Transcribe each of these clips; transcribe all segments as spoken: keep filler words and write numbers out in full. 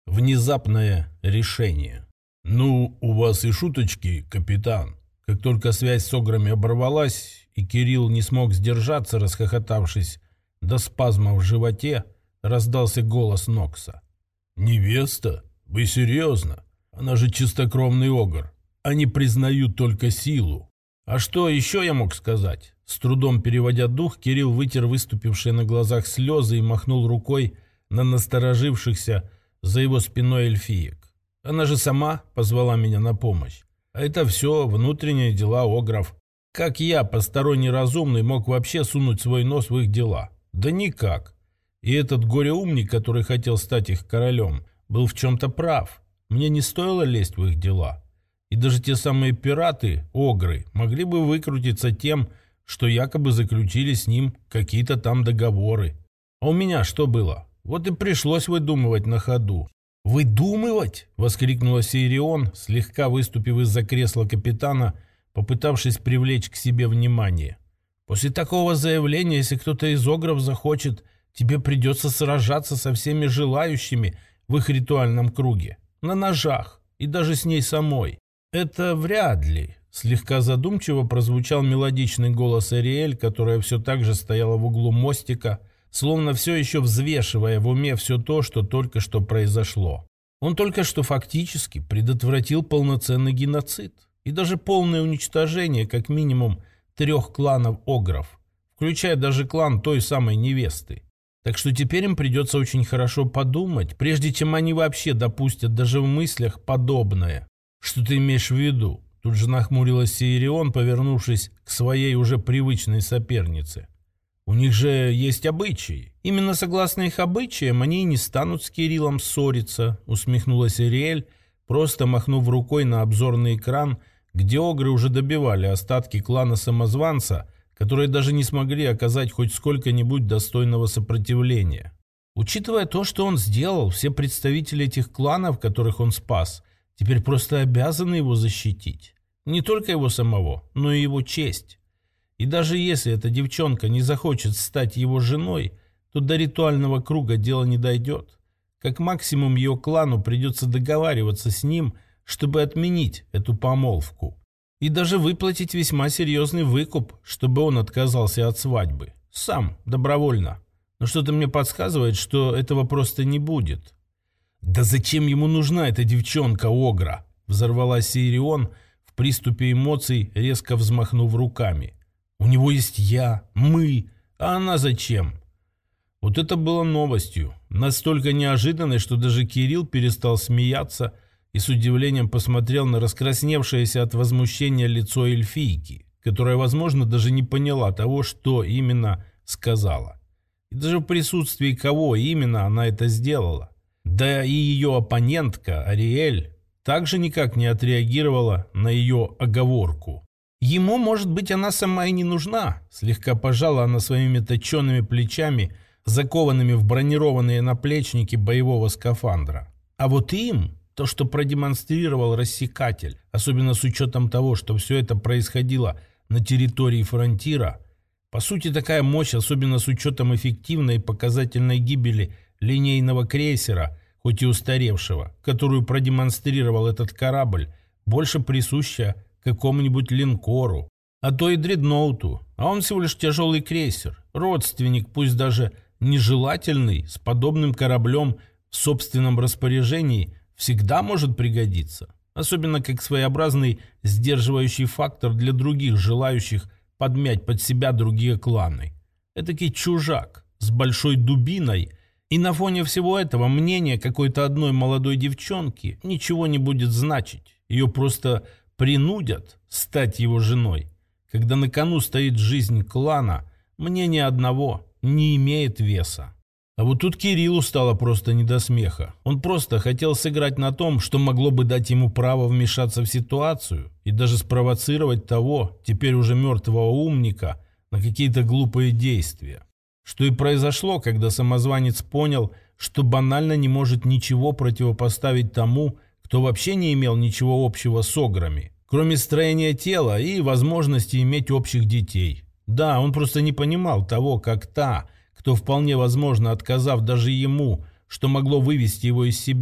Внезапное решение. «Ну, у вас и шуточки, капитан». Как только связь с ограми оборвалась, и Кирилл не смог сдержаться, расхохотавшись до спазма в животе, раздался голос Нокса. «Невеста? Вы серьезно? Она же чистокровный огр. Они признают только силу». А что еще я мог сказать? С трудом переводя дух, Кирилл вытер выступившие на глазах слезы и махнул рукой на насторожившихся за его спиной эльфиек. Она же сама позвала меня на помощь. А это все внутренние дела огров. Как я, посторонний разумный, мог вообще сунуть свой нос в их дела? Да никак. И этот горе-умник, который хотел стать их королем, был в чем-то прав. Мне не стоило лезть в их дела. И даже те самые пираты, огры, могли бы выкрутиться тем, что якобы заключили с ним какие-то там договоры. А у меня что было? Вот и пришлось выдумывать на ходу. «Выдумывать?» — воскликнула Сейрион, слегка выступив из-за кресла капитана, попытавшись привлечь к себе внимание. «После такого заявления, если кто-то из огров захочет, тебе придется сражаться со всеми желающими в их ритуальном круге, на ножах, и даже с ней самой». «Это вряд ли», — слегка задумчиво прозвучал мелодичный голос Ариэль, которая все так же стояла в углу мостика, словно все еще взвешивая в уме все то, что только что произошло. Он только что фактически предотвратил полноценный геноцид и даже полное уничтожение как минимум трех кланов огров, включая даже клан той самой невесты. Так что теперь им придется очень хорошо подумать, прежде чем они вообще допустят даже в мыслях подобное. «Что ты имеешь в виду?» Тут же нахмурилась Сейрион, повернувшись к своей уже привычной сопернице. «У них же есть обычаи. Именно согласно их обычаям они и не станут с Кириллом ссориться», усмехнулась Ариэль, просто махнув рукой на обзорный экран, где огры уже добивали остатки клана Самозванца, которые даже не смогли оказать хоть сколько-нибудь достойного сопротивления. Учитывая то, что он сделал, все представители этих кланов, которых он спас, теперь просто обязаны его защитить. Не только его самого, но и его честь. И даже если эта девчонка не захочет стать его женой, то до ритуального круга дело не дойдет. Как максимум ее клану придется договариваться с ним, чтобы отменить эту помолвку. И даже выплатить весьма серьезный выкуп, чтобы он отказался от свадьбы. Сам, добровольно. Но что-то мне подсказывает, что этого просто не будет. «Да зачем ему нужна эта девчонка огра?» Взорвалась Сейрион в приступе эмоций, резко взмахнув руками. «У него есть я, мы, а она зачем?» Вот это было новостью, настолько неожиданной, что даже Кирилл перестал смеяться и с удивлением посмотрел на раскрасневшееся от возмущения лицо эльфийки, которая, возможно, даже не поняла того, что именно сказала. И даже в присутствии кого именно она это сделала. Да и ее оппонентка, Ариэль, также никак не отреагировала на ее оговорку. «Ему, может быть, она сама и не нужна», — слегка пожала она своими точенными плечами, закованными в бронированные наплечники боевого скафандра. «А вот им, то, что продемонстрировал Рассекатель, особенно с учетом того, что все это происходило на территории Фронтира, по сути, такая мощь, особенно с учетом эффективной и показательной гибели линейного крейсера, хоть и устаревшего, которую продемонстрировал этот корабль, больше присуща какому-нибудь линкору, а то и дредноуту, а он всего лишь тяжелый крейсер, родственник, пусть даже нежелательный, с подобным кораблем в собственном распоряжении всегда может пригодиться, особенно как своеобразный сдерживающий фактор для других желающих подмять под себя другие кланы. Этакий чужак с большой дубиной. И на фоне всего этого мнение какой-то одной молодой девчонки ничего не будет значить. Ее просто принудят стать его женой. Когда на кону стоит жизнь клана, мнение одного не имеет веса. А вот тут Кириллу стало просто не до смеха. Он просто хотел сыграть на том, что могло бы дать ему право вмешаться в ситуацию и даже спровоцировать того, теперь уже мертвого умника, на какие-то глупые действия. Что и произошло, когда самозванец понял, что банально не может ничего противопоставить тому, кто вообще не имел ничего общего с ограми, кроме строения тела и возможности иметь общих детей. Да, он просто не понимал того, как та, кто вполне возможно, отказав даже ему, что могло вывести его из себя,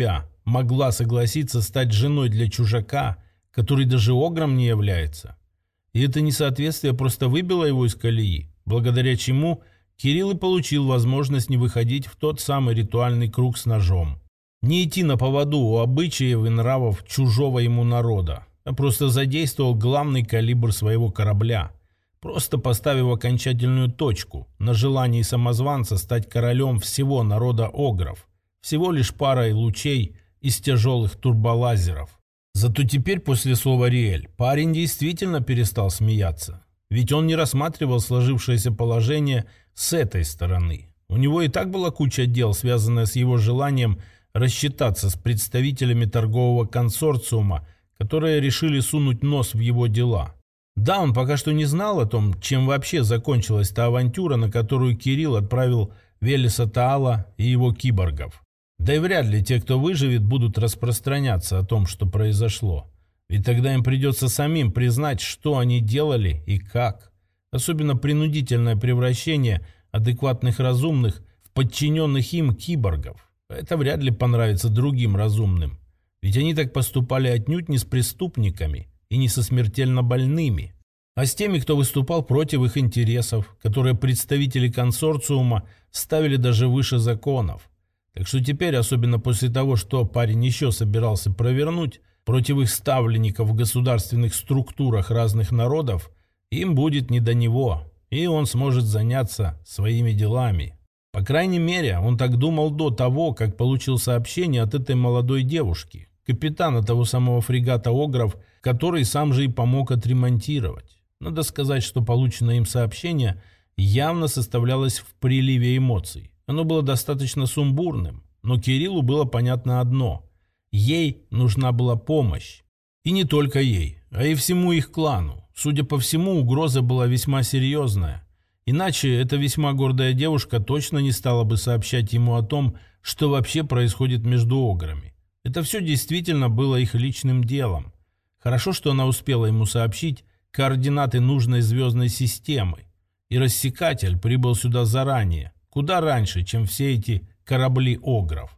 могла согласиться стать женой для чужака, который даже огром не является. И это несоответствие просто выбило его из колеи, благодаря чему Кирилл и получил возможность не выходить в тот самый ритуальный круг с ножом. Не идти на поводу у обычаев и нравов чужого ему народа, а просто задействовал главный калибр своего корабля, просто поставив окончательную точку на желании самозванца стать королем всего народа огров, всего лишь парой лучей из тяжелых турболазеров. Зато теперь после слова «Риэль» парень действительно перестал смеяться. Ведь он не рассматривал сложившееся положение с этой стороны. У него и так была куча дел, связанная с его желанием рассчитаться с представителями торгового консорциума, которые решили сунуть нос в его дела. Да, он пока что не знал о том, чем вообще закончилась та авантюра, на которую Кирилл отправил Велеса Таала и его киборгов. Да и вряд ли те, кто выживет, будут распространяться о том, что произошло. Ведь тогда им придется самим признать, что они делали и как. Особенно принудительное превращение адекватных разумных в подчиненных им киборгов. Это вряд ли понравится другим разумным. Ведь они так поступали отнюдь не с преступниками и не со смертельно больными, а с теми, кто выступал против их интересов, которые представители консорциума ставили даже выше законов. Так что теперь, особенно после того, что парень еще собирался провернуть против их ставленников в государственных структурах разных народов, им будет не до него, и он сможет заняться своими делами. По крайней мере, он так думал до того, как получил сообщение от этой молодой девушки, капитана того самого фрегата «Огров», который сам же и помог отремонтировать. Надо сказать, что полученное им сообщение явно составлялось в приливе эмоций. Оно было достаточно сумбурным, но Кириллу было понятно одно – ей нужна была помощь. И не только ей, а и всему их клану. Судя по всему, угроза была весьма серьезная. Иначе эта весьма гордая девушка точно не стала бы сообщать ему о том, что вообще происходит между ограми. Это все действительно было их личным делом. Хорошо, что она успела ему сообщить координаты нужной звездной системы. И рассекатель прибыл сюда заранее, куда раньше, чем все эти корабли огров.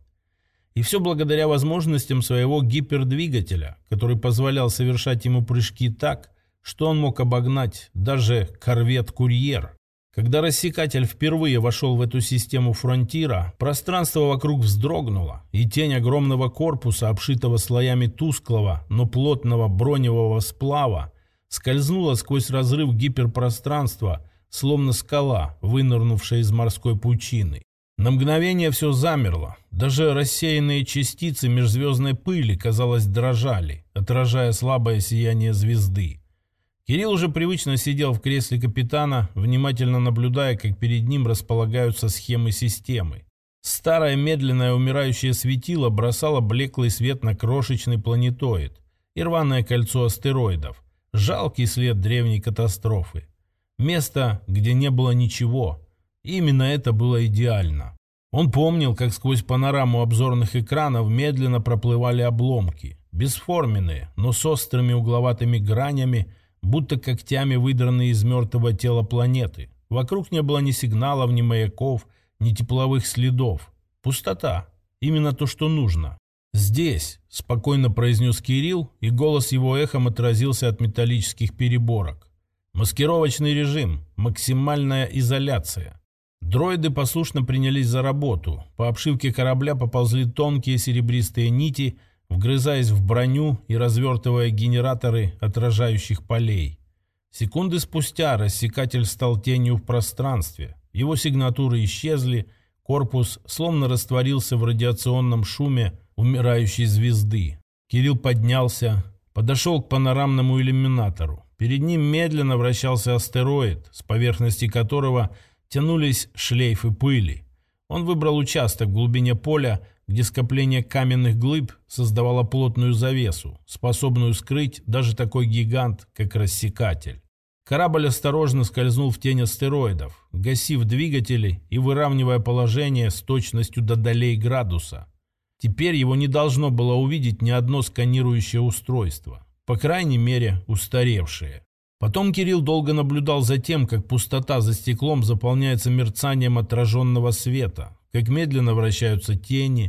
И все благодаря возможностям своего гипердвигателя, который позволял совершать ему прыжки так, что он мог обогнать даже корвет-курьер. Когда рассекатель впервые вошел в эту систему фронтира, пространство вокруг вздрогнуло, и тень огромного корпуса, обшитого слоями тусклого, но плотного броневого сплава, скользнула сквозь разрыв гиперпространства, словно скала, вынырнувшая из морской пучины. На мгновение все замерло. Даже рассеянные частицы межзвездной пыли, казалось, дрожали, отражая слабое сияние звезды. Кирилл уже привычно сидел в кресле капитана, внимательно наблюдая, как перед ним располагаются схемы системы. Старое медленное умирающее светило бросало блеклый свет на крошечный планетоид и рваное кольцо астероидов, жалкий след древней катастрофы. Место, где не было ничего. И именно это было идеально. Он помнил, как сквозь панораму обзорных экранов медленно проплывали обломки, бесформенные, но с острыми угловатыми гранями, будто когтями выдранные из мертвого тела планеты. Вокруг не было ни сигналов, ни маяков, ни тепловых следов. Пустота. Именно то, что нужно. «Здесь», — спокойно произнес Кирилл, и голос его эхом отразился от металлических переборок. «Маскировочный режим, максимальная изоляция». Дроиды послушно принялись за работу. По обшивке корабля поползли тонкие серебристые нити, вгрызаясь в броню и развертывая генераторы отражающих полей. Секунды спустя рассекатель стал тенью в пространстве. Его сигнатуры исчезли, корпус словно растворился в радиационном шуме умирающей звезды. Кирилл поднялся, подошел к панорамному иллюминатору. Перед ним медленно вращался астероид, с поверхности которого тянулись шлейфы пыли. Он выбрал участок в глубине поля, где скопление каменных глыб создавало плотную завесу, способную скрыть даже такой гигант, как рассекатель. Корабль осторожно скользнул в тень астероидов, гасив двигатели и выравнивая положение с точностью до долей градуса. Теперь его не должно было увидеть ни одно сканирующее устройство, по крайней мере устаревшее. Потом Кирилл долго наблюдал за тем, как пустота за стеклом заполняется мерцанием отраженного света, как медленно вращаются тени.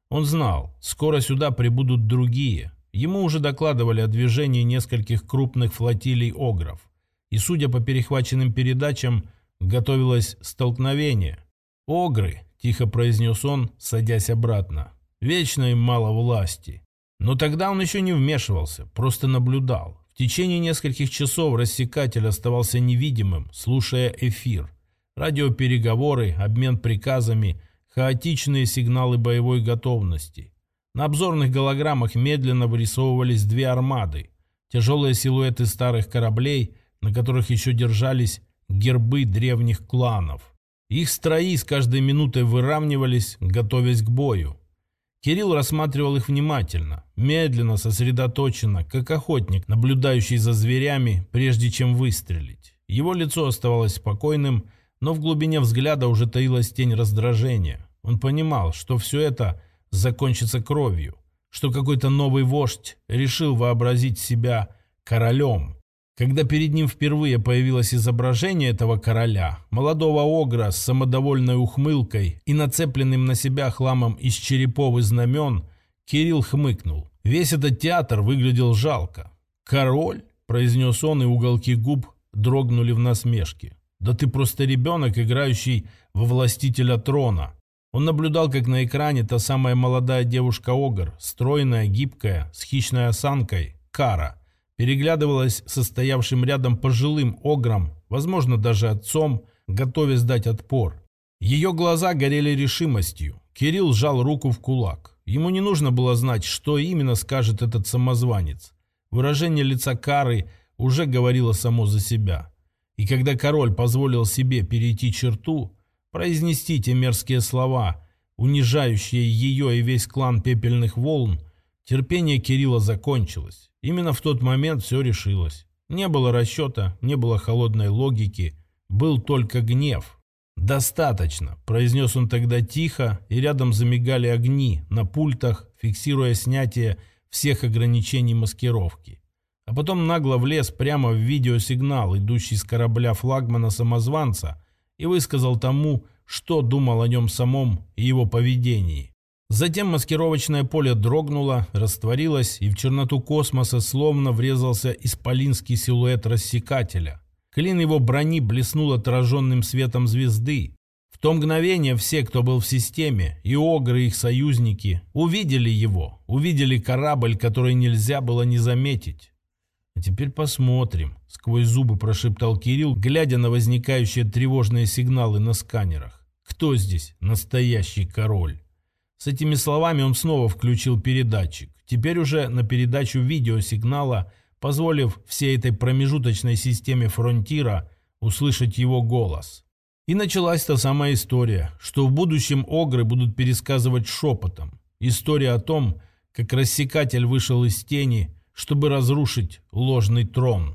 Он знал, скоро сюда прибудут другие. Ему уже докладывали о движении нескольких крупных флотилий огров. И, судя по перехваченным передачам, готовилось столкновение. «Огры», – тихо произнес он, садясь обратно. «Вечно им мало власти». Но тогда он еще не вмешивался, просто наблюдал. В течение нескольких часов рассекатель оставался невидимым, слушая эфир. Радиопереговоры, обмен приказами, хаотичные сигналы боевой готовности. На обзорных голограммах медленно вырисовывались две армады. Тяжелые силуэты старых кораблей, на которых еще держались гербы древних кланов. Их строи с каждой минутой выравнивались, готовясь к бою. Кирилл рассматривал их внимательно, медленно, сосредоточенно, как охотник, наблюдающий за зверями, прежде чем выстрелить. Его лицо оставалось спокойным, но в глубине взгляда уже таилась тень раздражения. Он понимал, что все это закончится кровью, что какой-то новый вождь решил вообразить себя королем. Когда перед ним впервые появилось изображение этого короля, молодого огра с самодовольной ухмылкой и нацепленным на себя хламом из черепов и знамен, Кирилл хмыкнул. Весь этот театр выглядел жалко. «Король?» – произнес он, и уголки губ дрогнули в насмешке. «Да ты просто ребенок, играющий во властителя трона». Он наблюдал, как на экране та самая молодая девушка-огр, стройная, гибкая, с хищной осанкой, Кара, переглядывалась со стоявшим рядом пожилым огром, возможно, даже отцом, готовясь дать отпор. Ее глаза горели решимостью. Кирилл сжал руку в кулак. Ему не нужно было знать, что именно скажет этот самозванец. Выражение лица Кары уже говорило само за себя. И когда король позволил себе перейти черту, произнести те мерзкие слова, унижающие ее и весь клан пепельных волн, терпение Кирилла закончилось. Именно в тот момент все решилось. Не было расчета, не было холодной логики, был только гнев. «Достаточно», – произнес он тогда тихо, и рядом замигали огни на пультах, фиксируя снятие всех ограничений маскировки. А потом нагло влез прямо в видеосигнал, идущий с корабля флагмана-самозванца, и высказал тому, что думал о нем самом и его поведении. Затем маскировочное поле дрогнуло, растворилось, и в черноту космоса словно врезался исполинский силуэт рассекателя. Клин его брони блеснул отраженным светом звезды. В то мгновение все, кто был в системе, и огры, и их союзники, увидели его, увидели корабль, который нельзя было не заметить. «А теперь посмотрим», — сквозь зубы прошептал Кирилл, глядя на возникающие тревожные сигналы на сканерах. «Кто здесь настоящий король?» С этими словами он снова включил передатчик, теперь уже на передачу видеосигнала, позволив всей этой промежуточной системе фронтира услышать его голос. И началась та самая история, что в будущем огры будут пересказывать шепотом. История о том, как рассекатель вышел из тени, чтобы разрушить ложный трон.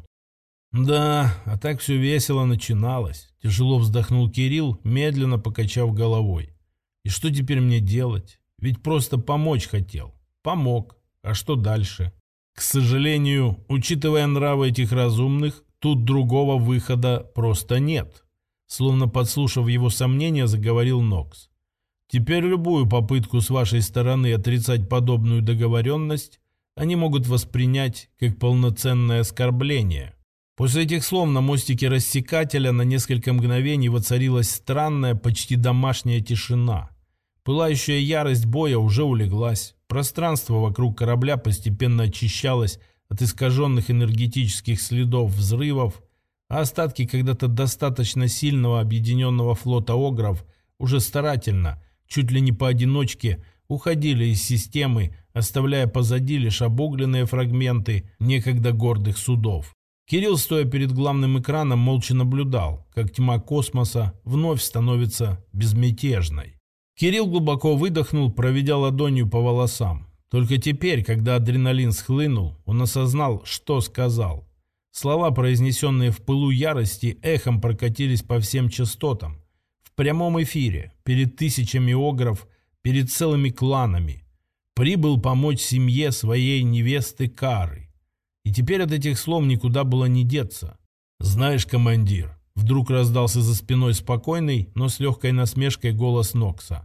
Да, а так все весело начиналось. Тяжело вздохнул Кирилл, медленно покачав головой. И что теперь мне делать? Ведь просто помочь хотел. Помог. А что дальше? К сожалению, учитывая нравы этих разумных, тут другого выхода просто нет. Словно подслушав его сомнения, заговорил Нокс. Теперь любую попытку с вашей стороны отрицать подобную договоренность они могут воспринять как полноценное оскорбление. После этих слов на мостике рассекателя на несколько мгновений воцарилась странная, почти домашняя тишина. Пылающая ярость боя уже улеглась. Пространство вокруг корабля постепенно очищалось от искаженных энергетических следов взрывов, а остатки когда-то достаточно сильного объединенного флота огров уже старательно, чуть ли не поодиночке, уходили из системы, оставляя позади лишь обугленные фрагменты некогда гордых судов. Кирилл, стоя перед главным экраном, молча наблюдал, как тьма космоса вновь становится безмятежной. Кирилл глубоко выдохнул, проведя ладонью по волосам. Только теперь, когда адреналин схлынул, он осознал, что сказал. Слова, произнесенные в пылу ярости, эхом прокатились по всем частотам. В прямом эфире, перед тысячами огров, перед целыми кланами. Прибыл помочь семье своей невесты Кары. И теперь от этих слов никуда было не деться. «Знаешь, командир», — вдруг раздался за спиной спокойный, но с легкой насмешкой голос Нокса.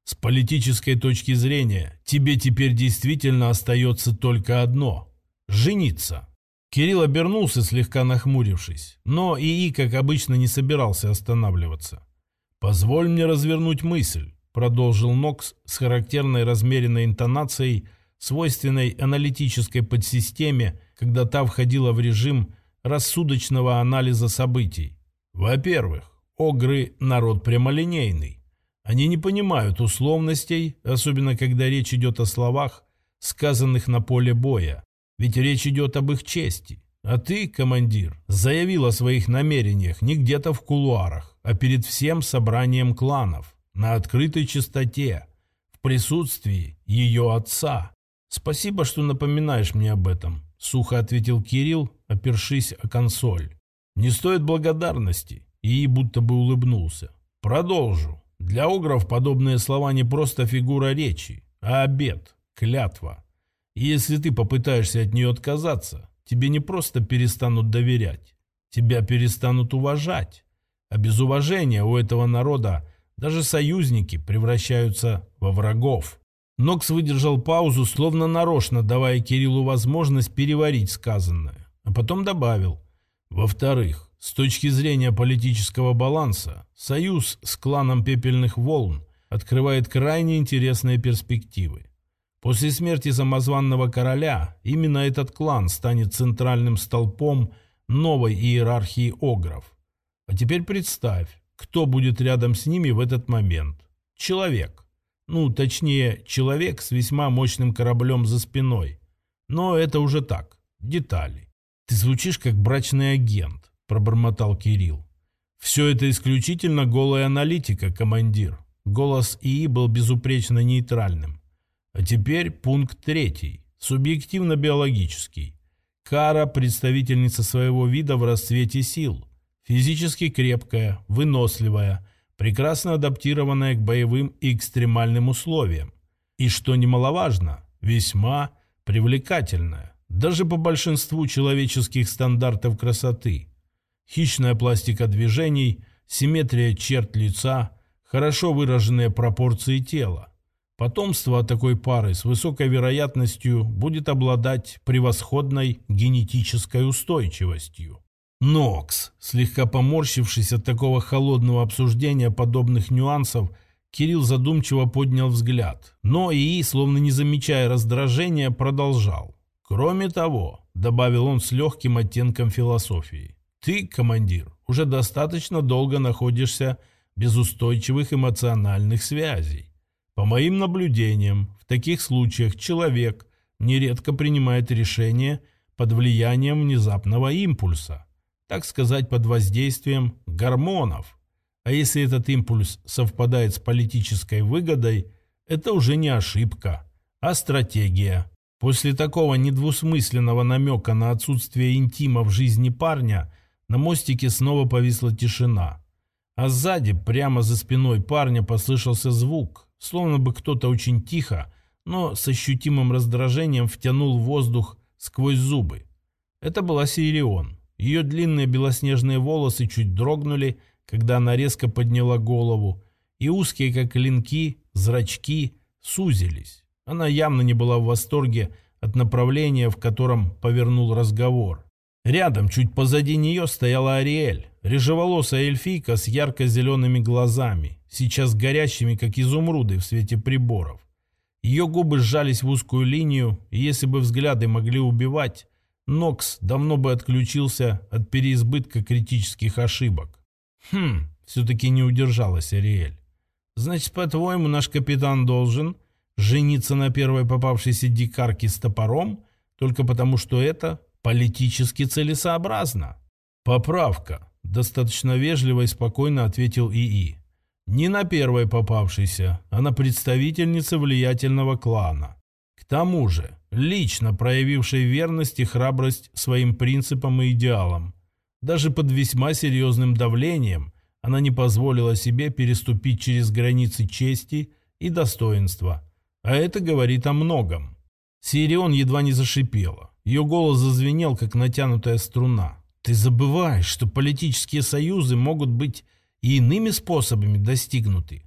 С политической точки зрения, тебе теперь действительно остается только одно – жениться. Кирилл обернулся, слегка нахмурившись, но ИИ, как обычно, не собирался останавливаться. «Позволь мне развернуть мысль», – продолжил Нокс с характерной размеренной интонацией, свойственной аналитической подсистеме, когда та входила в режим рассудочного анализа событий. «Во-первых, огры – народ прямолинейный. Они не понимают условностей, особенно когда речь идет о словах, сказанных на поле боя. Ведь речь идет об их чести. А ты, командир, заявил о своих намерениях не где-то в кулуарах, а перед всем собранием кланов, на открытой чистоте, в присутствии ее отца. Спасибо, что напоминаешь мне об этом», — сухо ответил Кирилл, опершись о консоль. «Не стоит благодарности», — и будто бы улыбнулся. «Продолжу. Для огров подобные слова не просто фигура речи, а обет, клятва. И если ты попытаешься от нее отказаться, тебе не просто перестанут доверять, тебя перестанут уважать. А без уважения у этого народа даже союзники превращаются во врагов». Нокс выдержал паузу, словно нарочно давая Кириллу возможность переварить сказанное, а потом добавил: «Во-вторых, с точки зрения политического баланса, союз с кланом Пепельных Волн открывает крайне интересные перспективы. После смерти самозванного короля именно этот клан станет центральным столпом новой иерархии огров. А теперь представь, кто будет рядом с ними в этот момент. Человек. Ну, точнее, человек с весьма мощным кораблем за спиной. Но это уже так, детали». «Ты звучишь как брачный агент», – пробормотал Кирилл. «Все это исключительно голая аналитика, командир». Голос ИИ был безупречно нейтральным. «А теперь пункт третий, субъективно-биологический. Кара – представительница своего вида в расцвете сил. Физически крепкая, выносливая, прекрасно адаптированная к боевым и экстремальным условиям. И, что немаловажно, весьма привлекательная, даже по большинству человеческих стандартов красоты. Хищная пластика движений, симметрия черт лица, хорошо выраженные пропорции тела. Потомство от такой пары с высокой вероятностью будет обладать превосходной генетической устойчивостью». «Нокс», слегка поморщившись от такого холодного обсуждения подобных нюансов, Кирилл задумчиво поднял взгляд, но ИИ, словно не замечая раздражения, продолжал. «Кроме того», — добавил он с легким оттенком философии, «ты, командир, уже достаточно долго находишься без устойчивых эмоциональных связей. По моим наблюдениям, в таких случаях человек нередко принимает решения под влиянием внезапного импульса, так сказать, под воздействием гормонов. А если этот импульс совпадает с политической выгодой, это уже не ошибка, а стратегия». После такого недвусмысленного намека на отсутствие интима в жизни парня на мостике снова повисла тишина. А сзади, прямо за спиной парня, послышался звук, словно бы кто-то очень тихо, но с ощутимым раздражением втянул воздух сквозь зубы. Это была Сирион. Ее длинные белоснежные волосы чуть дрогнули, когда она резко подняла голову, и узкие, как клинки, зрачки сузились. Она явно не была в восторге от направления, в котором повернул разговор. Рядом, чуть позади нее, стояла Ариэль, рыжеволосая эльфийка с ярко-зелеными глазами, сейчас горящими, как изумруды в свете приборов. Ее губы сжались в узкую линию, и если бы взгляды могли убивать, Нокс давно бы отключился от переизбытка критических ошибок. «Хм, все-таки не удержалась Ариэль. Значит, по-твоему, наш капитан должен жениться на первой попавшейся дикарке с топором, только потому что это политически целесообразно?» «Поправка», — достаточно вежливо и спокойно ответил ИИ. «Не на первой попавшейся, а на представительнице влиятельного клана. К тому же, лично проявившей верность и храбрость своим принципам и идеалам. Даже под весьма серьезным давлением она не позволила себе переступить через границы чести и достоинства. А это говорит о многом». Сирион едва не зашипела. Ее голос зазвенел, как натянутая струна. «Ты забываешь, что политические союзы могут быть и иными способами достигнуты.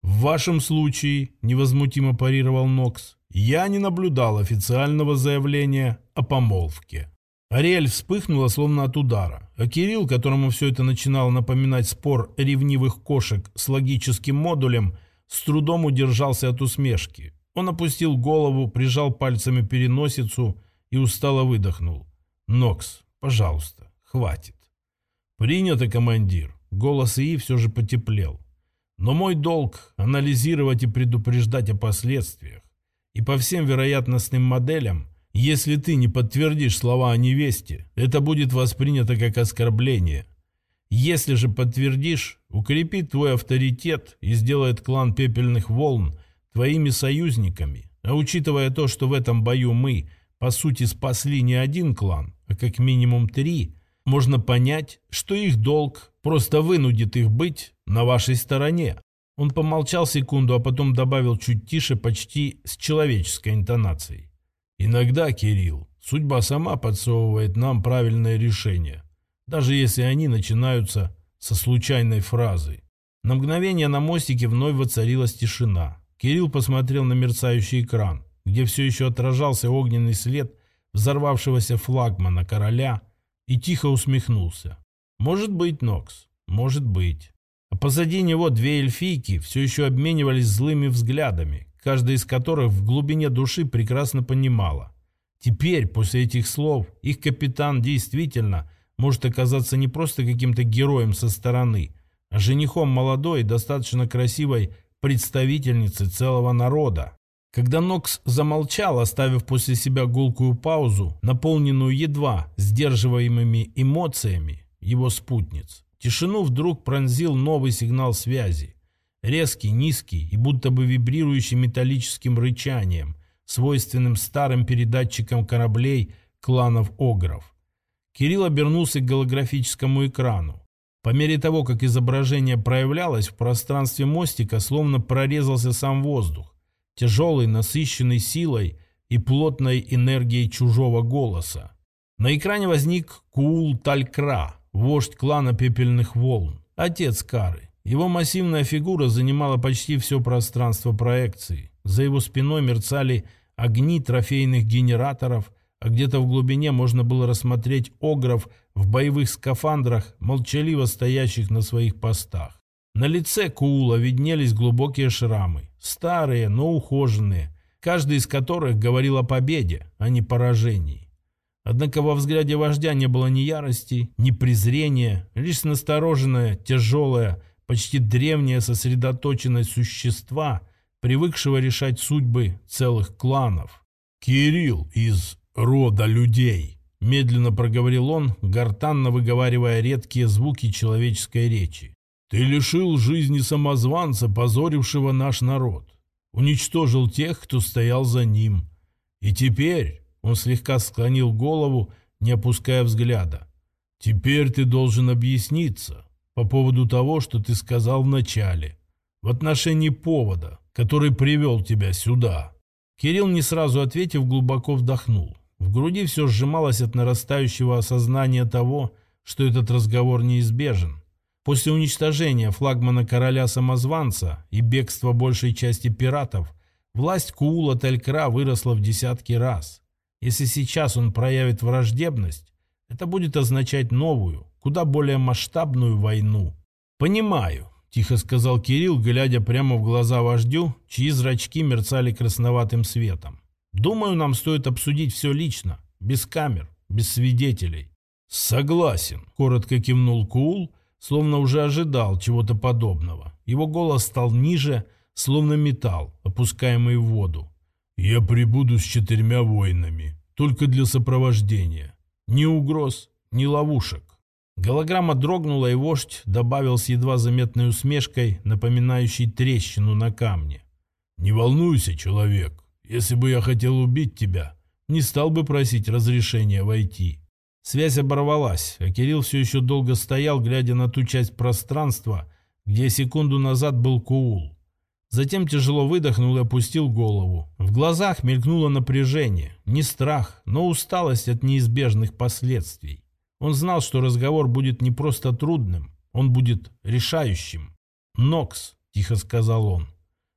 «В вашем случае», — невозмутимо парировал Нокс, — «я не наблюдал официального заявления о помолвке». Ариэль вспыхнула, словно от удара, а Кирилл, которому все это начинало напоминать спор ревнивых кошек с логическим модулем, с трудом удержался от усмешки. Он опустил голову, прижал пальцами переносицу и устало выдохнул. «Нокс, пожалуйста, хватит». «Принято, командир». Голос ИИ все же потеплел. «Но мой долг – анализировать и предупреждать о последствиях. И по всем вероятностным моделям, если ты не подтвердишь слова о невесте, это будет воспринято как оскорбление. Если же подтвердишь, укрепит твой авторитет и сделает клан Пепельных Волн твоими союзниками. А учитывая то, что в этом бою мы, по сути, спасли не один клан, а как минимум три, можно понять, что их долг просто вынудит их быть на вашей стороне». Он помолчал секунду, а потом добавил чуть тише, почти с человеческой интонацией. «Иногда, Кирилл, судьба сама подсовывает нам правильное решение, даже если они начинаются со случайной фразы». На мгновение на мостике вновь воцарилась тишина. Кирилл посмотрел на мерцающий экран, где все еще отражался огненный след взорвавшегося флагмана короля, и тихо усмехнулся. «Может быть, Нокс, может быть». А позади него две эльфийки все еще обменивались злыми взглядами, каждая из которых в глубине души прекрасно понимала. Теперь, после этих слов, их капитан действительно может оказаться не просто каким-то героем со стороны, а женихом молодой и достаточно красивой представительницы целого народа. Когда Нокс замолчал, оставив после себя гулкую паузу, наполненную едва сдерживаемыми эмоциями его спутниц, тишину вдруг пронзил новый сигнал связи. Резкий, низкий и будто бы вибрирующий металлическим рычанием, свойственным старым передатчикам кораблей кланов Огров. Кирилл обернулся к голографическому экрану. По мере того, как изображение проявлялось, в пространстве мостика словно прорезался сам воздух, тяжелый, насыщенный силой и плотной энергией чужого голоса. На экране возник Куул Талькра, вождь клана Пепельных Волн, отец Кары. Его массивная фигура занимала почти все пространство проекции. За его спиной мерцали огни трофейных генераторов, а где-то в глубине можно было рассмотреть огров в боевых скафандрах, молчаливо стоящих на своих постах. На лице Куула виднелись глубокие шрамы, старые, но ухоженные, каждый из которых говорил о победе, а не поражении. Однако во взгляде вождя не было ни ярости, ни презрения, лишь настороженное, тяжелое, почти древнее сосредоточенность существа, привыкшего решать судьбы целых кланов. «Кирилл из рода людей», — медленно проговорил он, гортанно выговаривая редкие звуки человеческой речи. «Ты лишил жизни самозванца, позорившего наш народ. Уничтожил тех, кто стоял за ним. И теперь...» — он слегка склонил голову, не опуская взгляда. «Теперь ты должен объясниться по поводу того, что ты сказал вначале, в отношении повода, который привел тебя сюда». Кирилл, не сразу ответив, глубоко вдохнул. В груди все сжималось от нарастающего осознания того, что этот разговор неизбежен. После уничтожения флагмана короля-самозванца и бегства большей части пиратов, власть Куула Талькра выросла в десятки раз. Если сейчас он проявит враждебность, это будет означать новую, куда более масштабную войну. «Понимаю», – тихо сказал Кирилл, глядя прямо в глаза вождю, чьи зрачки мерцали красноватым светом. «Думаю, нам стоит обсудить все лично, без камер, без свидетелей». «Согласен», – коротко кивнул Куул, словно уже ожидал чего-то подобного. Его голос стал ниже, словно металл, опускаемый в воду. «Я прибуду с четырьмя воинами, только для сопровождения. Ни угроз, ни ловушек». Голограмма дрогнула, и вождь добавил с едва заметной усмешкой, напоминающей трещину на камне. «Не волнуйся, человек. Если бы я хотел убить тебя, не стал бы просить разрешения войти». Связь оборвалась, а Кирилл все еще долго стоял, глядя на ту часть пространства, где секунду назад был Куул. Затем тяжело выдохнул и опустил голову. В глазах мелькнуло напряжение, не страх, но усталость от неизбежных последствий. Он знал, что разговор будет не просто трудным, он будет решающим. «Нокс», — тихо сказал он,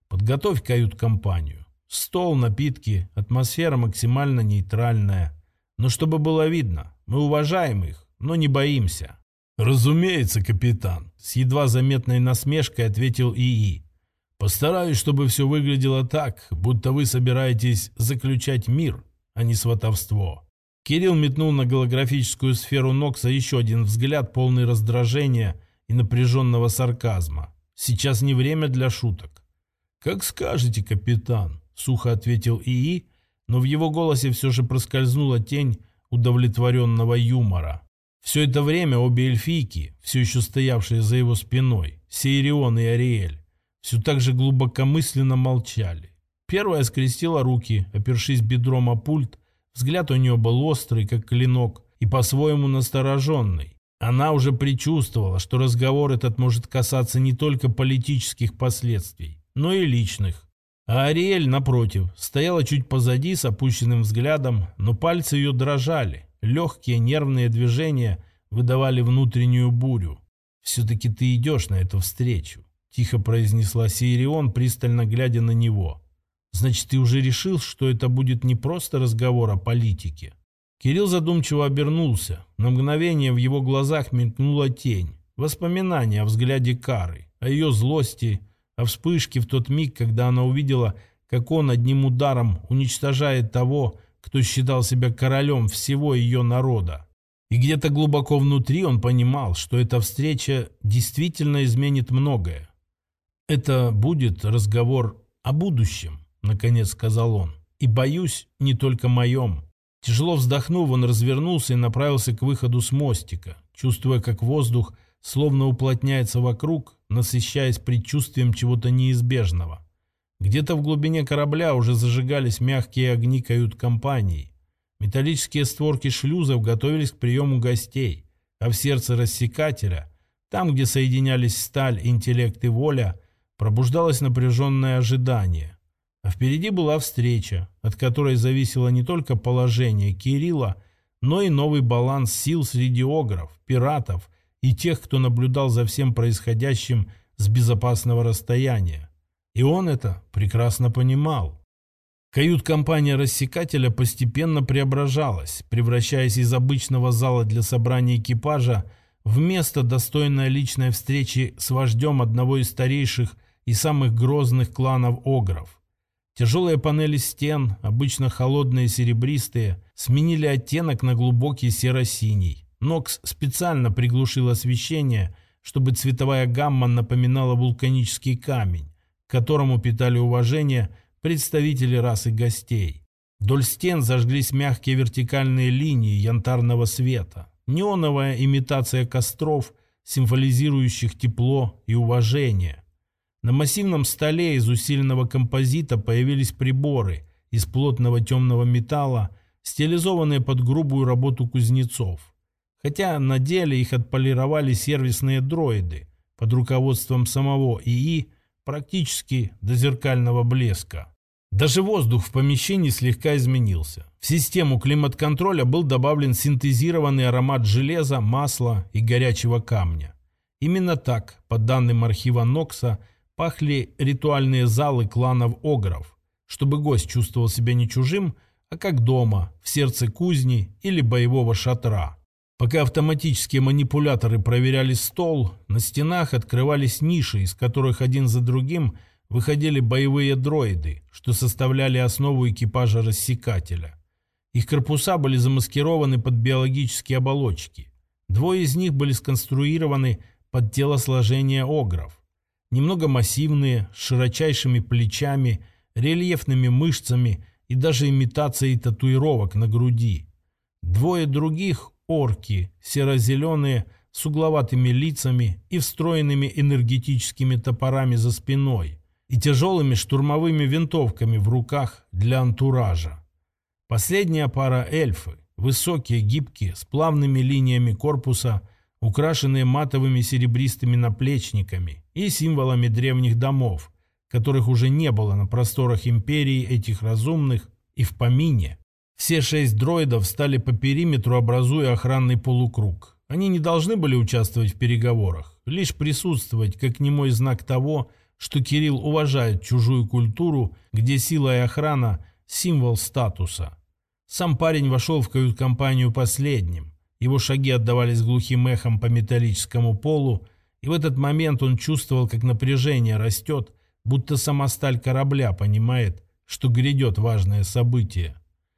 Подготовь кают-компанию. Стол, напитки, атмосфера максимально нейтральная. Но чтобы было видно, мы уважаем их, но не боимся». «Разумеется, капитан», — с едва заметной насмешкой ответил ИИ. «Постараюсь, чтобы все выглядело так, будто вы собираетесь заключать мир, а не сватовство». Кирилл метнул на голографическую сферу Нокса еще один взгляд, полный раздражения и напряженного сарказма. Сейчас не время для шуток. «Как скажете, капитан», — сухо ответил ИИ, но в его голосе все же проскользнула тень удовлетворенного юмора. Все это время обе эльфийки, все еще стоявшие за его спиной, Сейрион и Ариэль, все так же глубокомысленно молчали. Первая скрестила руки, опершись бедром о пульт. Взгляд у нее был острый, как клинок, и по-своему настороженный. Она уже предчувствовала, что разговор этот может касаться не только политических последствий, но и личных. А Ариэль, напротив, стояла чуть позади с опущенным взглядом, но пальцы ее дрожали. Легкие нервные движения выдавали внутреннюю бурю. «Все-таки ты идешь на эту встречу», — тихо произнесла Сейрион, пристально глядя на него. «Значит, ты уже решил, что это будет не просто разговор о политике?» Кирилл задумчиво обернулся. На мгновение в его глазах мелькнула тень. Воспоминания о взгляде Кары, о ее злости, о вспышке в тот миг, когда она увидела, как он одним ударом уничтожает того, кто считал себя королем всего ее народа. И где-то глубоко внутри он понимал, что эта встреча действительно изменит многое. «Это будет разговор о будущем», — наконец сказал он. «И, боюсь, не только моем». Тяжело вздохнув, он развернулся и направился к выходу с мостика, чувствуя, как воздух словно уплотняется вокруг, насыщаясь предчувствием чего-то неизбежного. Где-то в глубине корабля уже зажигались мягкие огни кают-компании. Металлические створки шлюзов готовились к приему гостей, а в сердце рассекателя, там, где соединялись сталь, интеллект и воля, пробуждалось напряженное ожидание. А впереди была встреча, от которой зависело не только положение Кирилла, но и новый баланс сил среди огров, пиратов и тех, кто наблюдал за всем происходящим с безопасного расстояния. И он это прекрасно понимал. Кают-компания рассекателя постепенно преображалась, превращаясь из обычного зала для собрания экипажа в место, достойное личной встречи с вождем одного из старейших и самых грозных кланов огров. Тяжелые панели стен, обычно холодные и серебристые, сменили оттенок на глубокий серо-синий. Нокс специально приглушил освещение, чтобы цветовая гамма напоминала вулканический камень, к которому питали уважение представители расы гостей. Вдоль стен зажглись мягкие вертикальные линии янтарного света, неоновая имитация костров, символизирующих тепло и уважение. На массивном столе из усиленного композита появились приборы из плотного темного металла, стилизованные под грубую работу кузнецов. Хотя на деле их отполировали сервисные дроиды под руководством самого ИИ практически до зеркального блеска. Даже воздух в помещении слегка изменился. В систему климат-контроля был добавлен синтезированный аромат железа, масла и горячего камня. Именно так, по данным архива Нокса, пахли ритуальные залы кланов огров, чтобы гость чувствовал себя не чужим, а как дома, в сердце кузни или боевого шатра. Пока автоматические манипуляторы проверяли стол, на стенах открывались ниши, из которых один за другим выходили боевые дроиды, что составляли основу экипажа рассекателя. Их корпуса были замаскированы под биологические оболочки. Двое из них были сконструированы под телосложение огров. Немного массивные, с широчайшими плечами, рельефными мышцами и даже имитацией татуировок на груди. Двое других – орки, серо-зеленые, с угловатыми лицами и встроенными энергетическими топорами за спиной и тяжелыми штурмовыми винтовками в руках для антуража. Последняя пара – эльфы, высокие, гибкие, с плавными линиями корпуса, украшенные матовыми серебристыми наплечниками и символами древних домов, которых уже не было на просторах империи этих разумных и в помине. Все шесть дроидов стали по периметру, образуя охранный полукруг. Они не должны были участвовать в переговорах, лишь присутствовать как немой знак того, что Кирилл уважает чужую культуру, где сила и охрана – символ статуса. Сам парень вошел в кают-компанию последним. Его шаги отдавались глухим эхом по металлическому полу, и в этот момент он чувствовал, как напряжение растет, будто сама сталь корабля понимает, что грядет важное событие.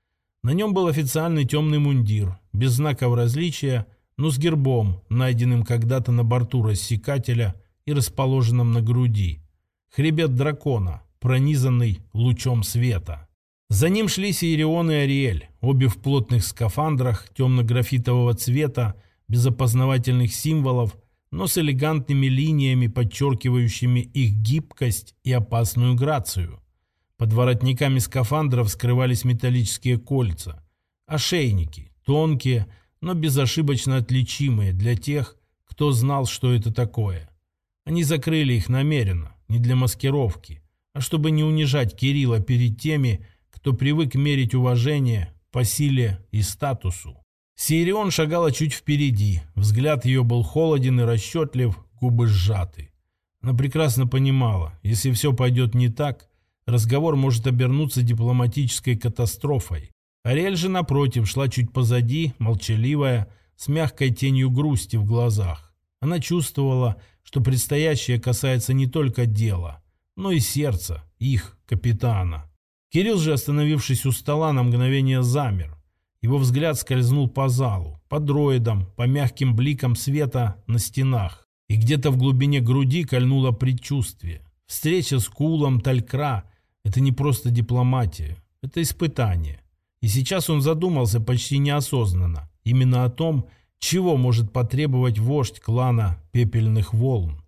На нем был официальный темный мундир, без знаков различия, но с гербом, найденным когда-то на борту рассекателя и расположенным на груди. Хребет дракона, пронизанный лучом света. За ним шли Сиерион и Ариэль, обе в плотных скафандрах темно-графитового цвета, без опознавательных символов, но с элегантными линиями, подчеркивающими их гибкость и опасную грацию. Под воротниками скафандров скрывались металлические кольца, ошейники, тонкие, но безошибочно отличимые для тех, кто знал, что это такое. Они закрыли их намеренно, не для маскировки, а чтобы не унижать Кирилла перед теми, кто привык мерить уважение по силе и статусу. Сиерион шагала чуть впереди, взгляд ее был холоден и расчетлив, губы сжаты. Она прекрасно понимала, если все пойдет не так, разговор может обернуться дипломатической катастрофой. Ариэль же, напротив, шла чуть позади, молчаливая, с мягкой тенью грусти в глазах. Она чувствовала, что предстоящее касается не только дела, но и сердца их, капитана. Кирилл же, остановившись у стола, на мгновение замер. Его взгляд скользнул по залу, по дроидам, по мягким бликам света на стенах. И где-то в глубине груди кольнуло предчувствие. Встреча с Куулом Талькра – это не просто дипломатия, это испытание. И сейчас он задумался почти неосознанно именно о том, чего может потребовать вождь клана Пепельных Волн.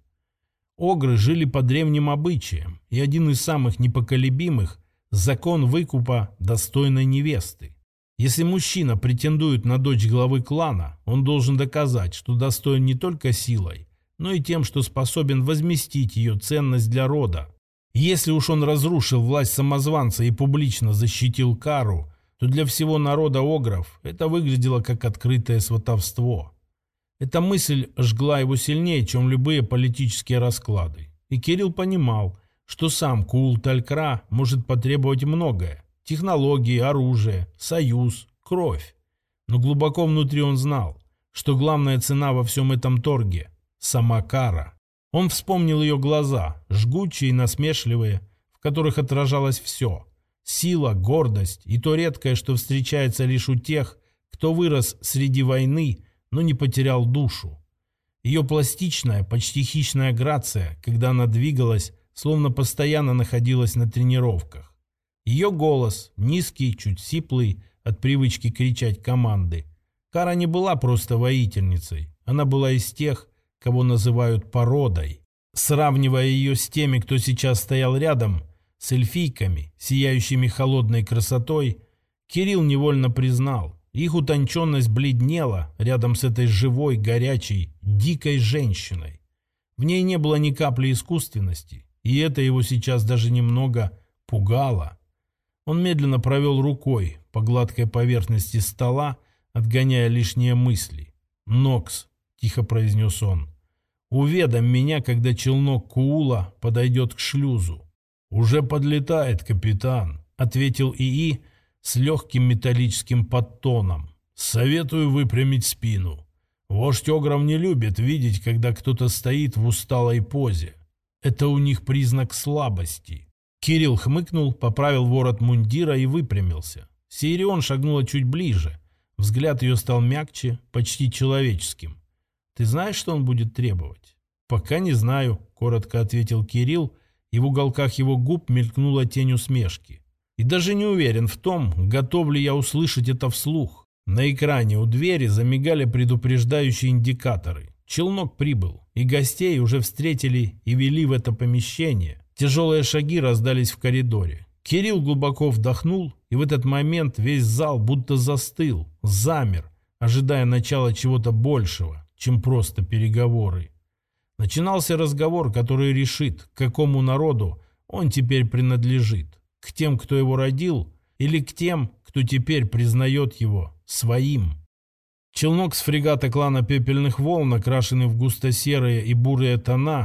Огры жили по древним обычаям, и один из самых непоколебимых – закон выкупа достойной невесты. Если мужчина претендует на дочь главы клана, он должен доказать, что достоин не только силой, но и тем, что способен возместить ее ценность для рода. Если уж он разрушил власть самозванца и публично защитил Кару, то для всего народа огров это выглядело как открытое сватовство. Эта мысль жгла его сильнее, чем любые политические расклады. И Кирилл понимал, что сам Куул Талькра может потребовать многое. Технологии, оружие, союз, кровь. Но глубоко внутри он знал, что главная цена во всем этом торге – сама Кара. Он вспомнил ее глаза, жгучие и насмешливые, в которых отражалось все – сила, гордость и то редкое, что встречается лишь у тех, кто вырос среди войны, но не потерял душу. Ее пластичная, почти хищная грация, когда она двигалась, словно постоянно находилась на тренировках. Ее голос, низкий, чуть сиплый, от привычки кричать команды. Кара не была просто воительницей, она была из тех, кого называют породой. Сравнивая ее с теми, кто сейчас стоял рядом, с эльфийками, сияющими холодной красотой, Кирилл невольно признал, их утонченность бледнела рядом с этой живой, горячей, дикой женщиной. В ней не было ни капли искусственности, и это его сейчас даже немного пугало. Он медленно провел рукой по гладкой поверхности стола, отгоняя лишние мысли. «Нокс», — тихо произнес он, — «уведом меня, когда челнок Куула подойдет к шлюзу». «Уже подлетает, капитан», — ответил ИИ с легким металлическим подтоном. «Советую выпрямить спину. Вождь огров не любит видеть, когда кто-то стоит в усталой позе. Это у них признак слабости». Кирилл хмыкнул, поправил ворот мундира и выпрямился. Сиерион шагнула чуть ближе. Взгляд ее стал мягче, почти человеческим. «Ты знаешь, что он будет требовать?» «Пока не знаю», — коротко ответил Кирилл, и в уголках его губ мелькнула тень усмешки. «И даже не уверен в том, готов ли я услышать это вслух». На экране у двери замигали предупреждающие индикаторы. Челнок прибыл, и гостей уже встретили и вели в это помещение. Тяжелые шаги раздались в коридоре. Кирилл глубоко вдохнул, и в этот момент весь зал будто застыл, замер, ожидая начала чего-то большего, чем просто переговоры. Начинался разговор, который решит, к какому народу он теперь принадлежит. К тем, кто его родил, или к тем, кто теперь признает его своим. Челнок с фрегата клана Пепельных Волн, окрашенный в густо-серые и бурые тона,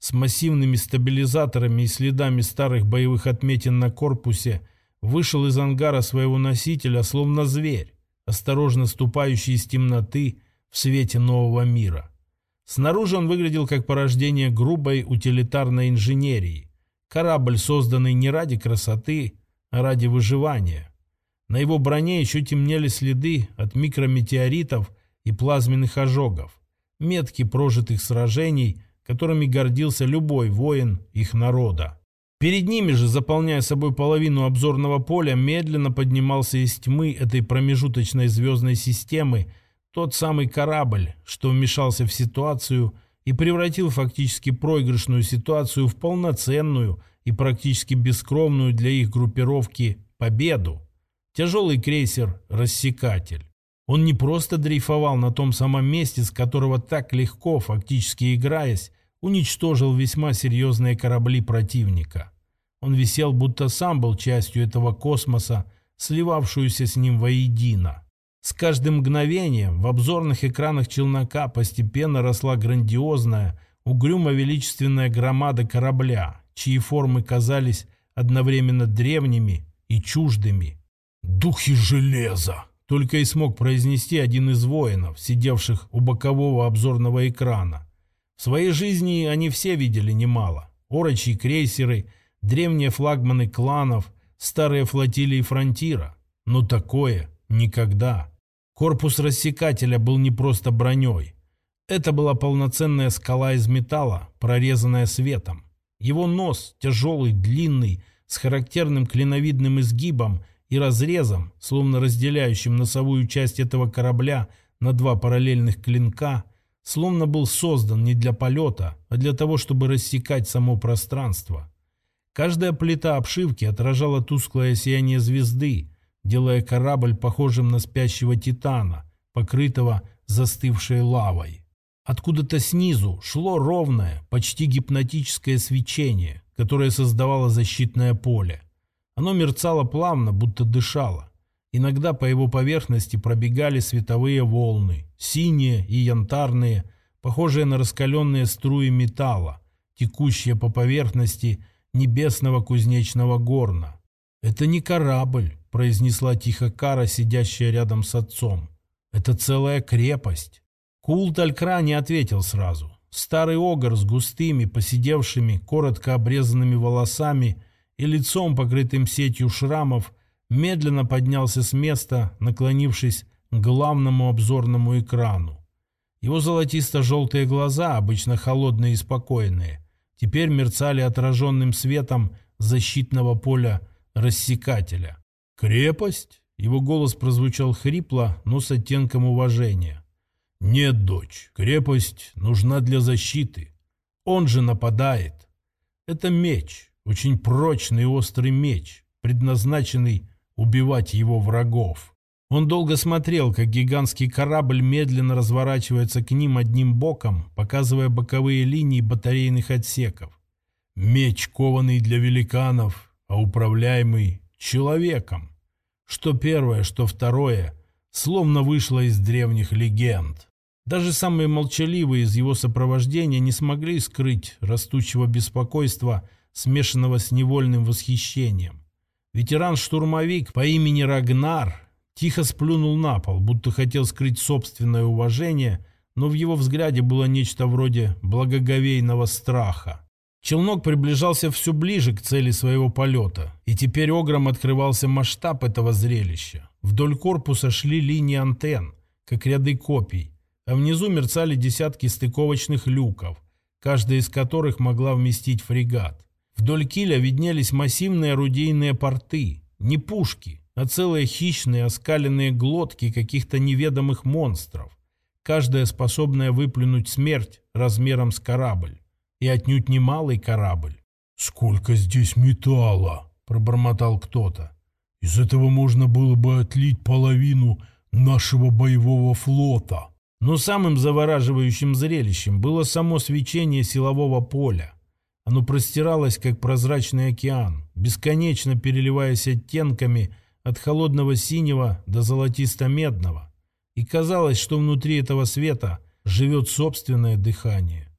с массивными стабилизаторами и следами старых боевых отметин на корпусе, вышел из ангара своего носителя, словно зверь, осторожно ступающий из темноты в свете нового мира. Снаружи он выглядел как порождение грубой утилитарной инженерии. Корабль, созданный не ради красоты, а ради выживания. На его броне еще темнели следы от микрометеоритов и плазменных ожогов, метки прожитых сражений, которыми гордился любой воин их народа. Перед ними же, заполняя собой половину обзорного поля, медленно поднимался из тьмы этой промежуточной звездной системы тот самый корабль, что вмешался в ситуацию и превратил фактически проигрышную ситуацию в полноценную и практически бескровную для их группировки победу. Тяжелый крейсер «Рассекатель». Он не просто дрейфовал на том самом месте, с которого так легко, фактически играясь, уничтожил весьма серьезные корабли противника. Он висел, будто сам был частью этого космоса, сливавшуюся с ним воедино. С каждым мгновением в обзорных экранах челнока постепенно росла грандиозная, угрюмо-величественная громада корабля, чьи формы казались одновременно древними и чуждыми. «Духи железа!» — только и смог произнести один из воинов, сидевших у бокового обзорного экрана. В своей жизни они все видели немало. Орочьи крейсеры, древние флагманы кланов, старые флотилии фронтира. Но такое никогда. Корпус рассекателя был не просто броней. Это была полноценная скала из металла, прорезанная светом. Его нос, тяжелый, длинный, с характерным клиновидным изгибом и разрезом, словно разделяющим носовую часть этого корабля на два параллельных клинка, словно был создан не для полета, а для того, чтобы рассекать само пространство. Каждая плита обшивки отражала тусклое сияние звезды, делая корабль похожим на спящего титана, покрытого застывшей лавой. Откуда-то снизу шло ровное, почти гипнотическое свечение, которое создавало защитное поле. Оно мерцало плавно, будто дышало. Иногда по его поверхности пробегали световые волны, синие и янтарные, похожие на раскаленные струи металла, текущие по поверхности небесного кузнечного горна. «Это не корабль», — произнесла тихо Кара, сидящая рядом с отцом. «Это целая крепость». Куулт-Алькра не ответил сразу. Старый огр с густыми, поседевшими, коротко обрезанными волосами и лицом, покрытым сетью шрамов, медленно поднялся с места, наклонившись к главному обзорному экрану. Его золотисто-желтые глаза, обычно холодные и спокойные, теперь мерцали отраженным светом защитного поля рассекателя. «Крепость?» — его голос прозвучал хрипло, но с оттенком уважения. «Нет, дочь, крепость нужна для защиты. Он же нападает. Это меч, очень прочный и острый меч, предназначенный убивать его врагов». Он долго смотрел, как гигантский корабль медленно разворачивается к ним одним боком, показывая боковые линии батарейных отсеков. Меч, кованный для великанов, а управляемый человеком. Что первое, что второе, словно вышло из древних легенд. Даже самые молчаливые из его сопровождения не смогли скрыть растущего беспокойства, смешанного с невольным восхищением. Ветеран-штурмовик по имени Рагнар тихо сплюнул на пол, будто хотел скрыть собственное уважение, но в его взгляде было нечто вроде благоговейного страха. Челнок приближался все ближе к цели своего полета, и теперь огром открывался масштаб этого зрелища. Вдоль корпуса шли линии антенн, как ряды копий, а внизу мерцали десятки стыковочных люков, каждая из которых могла вместить фрегат. Вдоль киля виднелись массивные орудийные порты, не пушки, а целые хищные оскаленные глотки каких-то неведомых монстров, каждая способная выплюнуть смерть размером с корабль. И отнюдь не малый корабль. «Сколько здесь металла!» – пробормотал кто-то. «Из этого можно было бы отлить половину нашего боевого флота». Но самым завораживающим зрелищем было само свечение силового поля. Оно простиралось, как прозрачный океан, бесконечно переливаясь оттенками от холодного синего до золотисто-медного. И казалось, что внутри этого света живет собственное дыхание.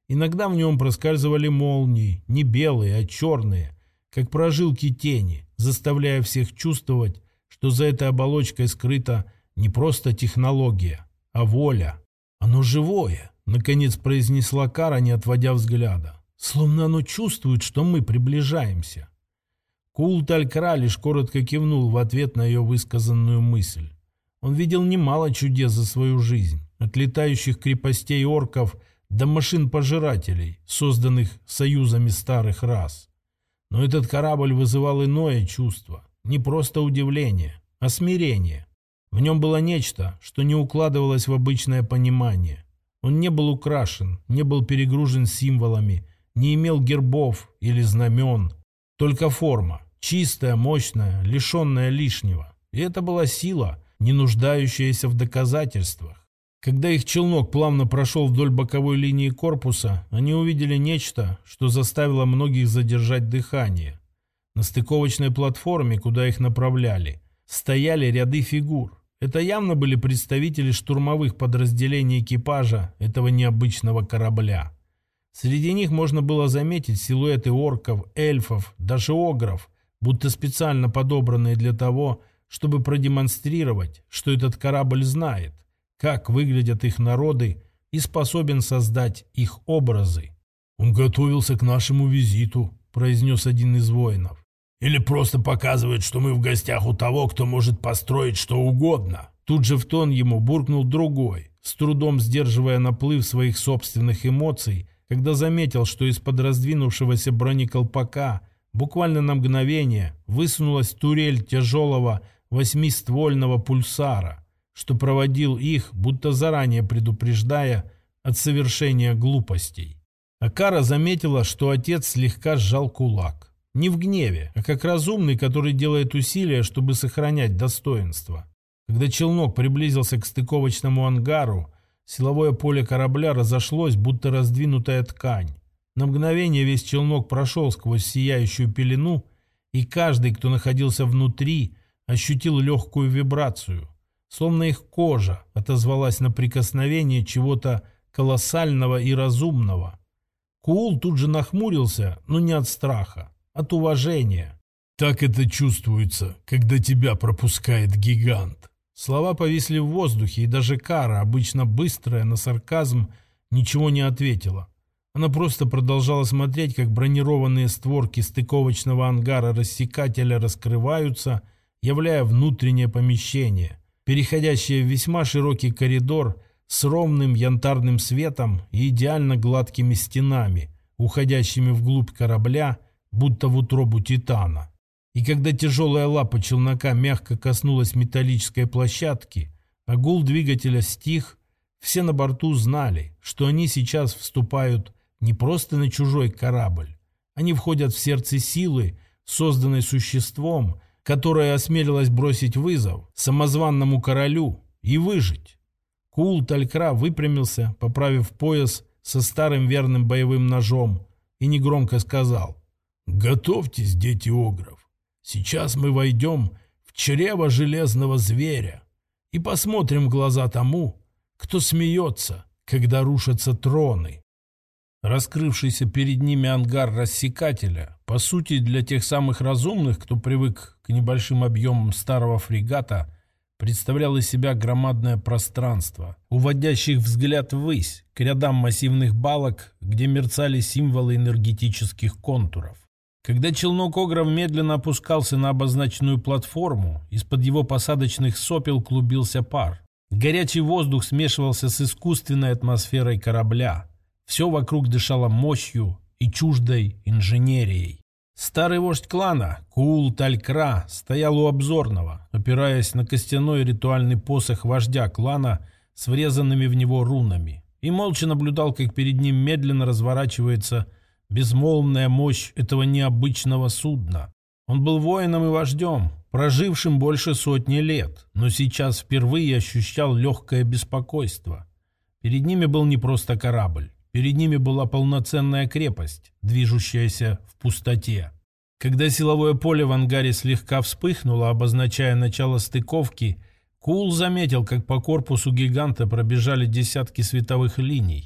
Иногда в нем проскальзывали молнии, не белые, а черные, как прожилки тени, заставляя всех чувствовать, что за этой оболочкой скрыта не просто технология, а воля. «Оно живое», — наконец произнесла Кара, не отводя взгляда. «Словно оно чувствует, что мы приближаемся». Кул-Таль-Кра лишь коротко кивнул в ответ на ее высказанную мысль. Он видел немало чудес за свою жизнь, от летающих крепостей орков до машин-пожирателей, созданных союзами старых рас. Но этот корабль вызывал иное чувство, не просто удивление, а смирение. В нем было нечто, что не укладывалось в обычное понимание. Он не был украшен, не был перегружен символами, не имел гербов или знамен, только форма, чистая, мощная, лишенная лишнего. И это была сила, не нуждающаяся в доказательствах. Когда их челнок плавно прошел вдоль боковой линии корпуса, они увидели нечто, что заставило многих задержать дыхание. На стыковочной платформе, куда их направляли, стояли ряды фигур. Это явно были представители штурмовых подразделений экипажа этого необычного корабля. Среди них можно было заметить силуэты орков, эльфов, даже огров, будто специально подобранные для того, чтобы продемонстрировать, что этот корабль знает, как выглядят их народы и способен создать их образы. «Он готовился к нашему визиту», — произнес один из воинов. «Или просто показывает, что мы в гостях у того, кто может построить что угодно». Тут же в тон ему буркнул другой, с трудом сдерживая наплыв своих собственных эмоций, когда заметил, что из-под раздвинувшегося бронеколпака буквально на мгновение высунулась турель тяжелого восьмиствольного пульсара, что проводил их, будто заранее предупреждая от совершения глупостей. Акара заметила, что отец слегка сжал кулак. Не в гневе, а как разумный, который делает усилия, чтобы сохранять достоинство. Когда челнок приблизился к стыковочному ангару, силовое поле корабля разошлось, будто раздвинутая ткань. На мгновение весь челнок прошел сквозь сияющую пелену, и каждый, кто находился внутри, ощутил легкую вибрацию, словно их кожа отозвалась на прикосновение чего-то колоссального и разумного. Куул тут же нахмурился, но не от страха, от уважения. «Так это чувствуется, когда тебя пропускает гигант». Слова повисли в воздухе, и даже Кара, обычно быстрая на сарказм, ничего не ответила. Она просто продолжала смотреть, как бронированные створки стыковочного ангара-рассекателя раскрываются, являя внутреннее помещение, переходящее в весьма широкий коридор с ровным янтарным светом и идеально гладкими стенами, уходящими вглубь корабля, будто в утробу титана. И когда тяжелая лапа челнока мягко коснулась металлической площадки, а гул двигателя стих, все на борту знали, что они сейчас вступают не просто на чужой корабль. Они входят в сердце силы, созданной существом, которое осмелилось бросить вызов самозванному королю и выжить. Кул-Таль-Кра выпрямился, поправив пояс со старым верным боевым ножом, и негромко сказал: «Готовьтесь, дети огров. Сейчас мы войдем в чрево железного зверя и посмотрим в глаза тому, кто смеется, когда рушатся троны». Раскрывшийся перед ними ангар рассекателя, по сути для тех самых разумных, кто привык к небольшим объемам старого фрегата, представлял из себя громадное пространство, уводящих взгляд ввысь, к рядам массивных балок, где мерцали символы энергетических контуров. Когда челнок огров медленно опускался на обозначенную платформу, из-под его посадочных сопел клубился пар. Горячий воздух смешивался с искусственной атмосферой корабля. Все вокруг дышало мощью и чуждой инженерией. Старый вождь клана, Кул-Таль-Кра, стоял у обзорного, опираясь на костяной ритуальный посох вождя клана с врезанными в него рунами, и молча наблюдал, как перед ним медленно разворачивается безмолвная мощь этого необычного судна. Он был воином и вождем, прожившим больше сотни лет, но сейчас впервые ощущал легкое беспокойство. Перед ними был не просто корабль. Перед ними была полноценная крепость, движущаяся в пустоте. Когда силовое поле в ангаре слегка вспыхнуло, обозначая начало стыковки, Кул заметил, как по корпусу гиганта пробежали десятки световых линий.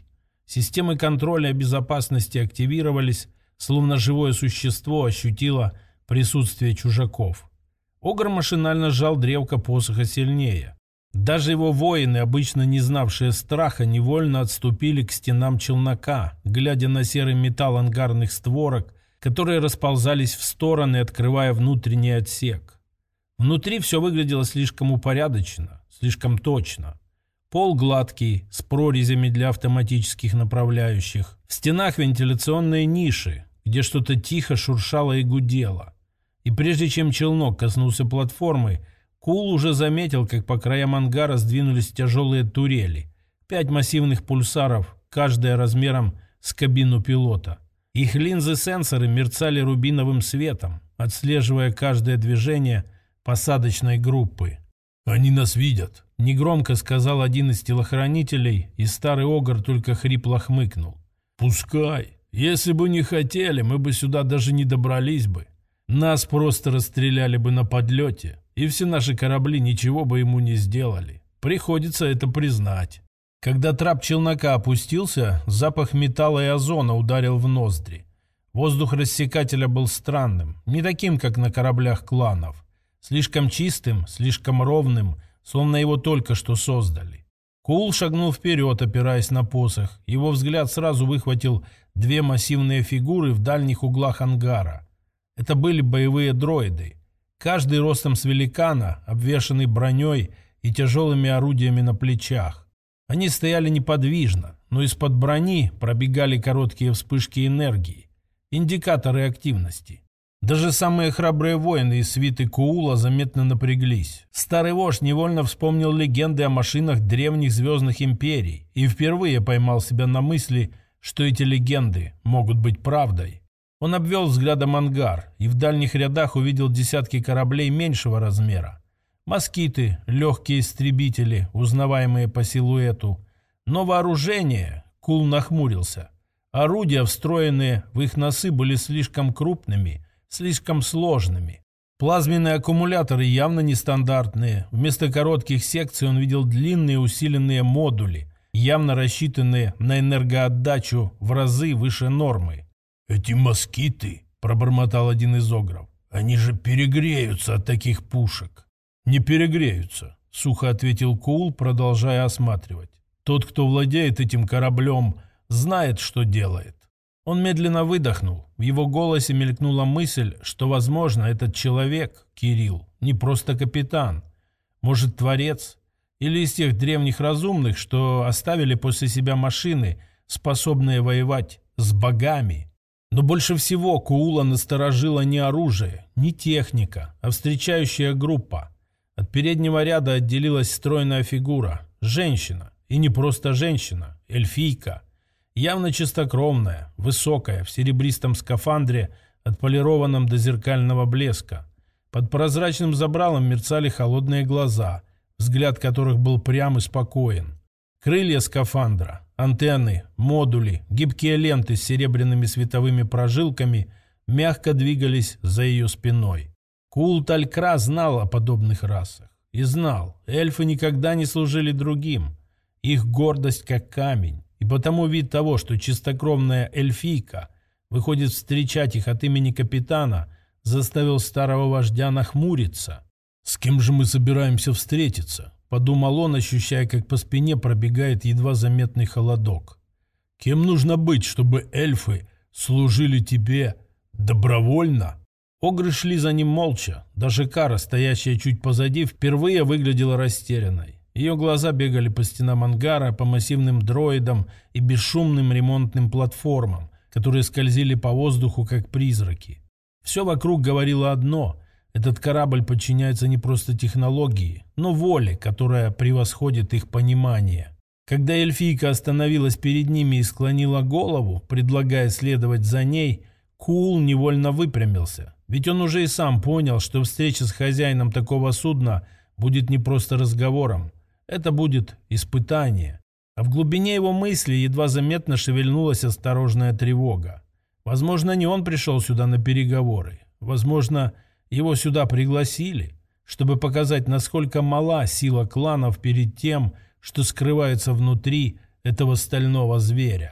Системы контроля безопасности активировались, словно живое существо ощутило присутствие чужаков. Огр машинально сжал древко посоха сильнее. Даже его воины, обычно не знавшие страха, невольно отступили к стенам челнока, глядя на серый металл ангарных створок, которые расползались в стороны, открывая внутренний отсек. Внутри все выглядело слишком упорядоченно, слишком точно. Пол гладкий, с прорезями для автоматических направляющих. В стенах вентиляционные ниши, где что-то тихо шуршало и гудело. И прежде чем челнок коснулся платформы, Кул уже заметил, как по краям ангара сдвинулись тяжелые турели. Пять массивных пульсаров, каждая размером с кабину пилота. Их линзы-сенсоры мерцали рубиновым светом, отслеживая каждое движение посадочной группы. «Они нас видят», — негромко сказал один из телохранителей, и старый Огр только хрипло хмыкнул. «Пускай. Если бы не хотели, мы бы сюда даже не добрались бы. Нас просто расстреляли бы на подлете, и все наши корабли ничего бы ему не сделали. Приходится это признать». Когда трап челнока опустился, запах металла и озона ударил в ноздри. Воздух рассекателя был странным, не таким, как на кораблях кланов. Слишком чистым, слишком ровным, словно его только что создали. Кул шагнул вперед, опираясь на посох. Его взгляд сразу выхватил две массивные фигуры в дальних углах ангара. Это были боевые дроиды. Каждый ростом с великана, обвешанный броней и тяжелыми орудиями на плечах. Они стояли неподвижно, но из-под брони пробегали короткие вспышки энергии, индикаторы активности. Даже самые храбрые воины из свиты Куула заметно напряглись. Старый вождь невольно вспомнил легенды о машинах древних звездных империй и впервые поймал себя на мысли, что эти легенды могут быть правдой. Он обвел взглядом ангар и в дальних рядах увидел десятки кораблей меньшего размера. Москиты, легкие истребители, узнаваемые по силуэту. Но вооружение, Кул нахмурился. Орудия, встроенные в их носы, были слишком крупными, слишком сложными. Плазменные аккумуляторы явно нестандартные. Вместо коротких секций он видел длинные усиленные модули, явно рассчитанные на энергоотдачу в разы выше нормы. «Эти москиты», — пробормотал один из огров, — «они же перегреются от таких пушек». «Не перегреются», — сухо ответил Кул, продолжая осматривать. «Тот, кто владеет этим кораблем, знает, что делает». Он медленно выдохнул. В его голосе мелькнула мысль, что, возможно, этот человек, Кирилл, не просто капитан. Может, творец? Или из тех древних разумных, что оставили после себя машины, способные воевать с богами? Но больше всего Куула насторожило не оружие, не техника, а встречающая группа. От переднего ряда отделилась стройная фигура. Женщина. И не просто женщина. Эльфийка. Явно чистокровная, высокая, в серебристом скафандре, отполированном до зеркального блеска. Под прозрачным забралом мерцали холодные глаза, взгляд которых был прям и спокоен. Крылья скафандра, антенны, модули, гибкие ленты с серебряными световыми прожилками мягко двигались за ее спиной. Кул Талькра знал о подобных расах. И знал, эльфы никогда не служили другим. Их гордость как камень. И потому вид того, что чистокровная эльфийка выходит встречать их от имени капитана, заставил старого вождя нахмуриться. «С кем же мы собираемся встретиться?» – подумал он, ощущая, как по спине пробегает едва заметный холодок. «Кем нужно быть, чтобы эльфы служили тебе добровольно?» Огры шли за ним молча. Даже Кара, стоящая чуть позади, впервые выглядела растерянной. Ее глаза бегали по стенам ангара, по массивным дроидам и бесшумным ремонтным платформам, которые скользили по воздуху, как призраки. Все вокруг говорило одно – этот корабль подчиняется не просто технологии, но воле, которая превосходит их понимание. Когда эльфийка остановилась перед ними и склонила голову, предлагая следовать за ней, Кул невольно выпрямился. Ведь он уже и сам понял, что встреча с хозяином такого судна будет не просто разговором. Это будет испытание. А в глубине его мысли едва заметно шевельнулась осторожная тревога. Возможно, не он пришел сюда на переговоры. Возможно, его сюда пригласили, чтобы показать, насколько мала сила кланов перед тем, что скрывается внутри этого стального зверя.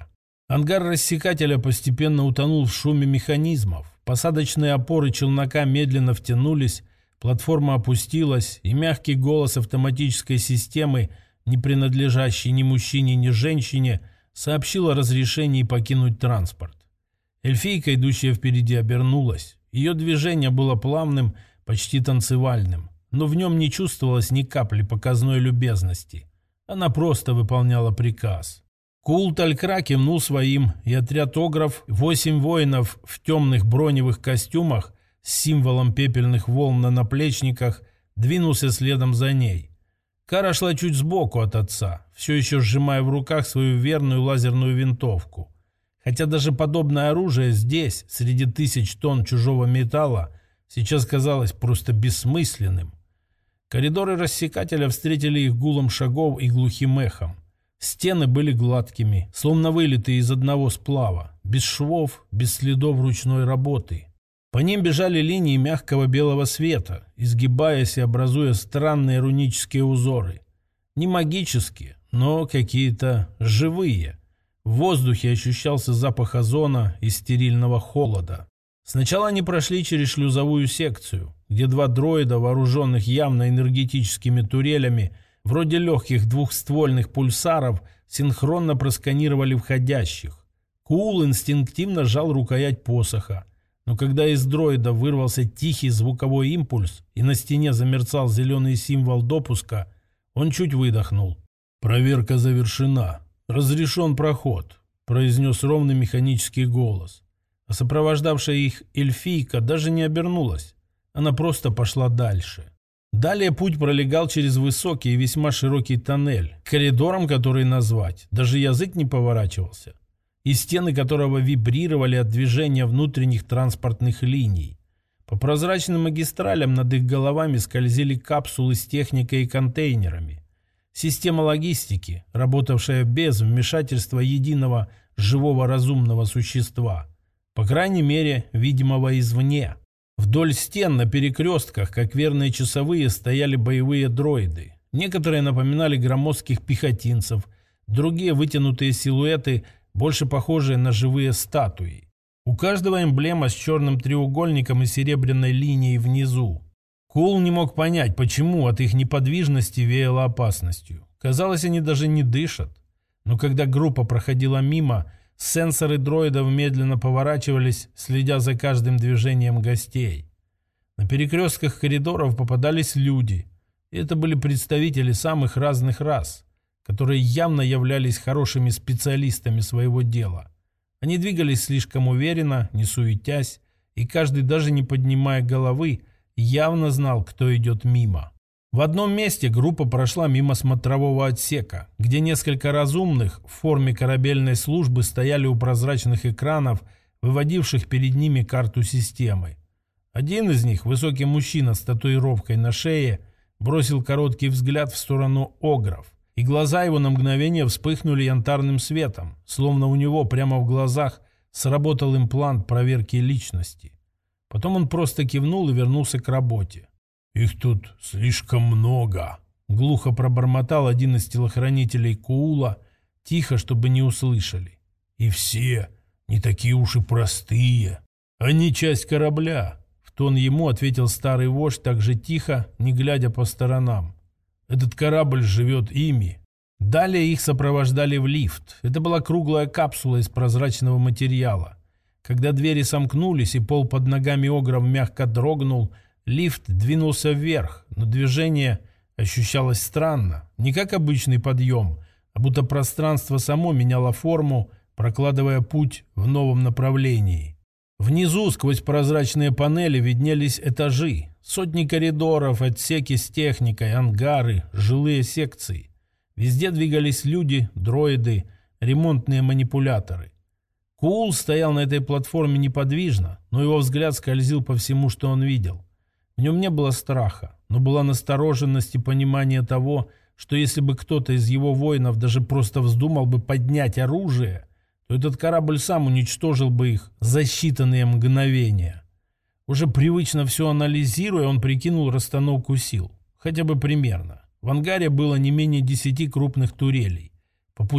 Ангар рассекателя постепенно утонул в шуме механизмов. Посадочные опоры челнока медленно втянулись, платформа опустилась, и мягкий голос автоматической системы, не принадлежащей ни мужчине, ни женщине, сообщил о разрешении покинуть транспорт. Эльфийка, идущая впереди, обернулась. Ее движение было плавным, почти танцевальным, но в нем не чувствовалось ни капли показной любезности. Она просто выполняла приказ. Куул Талькра кивнул своим, и отряд огров, восемь воинов в темных броневых костюмах с символом пепельных волн на наплечниках, двинулся следом за ней. Кара шла чуть сбоку от отца, все еще сжимая в руках свою верную лазерную винтовку. Хотя даже подобное оружие здесь, среди тысяч тонн чужого металла, сейчас казалось просто бессмысленным. Коридоры рассекателя встретили их гулом шагов и глухим эхом. Стены были гладкими, словно вылитые из одного сплава, без швов, без следов ручной работы. По ним бежали линии мягкого белого света, изгибаясь и образуя странные рунические узоры. Не магические, но какие-то живые. В воздухе ощущался запах озона и стерильного холода. Сначала они прошли через шлюзовую секцию, где два дроида, вооруженных явно энергетическими турелями, вроде легких двухствольных пульсаров, синхронно просканировали входящих. Куул инстинктивно сжал рукоять посоха, но когда из дроида вырвался тихий звуковой импульс и на стене замерцал зеленый символ допуска, он чуть выдохнул. «Проверка завершена. Разрешен проход», — произнес ровный механический голос. А сопровождавшая их эльфийка даже не обернулась. Она просто пошла дальше. Далее путь пролегал через высокий и весьма широкий тоннель, коридором который назвать даже язык не поворачивался, и стены которого вибрировали от движения внутренних транспортных линий. По прозрачным магистралям над их головами скользили капсулы с техникой и контейнерами. Система логистики, работавшая без вмешательства единого живого разумного существа, по крайней мере, видимого извне. Вдоль стен на перекрестках, как верные часовые, стояли боевые дроиды. Некоторые напоминали громоздких пехотинцев, другие вытянутые силуэты, больше похожие на живые статуи. У каждого эмблема с черным треугольником и серебряной линией внизу. Куул не мог понять, почему от их неподвижности веяло опасностью. Казалось, они даже не дышат. Но когда группа проходила мимо, сенсоры дроидов медленно поворачивались, следя за каждым движением гостей. На перекрестках коридоров попадались люди. И это были представители самых разных рас, которые явно являлись хорошими специалистами своего дела. Они двигались слишком уверенно, не суетясь, и каждый, даже не поднимая головы, явно знал, кто идет мимо. В одном месте группа прошла мимо смотрового отсека, где несколько разумных в форме корабельной службы стояли у прозрачных экранов, выводивших перед ними карту системы. Один из них, высокий мужчина с татуировкой на шее, бросил короткий взгляд в сторону огров, и глаза его на мгновение вспыхнули янтарным светом, словно у него прямо в глазах сработал имплант проверки личности. Потом он просто кивнул и вернулся к работе. «Их тут слишком много», — глухо пробормотал один из телохранителей Куула, тихо, чтобы не услышали. «И все не такие уж и простые. Они часть корабля», — в тон ему ответил старый вождь так же тихо, не глядя по сторонам. «Этот корабль живет ими». Далее их сопровождали в лифт. Это была круглая капсула из прозрачного материала. Когда двери сомкнулись и пол под ногами огров мягко дрогнул, лифт двинулся вверх, но движение ощущалось странно, не как обычный подъем, а будто пространство само меняло форму, прокладывая путь в новом направлении. Внизу, сквозь прозрачные панели, виднелись этажи, сотни коридоров, отсеки с техникой, ангары, жилые секции. Везде двигались люди, дроиды, ремонтные манипуляторы. Куул стоял на этой платформе неподвижно, но его взгляд скользил по всему, что он видел. В нем не было страха, но была настороженность и понимание того, что если бы кто-то из его воинов даже просто вздумал бы поднять оружие, то этот корабль сам уничтожил бы их за считанные мгновения. Уже привычно все анализируя, он прикинул расстановку сил, хотя бы примерно. В ангаре было не менее десяти крупных турелей. По пути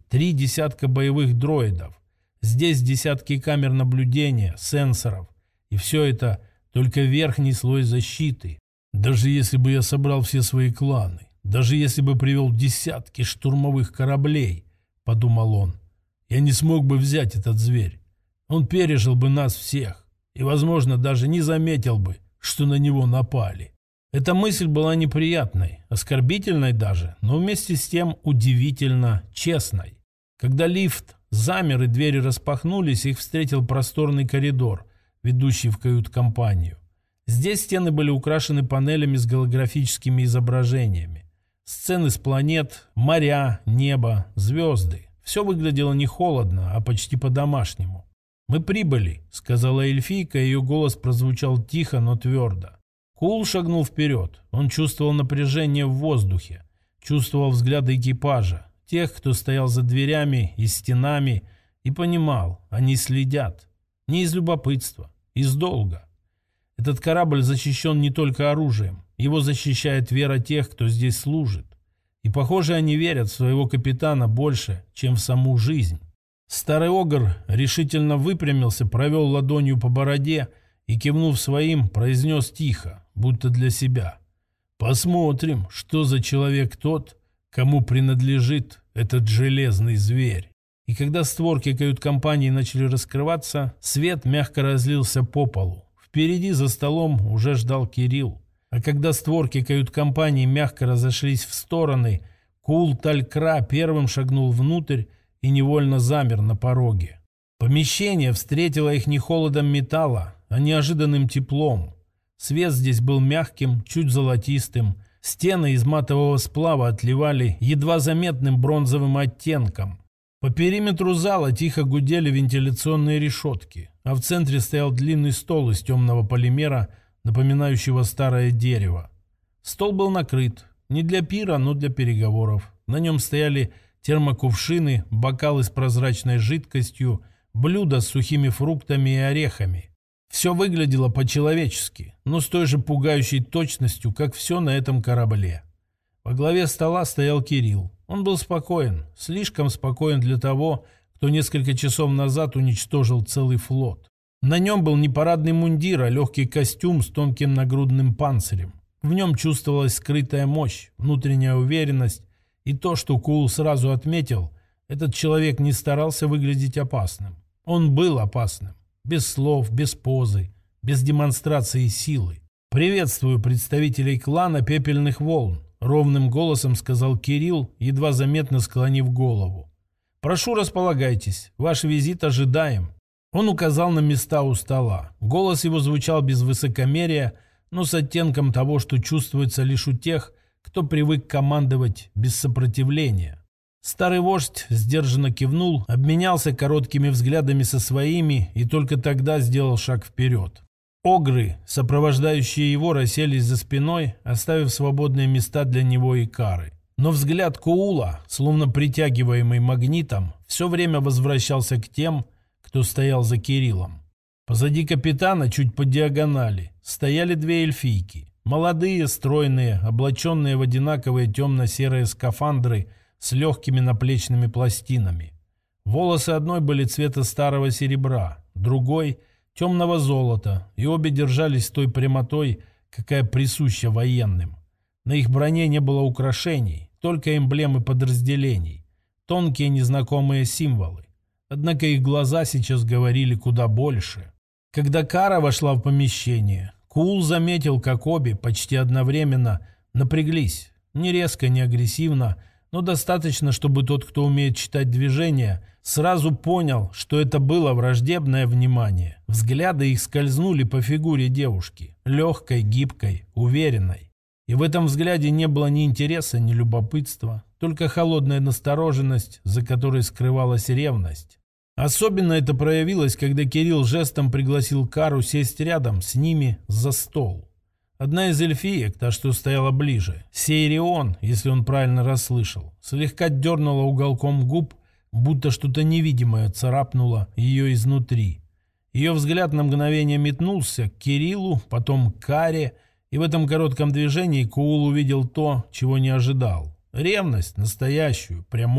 три десятка боевых дроидов. Здесь десятки камер наблюдения, сенсоров. И все это только верхний слой защиты. Даже если бы я собрал все свои кланы, даже если бы привел десятки штурмовых кораблей, подумал он, я не смог бы взять этот зверь. Он пережил бы нас всех и, возможно, даже не заметил бы, что на него напали. Эта мысль была неприятной, оскорбительной даже, но вместе с тем удивительно честной. Когда лифт замер и двери распахнулись, их встретил просторный коридор, ведущий в кают-компанию. Здесь стены были украшены панелями с голографическими изображениями. Сцены с планет, моря, небо, звезды. Все выглядело не холодно, а почти по-домашнему. «Мы прибыли», — сказала эльфийка, ее голос прозвучал тихо, но твердо. Кул шагнул вперед. Он чувствовал напряжение в воздухе, чувствовал взгляды экипажа, тех, кто стоял за дверями и стенами, и понимал, они следят. Не из любопытства, из долга. Этот корабль защищен не только оружием, его защищает вера тех, кто здесь служит. И, похоже, они верят в своего капитана больше, чем в саму жизнь. Старый огр решительно выпрямился, провел ладонью по бороде и, кивнув своим, произнес тихо, будто для себя: «Посмотрим, что за человек тот, кому принадлежит этот железный зверь». И когда створки кают-компании начали раскрываться, свет мягко разлился по полу. Впереди за столом уже ждал Кирилл. А когда створки кают-компании мягко разошлись в стороны, Кул Талькра первым шагнул внутрь и невольно замер на пороге. Помещение встретило их не холодом металла, а неожиданным теплом. Свет здесь был мягким, чуть золотистым. Стены из матового сплава отливали едва заметным бронзовым оттенком. По периметру зала тихо гудели вентиляционные решетки, а в центре стоял длинный стол из темного полимера, напоминающего старое дерево. Стол был накрыт, не для пира, но для переговоров. На нем стояли термокувшины, бокалы с прозрачной жидкостью, блюда с сухими фруктами и орехами. Все выглядело по-человечески, но с той же пугающей точностью, как все на этом корабле. Во главе стола стоял Кирилл. Он был спокоен, слишком спокоен для того, кто несколько часов назад уничтожил целый флот. На нем был не парадный мундир, а легкий костюм с тонким нагрудным панцирем. В нем чувствовалась скрытая мощь, внутренняя уверенность и то, что Кул сразу отметил, этот человек не старался выглядеть опасным. Он был опасным. Без слов, без позы, без демонстрации силы. «Приветствую представителей клана Пепельных Волн», — ровным голосом сказал Кирилл, едва заметно склонив голову. «Прошу, располагайтесь. Ваш визит ожидаем». Он указал на места у стола. Голос его звучал без высокомерия, но с оттенком того, что чувствуется лишь у тех, кто привык командовать без сопротивления. Старый вождь сдержанно кивнул, обменялся короткими взглядами со своими и только тогда сделал шаг вперед. Огры, сопровождающие его, расселись за спиной, оставив свободные места для него и Кары. Но взгляд Куула, словно притягиваемый магнитом, все время возвращался к тем, кто стоял за Кириллом. Позади капитана, чуть по диагонали, стояли две эльфийки. Молодые, стройные, облаченные в одинаковые темно-серые скафандры с легкими наплечными пластинами. Волосы одной были цвета старого серебра, другой — темного золота, и обе держались с той прямотой, какая присуща военным. На их броне не было украшений, только эмблемы подразделений, тонкие незнакомые символы. Однако их глаза сейчас говорили куда больше. Когда Кара вошла в помещение, Кул заметил, как обе почти одновременно напряглись, не резко, не агрессивно, но достаточно, чтобы тот, кто умеет читать движения, сразу понял, что это было враждебное внимание. Взгляды их скользнули по фигуре девушки, легкой, гибкой, уверенной. И в этом взгляде не было ни интереса, ни любопытства, только холодная настороженность, за которой скрывалась ревность. Особенно это проявилось, когда Кирилл жестом пригласил Кару сесть рядом с ними за стол. Одна из эльфиек, та, что стояла ближе, Сейрион, если он правильно расслышал, слегка дернула уголком губ, будто что-то невидимое царапнуло ее изнутри. Ее взгляд на мгновение метнулся к Кириллу, потом к Каре, и в этом коротком движении Куул увидел то, чего не ожидал. Ревность, настоящую, прямую,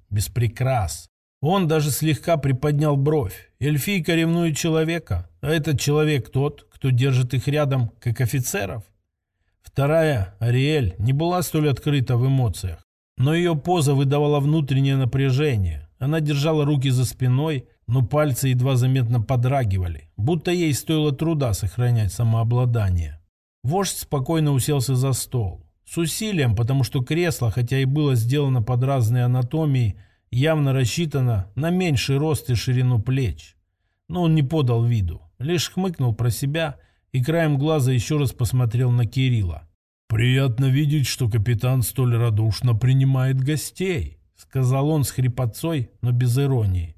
без прикрас. Он даже слегка приподнял бровь. Эльфийка ревнует человека, а этот человек тот, кто держит их рядом, как офицеров. Вторая, Ариэль, не была столь открыта в эмоциях, но ее поза выдавала внутреннее напряжение. Она держала руки за спиной, но пальцы едва заметно подрагивали, будто ей стоило труда сохранять самообладание. Вождь спокойно уселся за стол. С усилием, потому что кресло, хотя и было сделано под разные анатомии, явно рассчитано на меньший рост и ширину плеч. Но он не подал виду, лишь хмыкнул про себя и краем глаза еще раз посмотрел на Кирилла. «Приятно видеть, что капитан столь радушно принимает гостей», — сказал он с хрипотцой, но без иронии.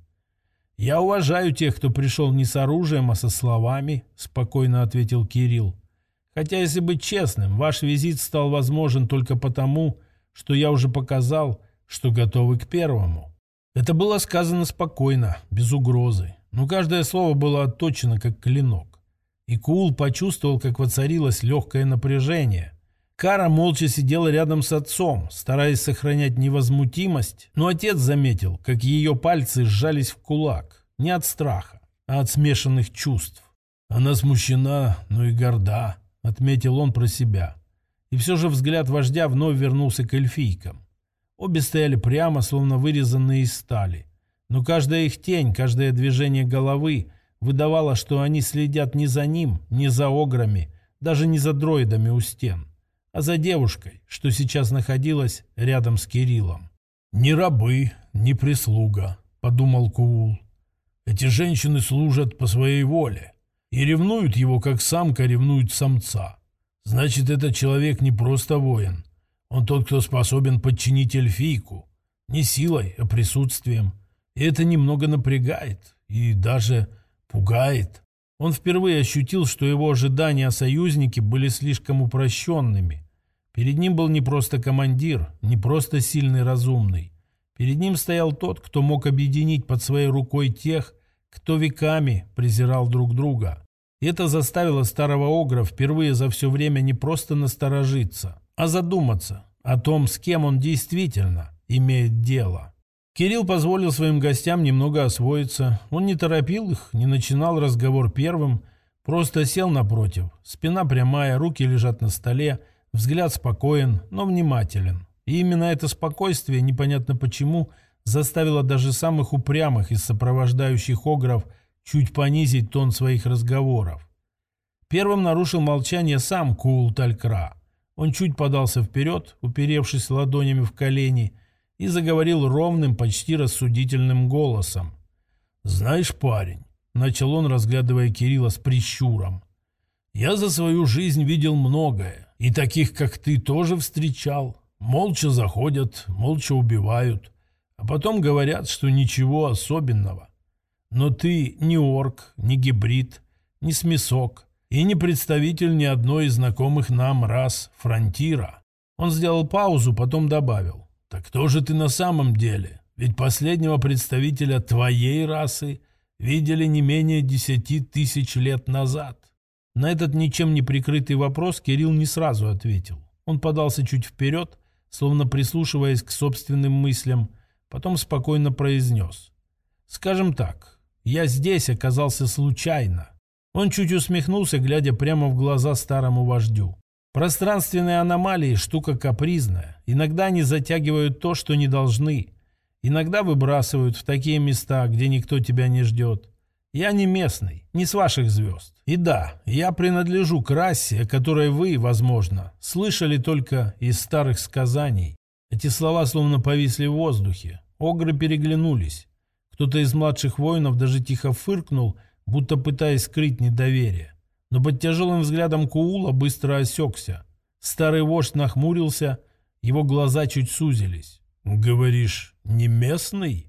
«Я уважаю тех, кто пришел не с оружием, а со словами», — спокойно ответил Кирилл. «Хотя, если быть честным, ваш визит стал возможен только потому, что я уже показал, что готовы к первому». Это было сказано спокойно, без угрозы, но каждое слово было отточено, как клинок. И Куул почувствовал, как воцарилось легкое напряжение. Кара молча сидела рядом с отцом, стараясь сохранять невозмутимость, но отец заметил, как ее пальцы сжались в кулак, не от страха, а от смешанных чувств. «Она смущена, но и горда», — отметил он про себя. И все же взгляд вождя вновь вернулся к эльфийкам. Обе стояли прямо, словно вырезанные из стали. Но каждая их тень, каждое движение головы выдавало, что они следят не за ним, не за ограми, даже не за дроидами у стен, а за девушкой, что сейчас находилась рядом с Кириллом. «Не рабы, не прислуга», — подумал Куул. «Эти женщины служат по своей воле и ревнуют его, как самка ревнует самца. Значит, этот человек не просто воин. Он тот, кто способен подчинить эльфийку. Не силой, а присутствием. И это немного напрягает и даже пугает». Он впервые ощутил, что его ожидания о союзнике были слишком упрощенными. Перед ним был не просто командир, не просто сильный разумный. Перед ним стоял тот, кто мог объединить под своей рукой тех, кто веками презирал друг друга. И это заставило старого огра впервые за все время не просто насторожиться, а задуматься о том, с кем он действительно имеет дело. Кирилл позволил своим гостям немного освоиться. Он не торопил их, не начинал разговор первым, просто сел напротив. Спина прямая, руки лежат на столе, взгляд спокоен, но внимателен. И именно это спокойствие, непонятно почему, заставило даже самых упрямых из сопровождающих огров чуть понизить тон своих разговоров. Первым нарушил молчание сам Куул Талькра. Он чуть подался вперед, уперевшись ладонями в колени, и заговорил ровным, почти рассудительным голосом. «Знаешь, парень», — начал он, разглядывая Кирилла с прищуром, — «я за свою жизнь видел многое, и таких, как ты, тоже встречал. Молча заходят, молча убивают, а потом говорят, что ничего особенного. Но ты не орк, не гибрид, не смесок и не представитель ни одной из знакомых нам рас фронтира». Он сделал паузу, потом добавил: «Так кто же ты на самом деле? Ведь последнего представителя твоей расы видели не менее десяти тысяч лет назад». На этот ничем не прикрытый вопрос Кирилл не сразу ответил. Он подался чуть вперед, словно прислушиваясь к собственным мыслям, потом спокойно произнес: «Скажем так, я здесь оказался случайно». Он чуть усмехнулся, глядя прямо в глаза старому вождю. Пространственные аномалии – штука капризная. Иногда они затягивают то, что не должны. Иногда выбрасывают в такие места, где никто тебя не ждет. Я не местный, не с ваших звезд. И да, я принадлежу к расе, о которой вы, возможно, слышали только из старых сказаний. Эти слова словно повисли в воздухе. Огры переглянулись. Кто-то из младших воинов даже тихо фыркнул, будто пытаясь скрыть недоверие. Но под тяжелым взглядом Куула быстро осекся. Старый вождь нахмурился, его глаза чуть сузились. «Говоришь, не местный?»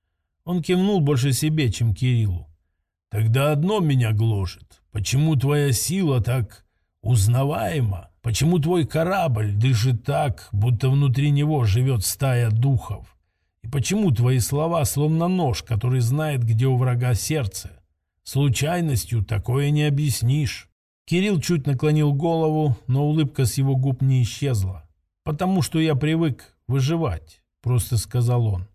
Он кивнул больше себе, чем Кириллу. «Тогда одно меня гложет. Почему твоя сила так узнаваема? Почему твой корабль дышит так, будто внутри него живет стая духов? И почему твои слова словно нож, который знает, где у врага сердце? Случайностью такое не объяснишь». Кирилл чуть наклонил голову, но улыбка с его губ не исчезла. «Потому что я привык выживать», — просто сказал он.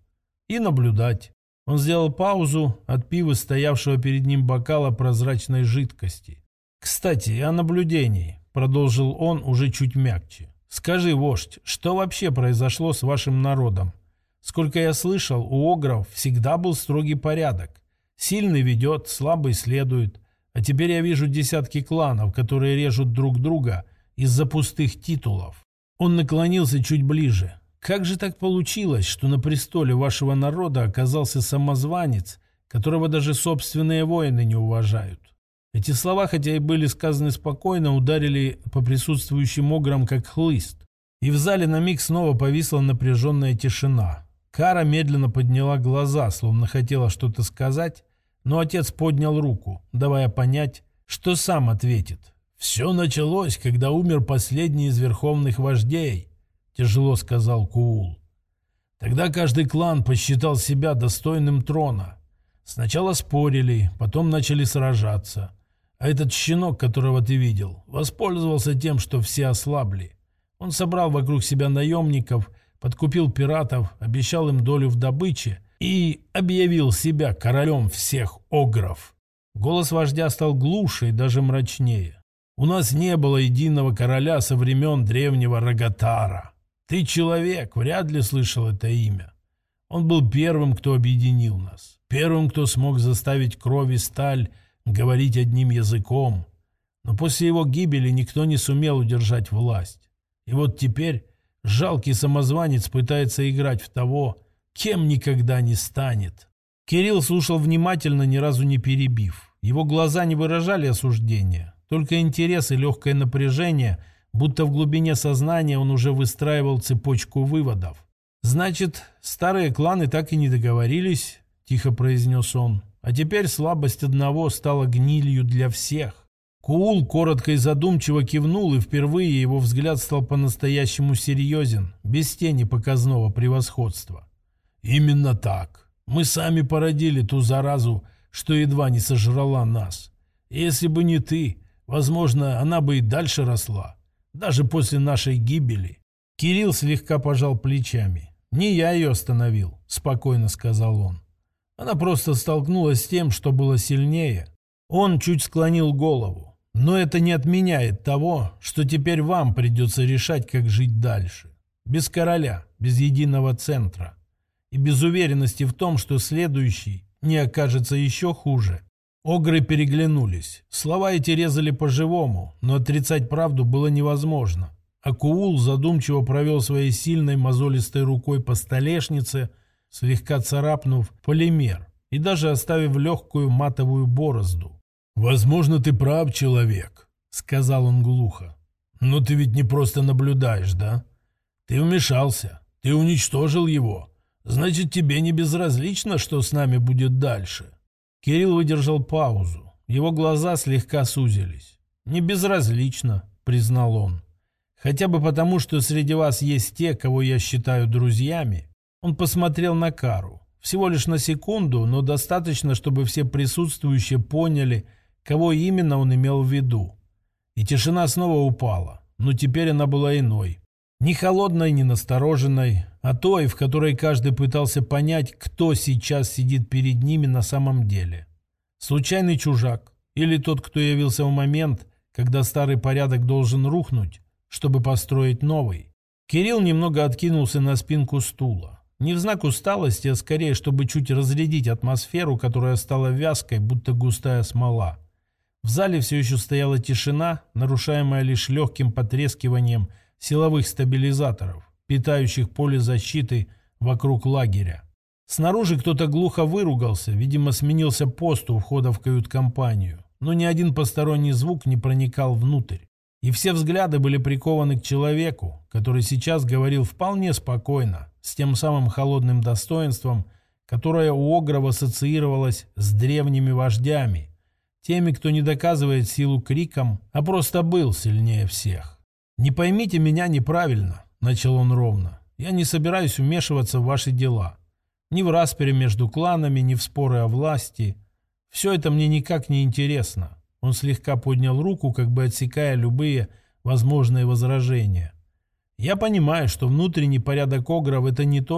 и наблюдать. Он сделал паузу, отпив из стоявшего перед ним бокала прозрачной жидкости. «Кстати, о наблюдении», — продолжил он уже чуть мягче. «Скажи, вождь, что вообще произошло с вашим народом? Сколько я слышал, у огров всегда был строгий порядок. Сильный ведет, слабый следует. А теперь я вижу десятки кланов, которые режут друг друга из-за пустых титулов». Он наклонился чуть ближе. «Как же так получилось, что на престоле вашего народа оказался самозванец, которого даже собственные воины не уважают?» Эти слова, хотя и были сказаны спокойно, ударили по присутствующим ограм как хлыст. И в зале на миг снова повисла напряженная тишина. Кара медленно подняла глаза, словно хотела что-то сказать, но отец поднял руку, давая понять, что сам ответит. «Все началось, когда умер последний из верховных вождей», — тяжело сказал Куул. «Тогда каждый клан посчитал себя достойным трона. Сначала спорили, потом начали сражаться. А этот щенок, которого ты видел, воспользовался тем, что все ослабли. Он собрал вокруг себя наемников, подкупил пиратов, обещал им долю в добыче и объявил себя королем всех огров». Голос вождя стал глуше и даже мрачнее. «У нас не было единого короля со времен древнего Рогатара. Ты человек, вряд ли слышал это имя. Он был первым, кто объединил нас, первым, кто смог заставить кровь и сталь говорить одним языком. Но после его гибели никто не сумел удержать власть. И вот теперь жалкий самозванец пытается играть в того, кем никогда не станет». Кирилл слушал внимательно, ни разу не перебив. Его глаза не выражали осуждения, только интерес и легкое напряжение, будто в глубине сознания он уже выстраивал цепочку выводов. «Значит, старые кланы так и не договорились», — тихо произнес он. «А теперь слабость одного стала гнилью для всех». Куул коротко и задумчиво кивнул, и впервые его взгляд стал по-настоящему серьезен, без тени показного превосходства. «Именно так. Мы сами породили ту заразу, что едва не сожрала нас. И если бы не ты, возможно, она бы и дальше росла, даже после нашей гибели». Кирилл слегка пожал плечами. «Не я ее остановил», — спокойно сказал он. «Она просто столкнулась с тем, что было сильнее». Он чуть склонил голову. «Но это не отменяет того, что теперь вам придется решать, как жить дальше. Без короля, без единого центра. И без уверенности в том, что следующий не окажется еще хуже». Огры переглянулись. Слова эти резали по-живому, но отрицать правду было невозможно. А Куул задумчиво провел своей сильной мозолистой рукой по столешнице, слегка царапнув полимер и даже оставив легкую матовую борозду. «Возможно, ты прав, человек», — сказал он глухо. «Но ты ведь не просто наблюдаешь, да? Ты вмешался, ты уничтожил его. Значит, тебе не безразлично, что с нами будет дальше». Кирилл выдержал паузу. Его глаза слегка сузились. «Не безразлично», — признал он. «Хотя бы потому, что среди вас есть те, кого я считаю друзьями». Он посмотрел на Кару. Всего лишь на секунду, но достаточно, чтобы все присутствующие поняли, кого именно он имел в виду. И тишина снова упала, но теперь она была иной. Не холодной, не настороженной, а той, в которой каждый пытался понять, кто сейчас сидит перед ними на самом деле. Случайный чужак или тот, кто явился в момент, когда старый порядок должен рухнуть, чтобы построить новый. Кирилл немного откинулся на спинку стула. Не в знак усталости, а скорее, чтобы чуть разрядить атмосферу, которая стала вязкой, будто густая смола. В зале все еще стояла тишина, нарушаемая лишь легким потрескиванием силовых стабилизаторов, питающих поле защиты вокруг лагеря. Снаружи кто-то глухо выругался, видимо, сменился пост у входа в кают-компанию, но ни один посторонний звук не проникал внутрь. И все взгляды были прикованы к человеку, который сейчас говорил вполне спокойно, с тем самым холодным достоинством, которое у Огров ассоциировалось с древними вождями, теми, кто не доказывает силу криком, а просто был сильнее всех. «Не поймите меня неправильно», — начал он ровно. «Я не собираюсь вмешиваться в ваши дела. Ни в распри между кланами, ни в споры о власти. Все это мне никак не интересно». Он слегка поднял руку, как бы отсекая любые возможные возражения. «Я понимаю, что внутренний порядок Огров — это не то,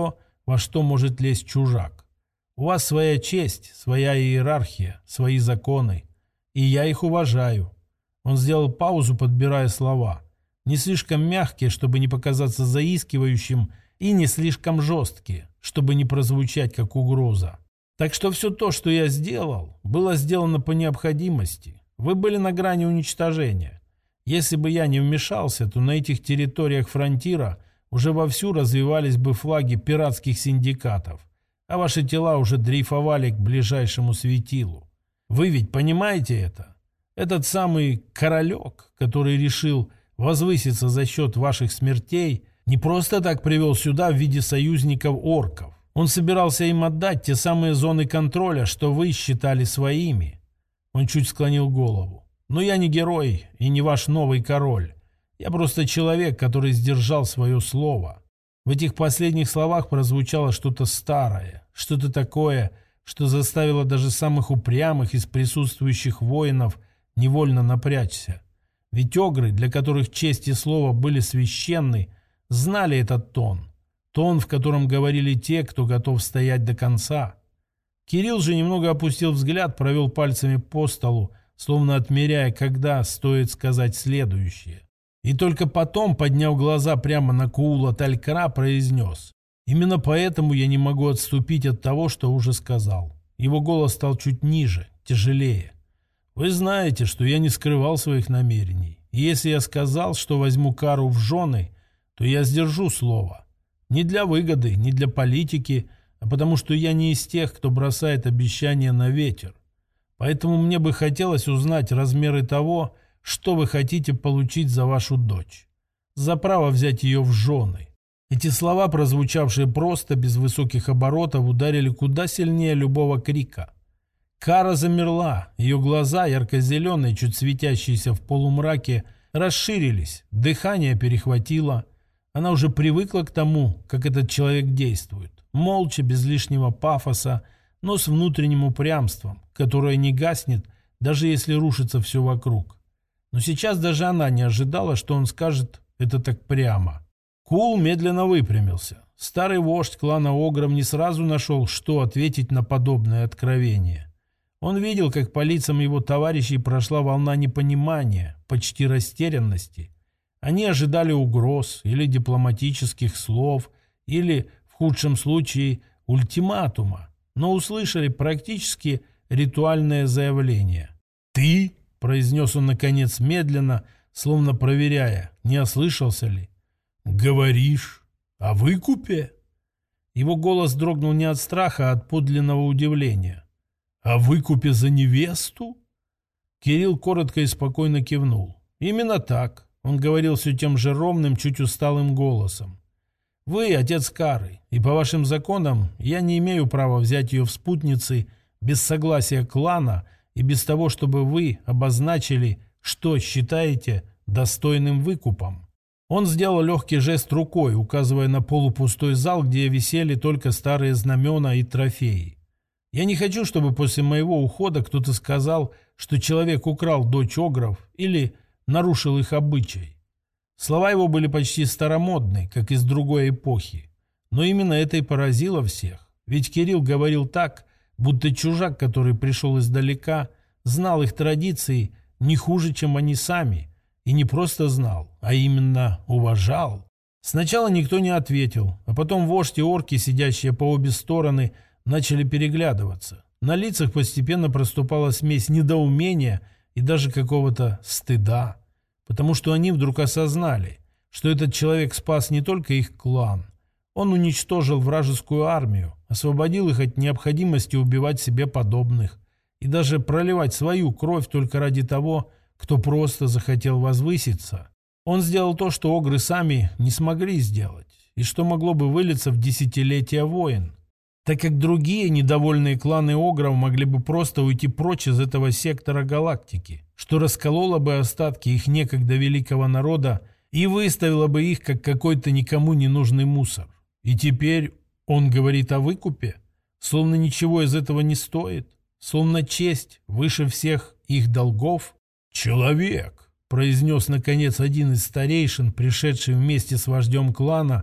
во что может лезть чужак. У вас своя честь, своя иерархия, свои законы. И я их уважаю». Он сделал паузу, подбирая слова. Не слишком мягкие, чтобы не показаться заискивающим, и не слишком жесткие, чтобы не прозвучать как угроза. «Так что все то, что я сделал, было сделано по необходимости. Вы были на грани уничтожения. Если бы я не вмешался, то на этих территориях фронтира уже вовсю развивались бы флаги пиратских синдикатов, а ваши тела уже дрейфовали к ближайшему светилу. Вы ведь понимаете это? Этот самый королек, который решил возвыситься за счет ваших смертей, не просто так привел сюда в виде союзников орков. Он собирался им отдать те самые зоны контроля, что вы считали своими». Он чуть склонил голову. «Но я не герой и не ваш новый король. Я просто человек, который сдержал свое слово». В этих последних словах прозвучало что-то старое, что-то такое, что заставило даже самых упрямых из присутствующих воинов невольно напрячься. Ведь огры, для которых честь и слово были священны, знали этот тон. Тон, в котором говорили те, кто готов стоять до конца. Кирилл же немного опустил взгляд, провел пальцами по столу, словно отмеряя, когда стоит сказать следующее. И только потом, подняв глаза прямо на Куула Талькара, произнес: «Именно поэтому я не могу отступить от того, что уже сказал». Его голос стал чуть ниже, тяжелее. «Вы знаете, что я не скрывал своих намерений. И если я сказал, что возьму Кару в жены, то я сдержу слово. Не для выгоды, не для политики, а потому что я не из тех, кто бросает обещания на ветер. Поэтому мне бы хотелось узнать размеры того, что вы хотите получить за вашу дочь. За право взять ее в жены». Эти слова, прозвучавшие просто, без высоких оборотов, ударили куда сильнее любого крика. Кара замерла, ее глаза, ярко-зеленые, чуть светящиеся в полумраке, расширились, дыхание перехватило. Она уже привыкла к тому, как этот человек действует. Молча, без лишнего пафоса, но с внутренним упрямством, которое не гаснет, даже если рушится все вокруг. Но сейчас даже она не ожидала, что он скажет это так прямо. Кул медленно выпрямился. Старый вождь клана Огров не сразу нашел, что ответить на подобное откровение. Он видел, как по лицам его товарищей прошла волна непонимания, почти растерянности. Они ожидали угроз или дипломатических слов, или, в худшем случае, ультиматума, но услышали практически ритуальное заявление. «Ты?» – произнес он, наконец, медленно, словно проверяя, не ослышался ли. «Говоришь о выкупе?» Его голос дрогнул не от страха, а от подлинного удивления. «О выкупе за невесту?» Кирилл коротко и спокойно кивнул. «Именно так», — он говорил все тем же ровным, чуть усталым голосом. «Вы отец Кары, и по вашим законам я не имею права взять ее в спутницы без согласия клана и без того, чтобы вы обозначили, что считаете достойным выкупом». Он сделал легкий жест рукой, указывая на полупустой зал, где висели только старые знамена и трофеи. «Я не хочу, чтобы после моего ухода кто-то сказал, что человек украл дочь Огров или нарушил их обычай». Слова его были почти старомодны, как из другой эпохи. Но именно это и поразило всех. Ведь Кирилл говорил так, будто чужак, который пришел издалека, знал их традиции не хуже, чем они сами. И не просто знал, а именно уважал. Сначала никто не ответил, а потом вождь и орки, сидящие по обе стороны, начали переглядываться. На лицах постепенно проступала смесь недоумения и даже какого-то стыда, потому что они вдруг осознали, что этот человек спас не только их клан. Он уничтожил вражескую армию, освободил их от необходимости убивать себе подобных и даже проливать свою кровь только ради того, кто просто захотел возвыситься. Он сделал то, что огры сами не смогли сделать, и что могло бы вылиться в десятилетия войн. Так как другие недовольные кланы огров могли бы просто уйти прочь из этого сектора галактики, что раскололо бы остатки их некогда великого народа и выставило бы их как какой-то никому не нужный мусор. И теперь он говорит о выкупе, словно ничего из этого не стоит, словно честь выше всех их долгов. «Человек», — произнес наконец один из старейшин, пришедший вместе с вождем клана,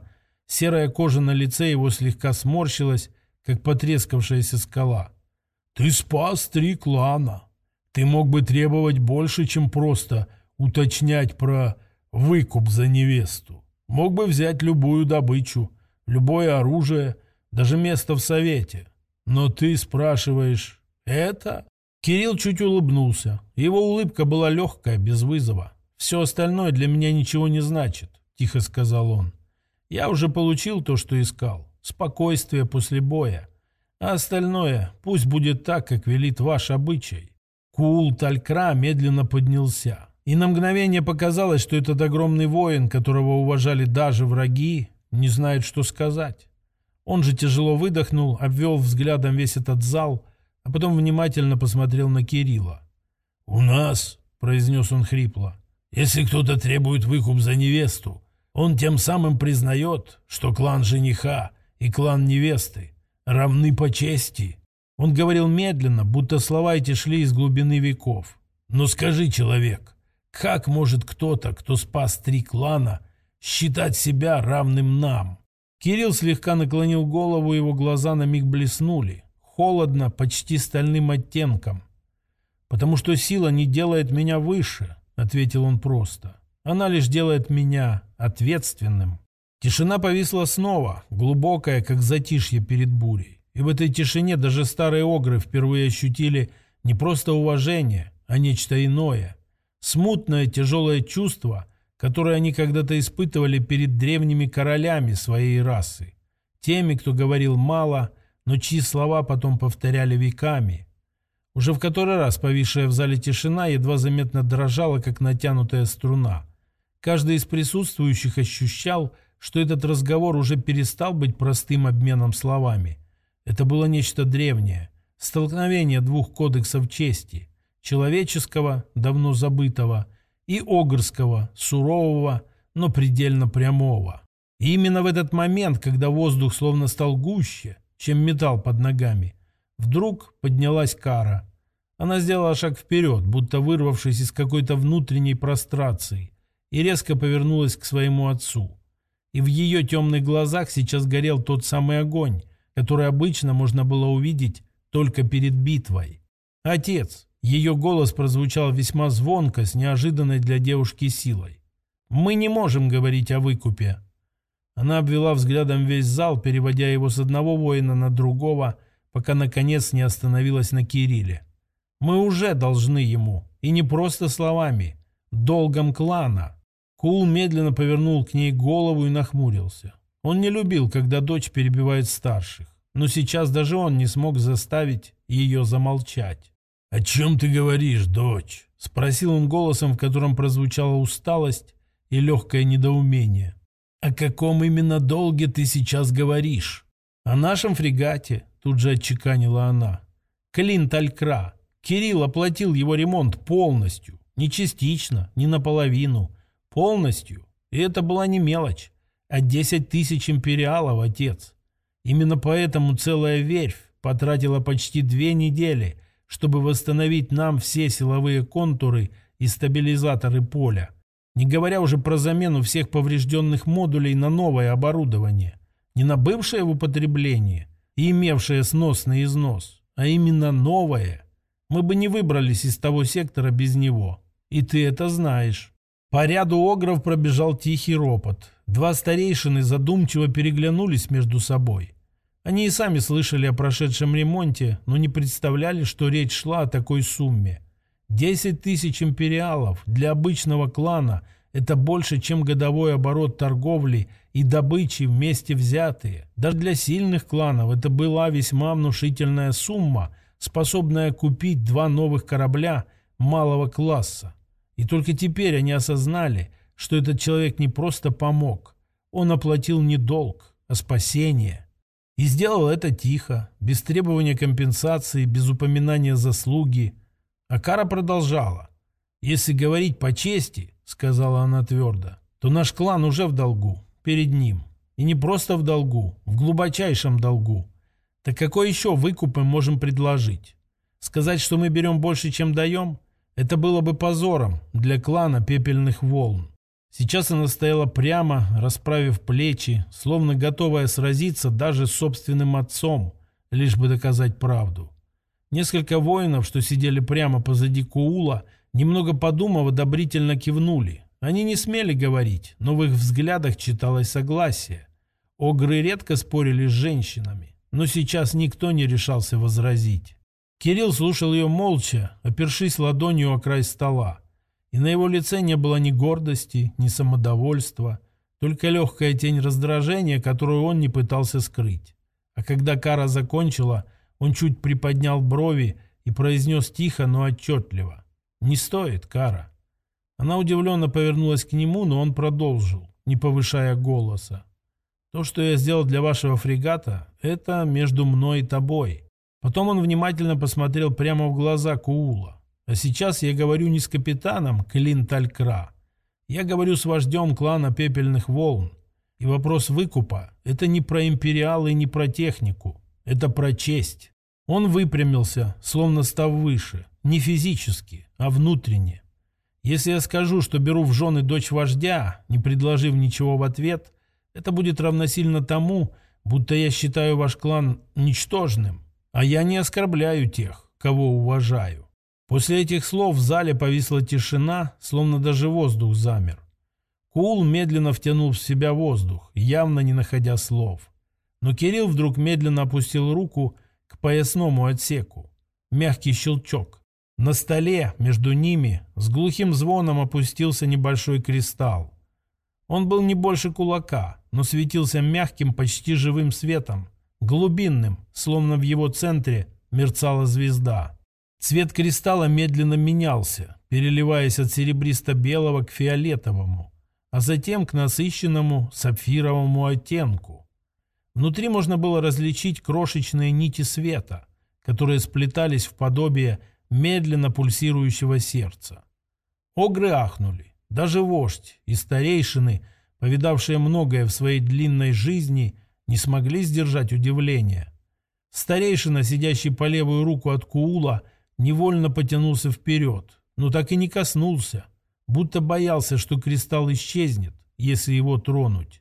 Серая кожа на лице его слегка сморщилась, как потрескавшаяся скала. «Ты спас три клана. Ты мог бы требовать больше, чем просто уточнять про выкуп за невесту. Мог бы взять любую добычу, любое оружие, даже место в совете. Но ты спрашиваешь «это?» Кирилл чуть улыбнулся. Его улыбка была легкая, без вызова. «Все остальное для меня ничего не значит», — тихо сказал он. «Я уже получил то, что искал. Спокойствие после боя. А остальное пусть будет так, как велит ваш обычай». Куул Талькра медленно поднялся. И на мгновение показалось, что этот огромный воин, которого уважали даже враги, не знает, что сказать. Он же тяжело выдохнул, обвел взглядом весь этот зал, а потом внимательно посмотрел на Кирилла. «У нас», — произнес он хрипло, — «если кто-то требует выкуп за невесту, он тем самым признает, что клан жениха и клан невесты равны по чести». Он говорил медленно, будто слова эти шли из глубины веков. «Но скажи, человек, как может кто-то, кто спас три клана, считать себя равным нам?» Кирилл слегка наклонил голову, его глаза на миг блеснули. Холодно, почти стальным оттенком. «Потому что сила не делает меня выше», — ответил он просто. «Она лишь делает меня ответственным». Тишина повисла снова, глубокая, как затишье перед бурей. И в этой тишине даже старые огры впервые ощутили не просто уважение, а нечто иное. Смутное, тяжелое чувство, которое они когда-то испытывали перед древними королями своей расы. Теми, кто говорил мало, но чьи слова потом повторяли веками. Уже в который раз повисшая в зале тишина едва заметно дрожала, как натянутая струна. Каждый из присутствующих ощущал, что этот разговор уже перестал быть простым обменом словами. Это было нечто древнее, столкновение двух кодексов чести, человеческого, давно забытого, и огрского, сурового, но предельно прямого. И именно в этот момент, когда воздух словно стал гуще, чем металл под ногами, вдруг поднялась Кара. Она сделала шаг вперед, будто вырвавшись из какой-то внутренней прострации, и резко повернулась к своему отцу. И в ее темных глазах сейчас горел тот самый огонь, который обычно можно было увидеть только перед битвой. «Отец!» Ее голос прозвучал весьма звонко, с неожиданной для девушки силой. «Мы не можем говорить о выкупе». Она обвела взглядом весь зал, переводя его с одного воина на другого, пока наконец не остановилась на Кирилле. «Мы уже должны ему, и не просто словами, долгом клана». Куул медленно повернул к ней голову и нахмурился. Он не любил, когда дочь перебивает старших, но сейчас даже он не смог заставить ее замолчать. «О чем ты говоришь, дочь?» — спросил он голосом, в котором прозвучала усталость и легкое недоумение. «О каком именно долге ты сейчас говоришь?» «О нашем фрегате», — тут же отчеканила она. «Клин Талькра. Кирилл оплатил его ремонт полностью, не частично, не наполовину, полностью. И это была не мелочь, а десять тысяч империалов, отец. Именно поэтому целая верфь потратила почти две недели, чтобы восстановить нам все силовые контуры и стабилизаторы поля. Не говоря уже про замену всех поврежденных модулей на новое оборудование. Не на бывшее в употреблении и имевшее сносный износ, а именно новое. Мы бы не выбрались из того сектора без него. И ты это знаешь». По ряду огров пробежал тихий ропот. Два старейшины задумчиво переглянулись между собой. Они и сами слышали о прошедшем ремонте, но не представляли, что речь шла о такой сумме. Десять тысяч империалов для обычного клана – это больше, чем годовой оборот торговли и добычи вместе взятые. Даже для сильных кланов это была весьма внушительная сумма, способная купить два новых корабля малого класса. И только теперь они осознали, что этот человек не просто помог. Он оплатил не долг, а спасение. И сделал это тихо, без требования компенсации, без упоминания заслуги. А Кара продолжала. «Если говорить по чести, — сказала она твердо, — то наш клан уже в долгу, перед ним. И не просто в долгу, в глубочайшем долгу. Так какой еще выкуп мы можем предложить? Сказать, что мы берем больше, чем даем? Это было бы позором для клана пепельных волн. Сейчас она стояла прямо, расправив плечи, словно готовая сразиться даже с собственным отцом, лишь бы доказать правду. Несколько воинов, что сидели прямо позади Куула, немного подумав, одобрительно кивнули. Они не смели говорить, но в их взглядах читалось согласие. Огры редко спорили с женщинами, но сейчас никто не решался возразить. Кирилл слушал ее молча, опершись ладонью о край стола. И на его лице не было ни гордости, ни самодовольства, только легкая тень раздражения, которую он не пытался скрыть. А когда Кара закончила, он чуть приподнял брови и произнес тихо, но отчетливо: «Не стоит, Кара». Она удивленно повернулась к нему, но он продолжил, не повышая голоса. «То, что я сделал для вашего фрегата, это между мной и тобой». Потом он внимательно посмотрел прямо в глаза Куула. «А сейчас я говорю не с капитаном Клин Талькра. Я говорю с вождем клана Пепельных Волн. И вопрос выкупа – это не про империалы и не про технику. Это про честь». Он выпрямился, словно став выше, не физически, а внутренне. «Если я скажу, что беру в жены дочь вождя, не предложив ничего в ответ, это будет равносильно тому, будто я считаю ваш клан ничтожным, а я не оскорбляю тех, кого уважаю». После этих слов в зале повисла тишина, словно даже воздух замер. Куул медленно втянул в себя воздух, явно не находя слов. Но Кирилл вдруг медленно опустил руку к поясному отсеку. Мягкий щелчок. На столе между ними с глухим звоном опустился небольшой кристалл. Он был не больше кулака, но светился мягким, почти живым светом, глубинным, словно в его центре мерцала звезда. Цвет кристалла медленно менялся, переливаясь от серебристо-белого к фиолетовому, а затем к насыщенному сапфировому оттенку. Внутри можно было различить крошечные нити света, которые сплетались в подобие медленно пульсирующего сердца. Огры ахнули. Даже вождь и старейшины, повидавшие многое в своей длинной жизни, не смогли сдержать удивления. Старейшина, сидящий по левую руку от Куула, невольно потянулся вперед, но так и не коснулся, будто боялся, что кристалл исчезнет, если его тронуть.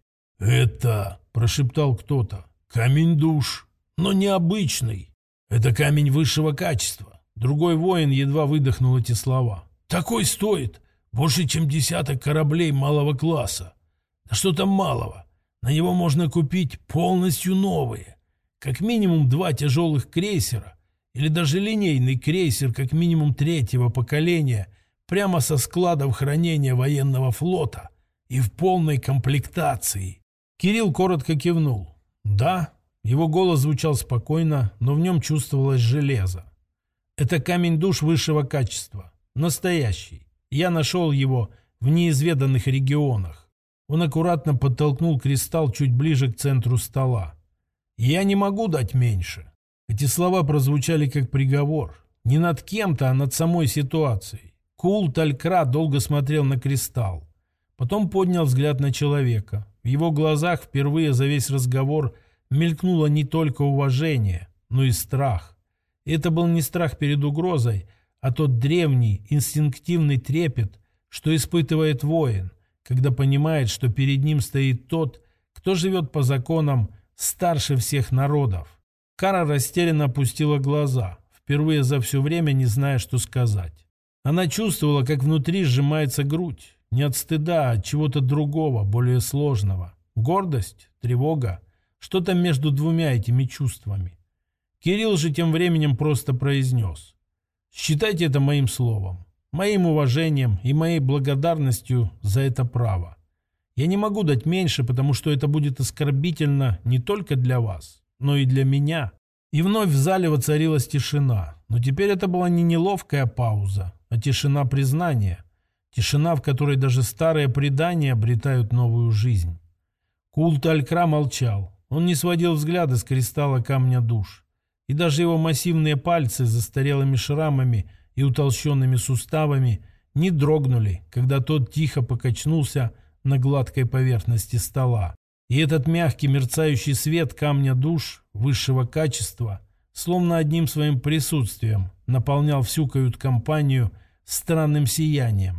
«Это, — прошептал кто-то, — камень душ, но необычный. Это камень высшего качества». Другой воин едва выдохнул эти слова. «Такой стоит больше, чем десяток кораблей малого класса. Да что там малого? На него можно купить полностью новые. Как минимум два тяжелых крейсера, или даже линейный крейсер как минимум третьего поколения, прямо со складов хранения военного флота и в полной комплектации». Кирилл коротко кивнул. «Да». Его голос звучал спокойно, но в нем чувствовалось железо. «Это камень душ высшего качества. Настоящий. Я нашел его в неизведанных регионах». Он аккуратно подтолкнул кристалл чуть ближе к центру стола. «Я не могу дать меньше». Эти слова прозвучали как приговор. Не над кем-то, а над самой ситуацией. Куул Талькра долго смотрел на кристалл. Потом поднял взгляд на человека. В его глазах впервые за весь разговор мелькнуло не только уважение, но и страх. И это был не страх перед угрозой, а тот древний, инстинктивный трепет, что испытывает воин, когда понимает, что перед ним стоит тот, кто живет по законам старше всех народов. Кара растерянно опустила глаза, впервые за все время не зная, что сказать. Она чувствовала, как внутри сжимается грудь. Не от стыда, а от чего-то другого, более сложного. Гордость, тревога, что-то между двумя этими чувствами. Кирилл же тем временем просто произнес: «Считайте это моим словом, моим уважением и моей благодарностью за это право. Я не могу дать меньше, потому что это будет оскорбительно не только для вас, но и для меня». И вновь в зале воцарилась тишина. Но теперь это была не неловкая пауза, а тишина признания. Тишина, в которой даже старые предания обретают новую жизнь. Куул Талькра молчал. Он не сводил взгляда с кристалла камня душ. И даже его массивные пальцы с застарелыми шрамами и утолщенными суставами не дрогнули, когда тот тихо покачнулся на гладкой поверхности стола. И этот мягкий мерцающий свет камня душ высшего качества словно одним своим присутствием наполнял всю кают-компанию странным сиянием,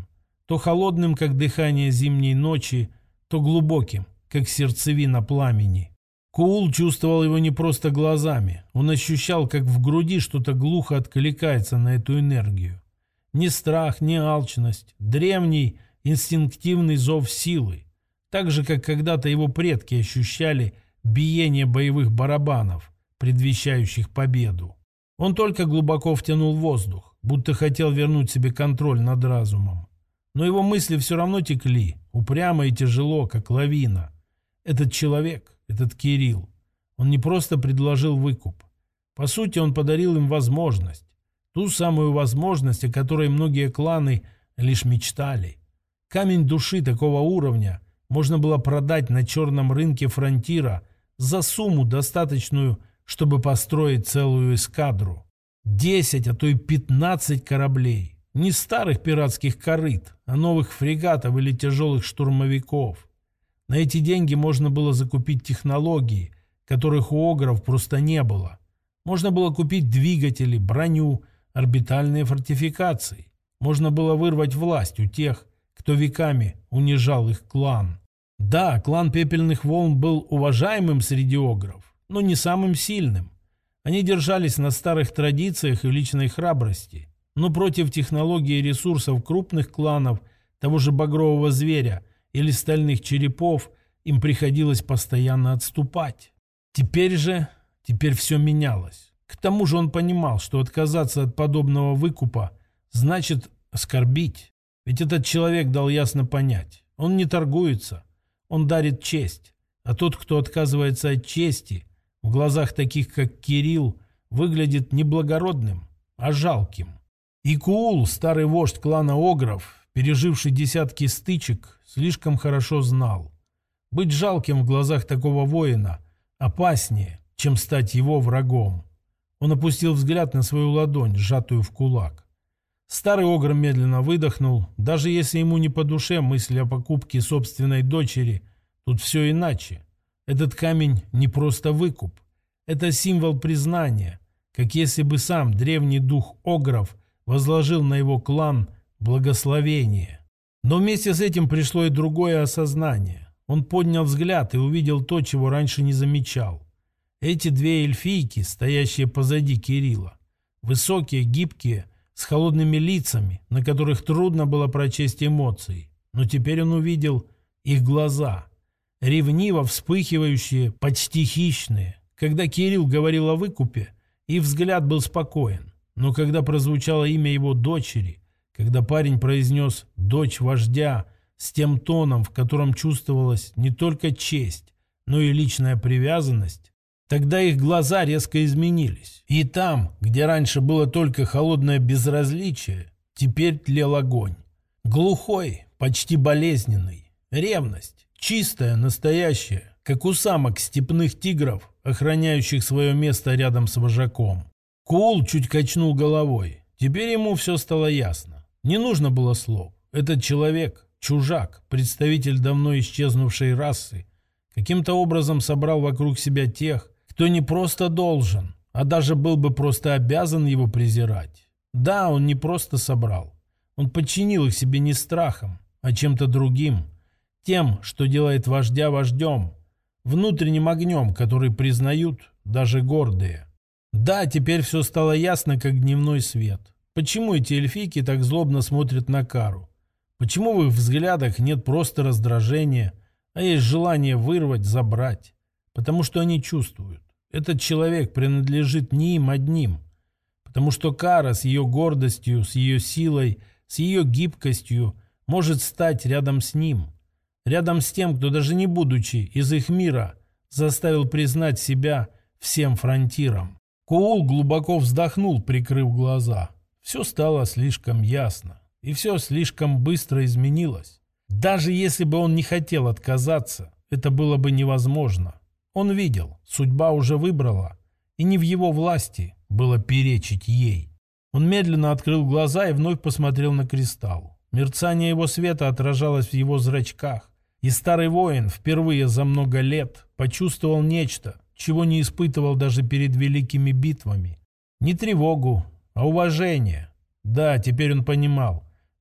То холодным, как дыхание зимней ночи, то глубоким, как сердцевина пламени. Куул чувствовал его не просто глазами. Он ощущал, как в груди что-то глухо откликается на эту энергию. Ни страх, ни алчность. Древний, инстинктивный зов силы. Так же, как когда-то его предки ощущали биение боевых барабанов, предвещающих победу. Он только глубоко втянул воздух, будто хотел вернуть себе контроль над разумом. Но его мысли все равно текли, упрямо и тяжело, как лавина. Этот человек, этот Кирилл, он не просто предложил выкуп. По сути, он подарил им возможность. Ту самую возможность, о которой многие кланы лишь мечтали. Камень души такого уровня можно было продать на черном рынке фронтира за сумму, достаточную, чтобы построить целую эскадру. Десять, а то и пятнадцать кораблей. Не старых пиратских корыт, а новых фрегатов или тяжелых штурмовиков. На эти деньги можно было закупить технологии, которых у огров просто не было. Можно было купить двигатели, броню, орбитальные фортификации. Можно было вырвать власть у тех, кто веками унижал их клан. Да, клан Пепельных Волн был уважаемым среди огров, но не самым сильным. Они держались на старых традициях и личной храбрости. Но против технологий и ресурсов крупных кланов, того же Багрового Зверя или Стальных Черепов, им приходилось постоянно отступать. Теперь же, теперь все менялось. К тому же он понимал, что отказаться от подобного выкупа значит оскорбить. Ведь этот человек дал ясно понять. Он не торгуется, он дарит честь. А тот, кто отказывается от чести, в глазах таких, как Кирилл, выглядит не благородным, а жалким. И Куул, старый вождь клана огров, переживший десятки стычек, слишком хорошо знал. Быть жалким в глазах такого воина опаснее, чем стать его врагом. Он опустил взгляд на свою ладонь, сжатую в кулак. Старый огр медленно выдохнул. Даже если ему не по душе мысль о покупке собственной дочери, тут все иначе. Этот камень не просто выкуп. Это символ признания, как если бы сам древний дух огров возложил на его клан благословение. Но вместе с этим пришло и другое осознание. Он поднял взгляд и увидел то, чего раньше не замечал. Эти две эльфийки, стоящие позади Кирилла, высокие, гибкие, с холодными лицами, на которых трудно было прочесть эмоции. Но теперь он увидел их глаза, ревниво вспыхивающие, почти хищные. Когда Кирилл говорил о выкупе, их взгляд был спокоен. Но когда прозвучало имя его дочери, когда парень произнес «дочь вождя» с тем тоном, в котором чувствовалась не только честь, но и личная привязанность, тогда их глаза резко изменились. И там, где раньше было только холодное безразличие, теперь тлел огонь. Глухой, почти болезненный. Ревность, чистая, настоящая, как у самок степных тигров, охраняющих свое место рядом с вожаком. Куул чуть качнул головой. Теперь ему все стало ясно. Не нужно было слов. Этот человек, чужак, представитель давно исчезнувшей расы, каким-то образом собрал вокруг себя тех, кто не просто должен, а даже был бы просто обязан его презирать. Да, он не просто собрал. Он подчинил их себе не страхом, а чем-то другим. Тем, что делает вождя вождем. Внутренним огнем, который признают даже гордые. Да, теперь все стало ясно, как дневной свет. Почему эти эльфийки так злобно смотрят на Кару? Почему в их взглядах нет просто раздражения, а есть желание вырвать, забрать? Потому что они чувствуют. Этот человек принадлежит не им одним. Потому что Кара с ее гордостью, с ее силой, с ее гибкостью может стать рядом с ним. Рядом с тем, кто даже не будучи из их мира, заставил признать себя всем фронтиром. Куул глубоко вздохнул, прикрыв глаза. Все стало слишком ясно. И все слишком быстро изменилось. Даже если бы он не хотел отказаться, это было бы невозможно. Он видел, судьба уже выбрала, и не в его власти было перечить ей. Он медленно открыл глаза и вновь посмотрел на кристалл. Мерцание его света отражалось в его зрачках, и старый воин впервые за много лет почувствовал нечто, чего не испытывал даже перед великими битвами. Не тревогу, а уважение. Да, теперь он понимал.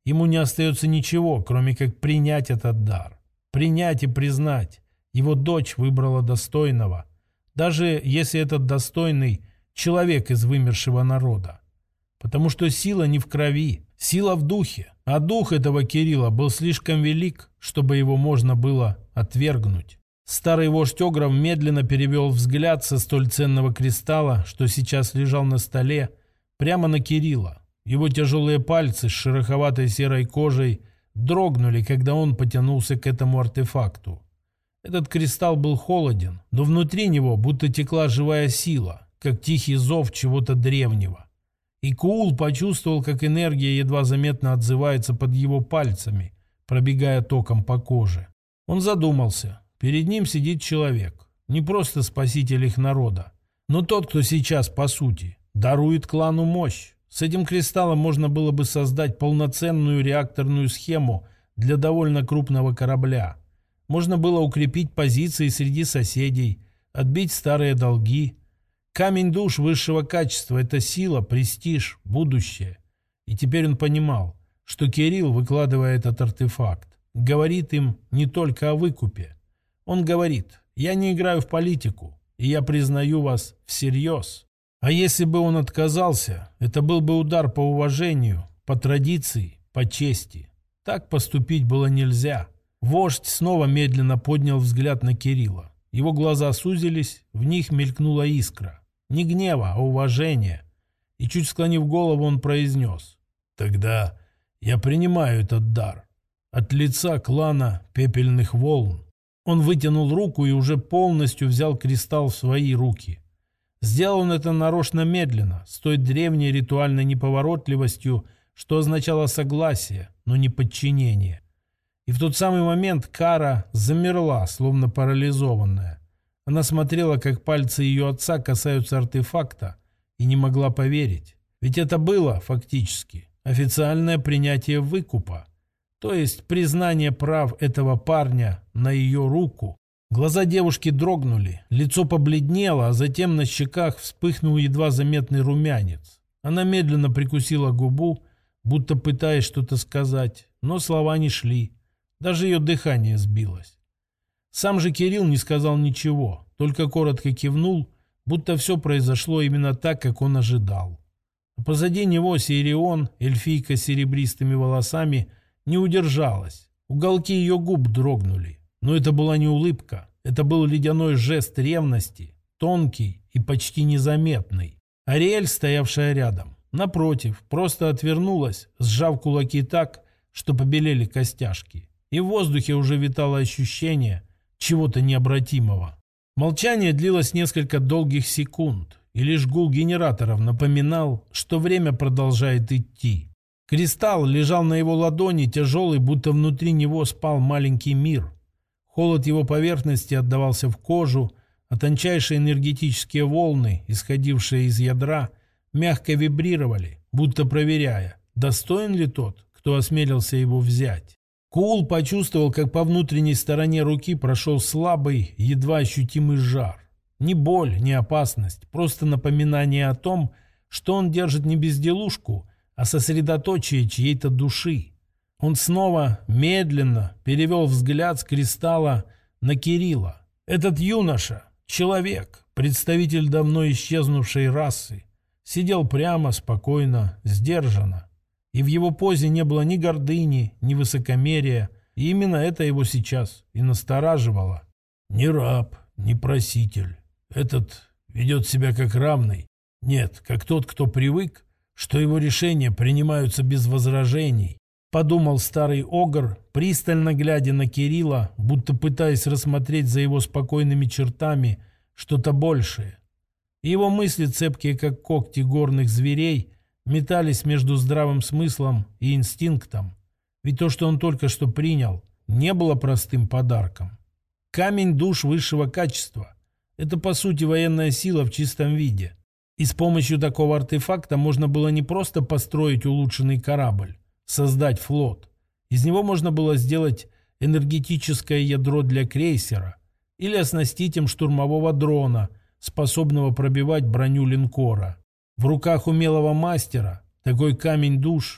Ему не остается ничего, кроме как принять этот дар. Принять и признать. Его дочь выбрала достойного. Даже если этот достойный человек из вымершего народа. Потому что сила не в крови, сила в духе. А дух этого Кирилла был слишком велик, чтобы его можно было отвергнуть. Старый вождь Огров медленно перевел взгляд со столь ценного кристалла, что сейчас лежал на столе, прямо на Кирилла. Его тяжелые пальцы с шероховатой серой кожей дрогнули, когда он потянулся к этому артефакту. Этот кристалл был холоден, но внутри него будто текла живая сила, как тихий зов чего-то древнего. И Куул почувствовал, как энергия едва заметно отзывается под его пальцами, пробегая током по коже. Он задумался. Перед ним сидит человек, не просто спаситель их народа, но тот, кто сейчас, по сути, дарует клану мощь. С этим кристаллом можно было бы создать полноценную реакторную схему для довольно крупного корабля. Можно было укрепить позиции среди соседей, отбить старые долги. Камень душ высшего качества – это сила, престиж, будущее. И теперь он понимал, что Кирилл, выкладывая этот артефакт, говорит им не только о выкупе. Он говорит: «Я не играю в политику, и я признаю вас всерьез». А если бы он отказался, это был бы удар по уважению, по традиции, по чести. Так поступить было нельзя. Вождь снова медленно поднял взгляд на Кирилла. Его глаза сузились, в них мелькнула искра. Не гнева, а уважения. И чуть склонив голову, он произнес: «Тогда я принимаю этот дар от лица клана Пепельных Волн». Он вытянул руку и уже полностью взял кристалл в свои руки. Сделал он это нарочно медленно, с той древней ритуальной неповоротливостью, что означало согласие, но не подчинение. И в тот самый момент Кара замерла, словно парализованная. Она смотрела, как пальцы ее отца касаются артефакта, и не могла поверить. Ведь это было, фактически, официальное принятие выкупа. То есть признание прав этого парня на ее руку. Глаза девушки дрогнули, лицо побледнело, а затем на щеках вспыхнул едва заметный румянец. Она медленно прикусила губу, будто пытаясь что-то сказать, но слова не шли. Даже ее дыхание сбилось. Сам же Кирилл не сказал ничего, только коротко кивнул, будто все произошло именно так, как он ожидал. А позади него Сирион, эльфийка с серебристыми волосами, не удержалась. Уголки ее губ дрогнули. Но это была не улыбка. Это был ледяной жест ревности, тонкий и почти незаметный. Ариэль, стоявшая рядом, напротив, просто отвернулась, сжав кулаки так, что побелели костяшки. И в воздухе уже витало ощущение чего-то необратимого. Молчание длилось несколько долгих секунд, и лишь гул генераторов напоминал, что время продолжает идти. Кристалл лежал на его ладони, тяжелый, будто внутри него спал маленький мир. Холод его поверхности отдавался в кожу, а тончайшие энергетические волны, исходившие из ядра, мягко вибрировали, будто проверяя, достоин ли тот, кто осмелился его взять. Куул почувствовал, как по внутренней стороне руки прошел слабый, едва ощутимый жар. Ни боль, ни опасность, просто напоминание о том, что он держит не безделушку, а сосредоточие чьей-то души. Он снова медленно перевел взгляд с кристалла на Кирилла. Этот юноша, человек, представитель давно исчезнувшей расы, сидел прямо, спокойно, сдержанно. И в его позе не было ни гордыни, ни высокомерия, и именно это его сейчас и настораживало. Не раб, не проситель. Этот ведет себя как равный. Нет, как тот, кто привык, что его решения принимаются без возражений, подумал старый огр, пристально глядя на Кирилла, будто пытаясь рассмотреть за его спокойными чертами что-то большее. Его мысли, цепкие как когти горных зверей, метались между здравым смыслом и инстинктом, ведь то, что он только что принял, не было простым подарком. Камень душ высшего качества – это, по сути, военная сила в чистом виде. И с помощью такого артефакта можно было не просто построить улучшенный корабль, создать флот. Из него можно было сделать энергетическое ядро для крейсера или оснастить им штурмового дрона, способного пробивать броню линкора. В руках умелого мастера такой камень душ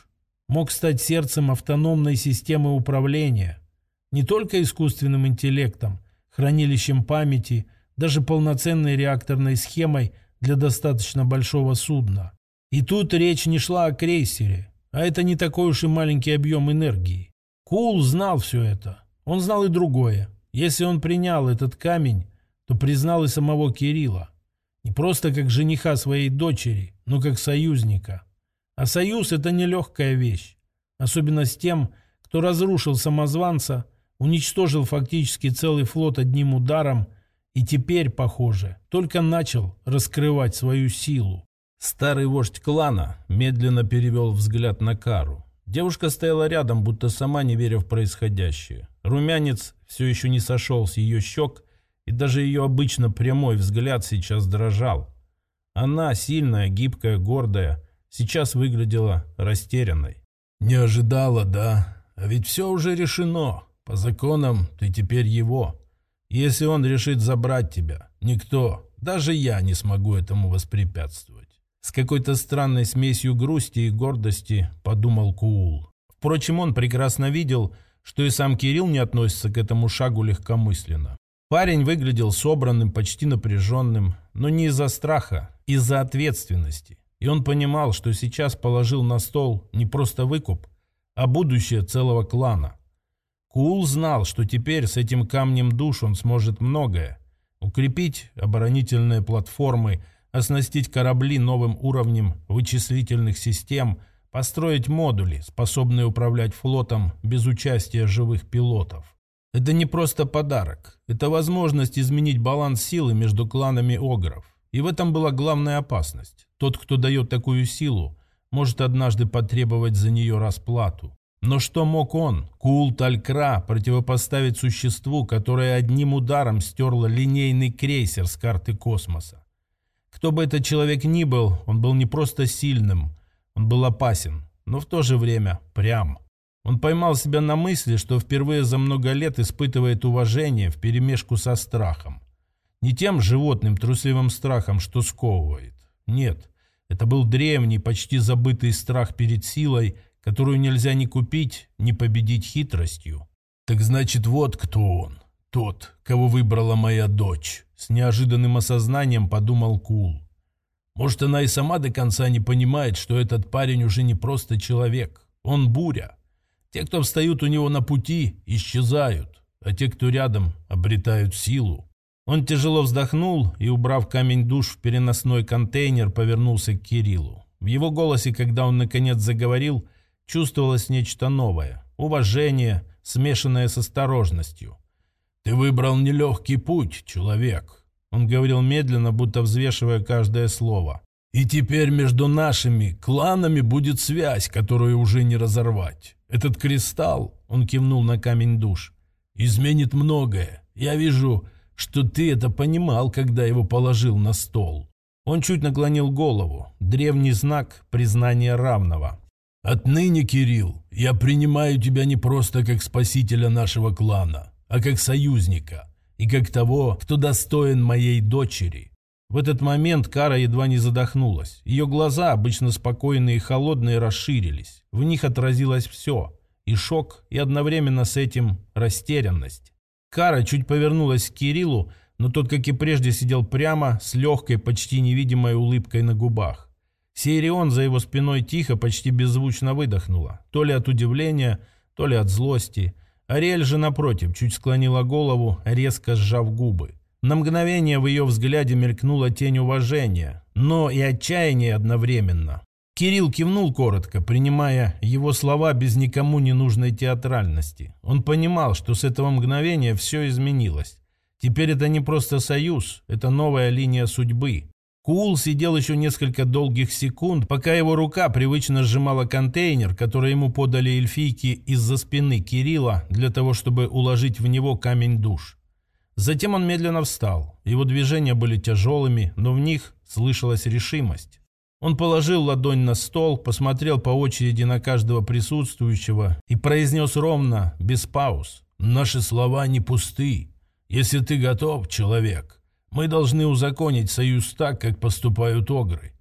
мог стать сердцем автономной системы управления. Не только искусственным интеллектом, хранилищем памяти, даже полноценной реакторной схемой для достаточно большого судна. И тут речь не шла о крейсере, а это не такой уж и маленький объем энергии. Кул знал все это. Он знал и другое. Если он принял этот камень, то признал и самого Кирилла. Не просто как жениха своей дочери, но как союзника. А союз – это нелегкая вещь. Особенно с тем, кто разрушил самозванца, уничтожил фактически целый флот одним ударом и теперь, похоже, только начал раскрывать свою силу. Старый вождь клана медленно перевел взгляд на Кару. Девушка стояла рядом, будто сама не веря в происходящее. Румянец все еще не сошел с ее щек, и даже ее обычно прямой взгляд сейчас дрожал. Она, сильная, гибкая, гордая, сейчас выглядела растерянной. «Не ожидала, да? А ведь все уже решено. По законам ты теперь его. Если он решит забрать тебя, никто, даже я, не смогу этому воспрепятствовать». С какой-то странной смесью грусти и гордости подумал Куул. Впрочем, он прекрасно видел, что и сам Кирилл не относится к этому шагу легкомысленно. Парень выглядел собранным, почти напряженным, но не из-за страха, из-за ответственности. И он понимал, что сейчас положил на стол не просто выкуп, а будущее целого клана. Куул знал, что теперь с этим камнем душ он сможет многое. Укрепить оборонительные платформы, оснастить корабли новым уровнем вычислительных систем, построить модули, способные управлять флотом без участия живых пилотов. Это не просто подарок, это возможность изменить баланс силы между кланами огров. И в этом была главная опасность. Тот, кто дает такую силу, может однажды потребовать за нее расплату. Но что мог он, Куул Талькра, противопоставить существу, которое одним ударом стерло линейный крейсер с карты космоса? Кто бы этот человек ни был, он был не просто сильным, он был опасен, но в то же время прям. Он поймал себя на мысли, что впервые за много лет испытывает уважение вперемешку со страхом. Не тем животным трусливым страхом, что сковывает. Нет, это был древний, почти забытый страх перед силой, которую нельзя ни купить, ни победить хитростью. Так значит, вот кто он. Тот, кого выбрала моя дочь. С неожиданным осознанием подумал Куул. Может, она и сама до конца не понимает, что этот парень уже не просто человек. Он буря. Те, кто встают у него на пути, исчезают, а те, кто рядом, обретают силу. Он тяжело вздохнул и, убрав камень душ в переносной контейнер, повернулся к Кириллу. В его голосе, когда он наконец заговорил, чувствовалось нечто новое. Уважение, смешанное с осторожностью. «Ты выбрал нелегкий путь, человек», — он говорил медленно, будто взвешивая каждое слово. «И теперь между нашими кланами будет связь, которую уже не разорвать. Этот кристалл», — он кивнул на камень душ, — «изменит многое. Я вижу, что ты это понимал, когда его положил на стол». Он чуть наклонил голову. Древний знак признания равного. «Отныне, Кирилл, я принимаю тебя не просто как спасителя нашего клана, а как союзника и как того, кто достоин моей дочери». В этот момент Кара едва не задохнулась. Ее глаза, обычно спокойные и холодные, расширились. В них отразилось все. И шок, и одновременно с этим растерянность. Кара чуть повернулась к Кириллу, но тот, как и прежде, сидел прямо, с легкой, почти невидимой улыбкой на губах. Сейрион за его спиной тихо, почти беззвучно выдохнула. То ли от удивления, то ли от злости. Ариэль же, напротив, чуть склонила голову, резко сжав губы. На мгновение в ее взгляде мелькнула тень уважения, но и отчаяния одновременно. Кирилл кивнул коротко, принимая его слова без никому не нужной театральности. Он понимал, что с этого мгновения все изменилось. Теперь это не просто союз, это новая линия судьбы. Куул сидел еще несколько долгих секунд, пока его рука привычно сжимала контейнер, который ему подали эльфийки из-за спины Кирилла для того, чтобы уложить в него камень душ. Затем он медленно встал. Его движения были тяжелыми, но в них слышалась решимость. Он положил ладонь на стол, посмотрел по очереди на каждого присутствующего и произнес ровно, без пауз: «Наши слова не пусты. Если ты готов, человек, мы должны узаконить союз так, как поступают огры.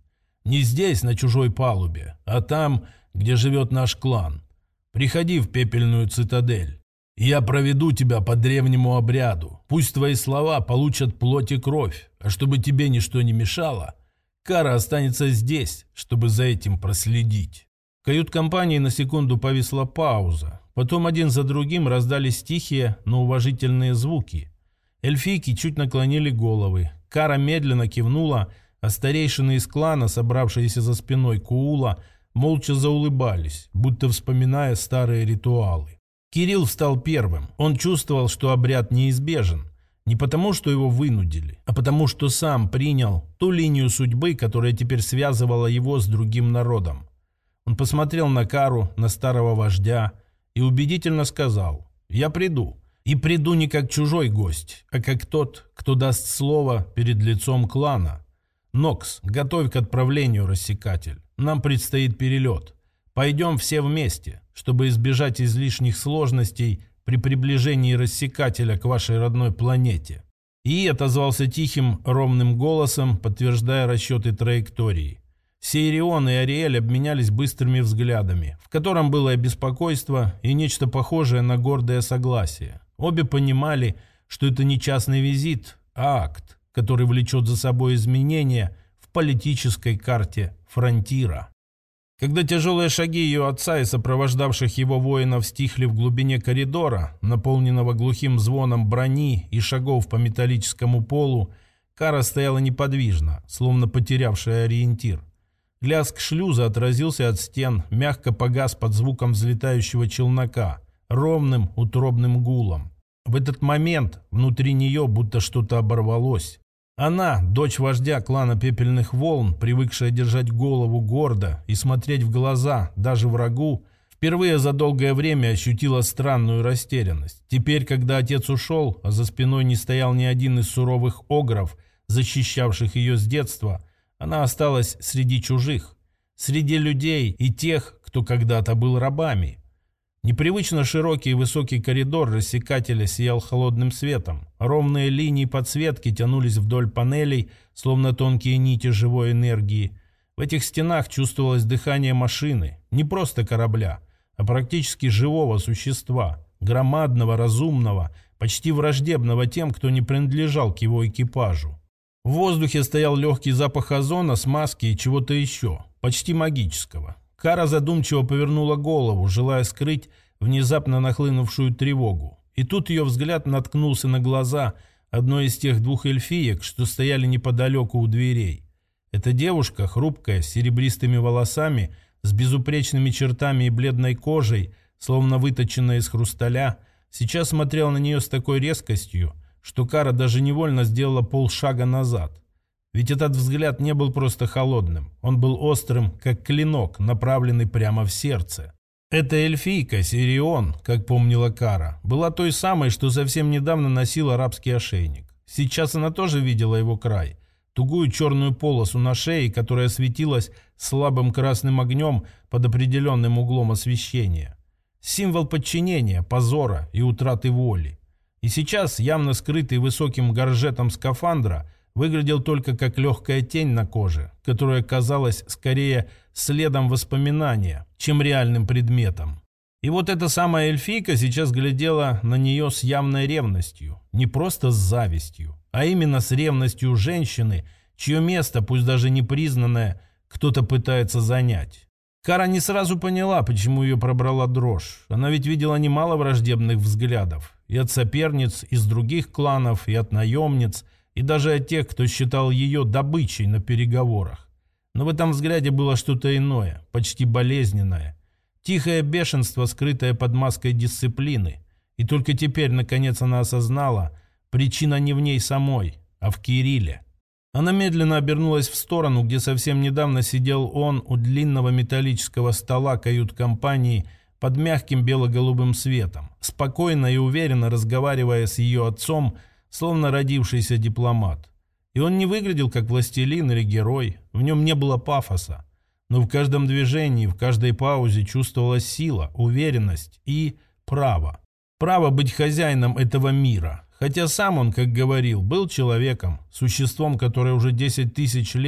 Не здесь, на чужой палубе, а там, где живет наш клан. Приходи в пепельную цитадель. Я проведу тебя по древнему обряду. Пусть твои слова получат плоть и кровь, а чтобы тебе ничто не мешало, Кара останется здесь, чтобы за этим проследить». В кают-компании на секунду повисла пауза. Потом один за другим раздались тихие, но уважительные звуки. Эльфийки чуть наклонили головы. Кара медленно кивнула, а старейшины из клана, собравшиеся за спиной Куула, молча заулыбались, будто вспоминая старые ритуалы. Кирилл встал первым. Он чувствовал, что обряд неизбежен. Не потому, что его вынудили, а потому, что сам принял ту линию судьбы, которая теперь связывала его с другим народом. Он посмотрел на Кару, на старого вождя, и убедительно сказал: «Я приду. И приду не как чужой гость, а как тот, кто даст слово перед лицом клана. Нокс, готовь к отправлению, рассекатель. Нам предстоит перелет. Пойдем все вместе, чтобы избежать излишних сложностей при приближении рассекателя к вашей родной планете». И отозвался тихим, ровным голосом, подтверждая расчеты траектории. Сейрион и Ариэль обменялись быстрыми взглядами, в котором было и беспокойство, и нечто похожее на гордое согласие. Обе понимали, что это не частный визит, а акт, который влечет за собой изменения в политической карте фронтира. Когда тяжелые шаги ее отца и сопровождавших его воинов стихли в глубине коридора, наполненного глухим звоном брони и шагов по металлическому полу, Кара стояла неподвижно, словно потерявшая ориентир. Лязг шлюза отразился от стен, мягко погас под звуком взлетающего челнока, ровным утробным гулом. В этот момент внутри нее будто что-то оборвалось. Она, дочь вождя клана Пепельных Волн, привыкшая держать голову гордо и смотреть в глаза даже врагу, впервые за долгое время ощутила странную растерянность. Теперь, когда отец ушел, а за спиной не стоял ни один из суровых огров, защищавших ее с детства, она осталась среди чужих, среди людей и тех, кто когда-то был рабами. Непривычно широкий и высокий коридор рассекателя сиял холодным светом. Ровные линии подсветки тянулись вдоль панелей, словно тонкие нити живой энергии. В этих стенах чувствовалось дыхание машины, не просто корабля, а практически живого существа, громадного, разумного, почти враждебного тем, кто не принадлежал к его экипажу. В воздухе стоял легкий запах озона, смазки и чего-то еще, почти магического. Кара задумчиво повернула голову, желая скрыть внезапно нахлынувшую тревогу. И тут ее взгляд наткнулся на глаза одной из тех двух эльфиек, что стояли неподалеку у дверей. Эта девушка, хрупкая, с серебристыми волосами, с безупречными чертами и бледной кожей, словно выточенная из хрусталя, сейчас смотрела на нее с такой резкостью, что Кара даже невольно сделала полшага назад. Ведь этот взгляд не был просто холодным, он был острым, как клинок, направленный прямо в сердце. Эта эльфийка, Сейрион, как помнила Кара, была той самой, что совсем недавно носила арабский ошейник. Сейчас она тоже видела его край, тугую черную полосу на шее, которая светилась слабым красным огнем под определенным углом освещения. Символ подчинения, позора и утраты воли. И сейчас, явно скрытый высоким горжетом скафандра, выглядел только как легкая тень на коже, которая казалась скорее следом воспоминания, чем реальным предметом. И вот эта самая эльфийка сейчас глядела на нее с явной ревностью, не просто с завистью, а именно с ревностью женщины, чье место, пусть даже непризнанное, кто-то пытается занять. Кара не сразу поняла, почему ее пробрала дрожь. Она ведь видела немало враждебных взглядов, и от соперниц из других кланов, и от наемниц, и даже от тех, кто считал ее добычей на переговорах. Но в этом взгляде было что-то иное, почти болезненное. Тихое бешенство, скрытое под маской дисциплины. И только теперь, наконец, она осознала, причина не в ней самой, а в Кирилле. Она медленно обернулась в сторону, где совсем недавно сидел он у длинного металлического стола кают-компании под мягким бело-голубым светом, спокойно и уверенно разговаривая с ее отцом, словно родившийся дипломат. И он не выглядел как властелин или герой, в нем не было пафоса. Но в каждом движении, в каждой паузе чувствовалась сила, уверенность и право. Право быть хозяином этого мира. Хотя сам он, как говорил, был человеком, существом, которое уже десять тысяч лет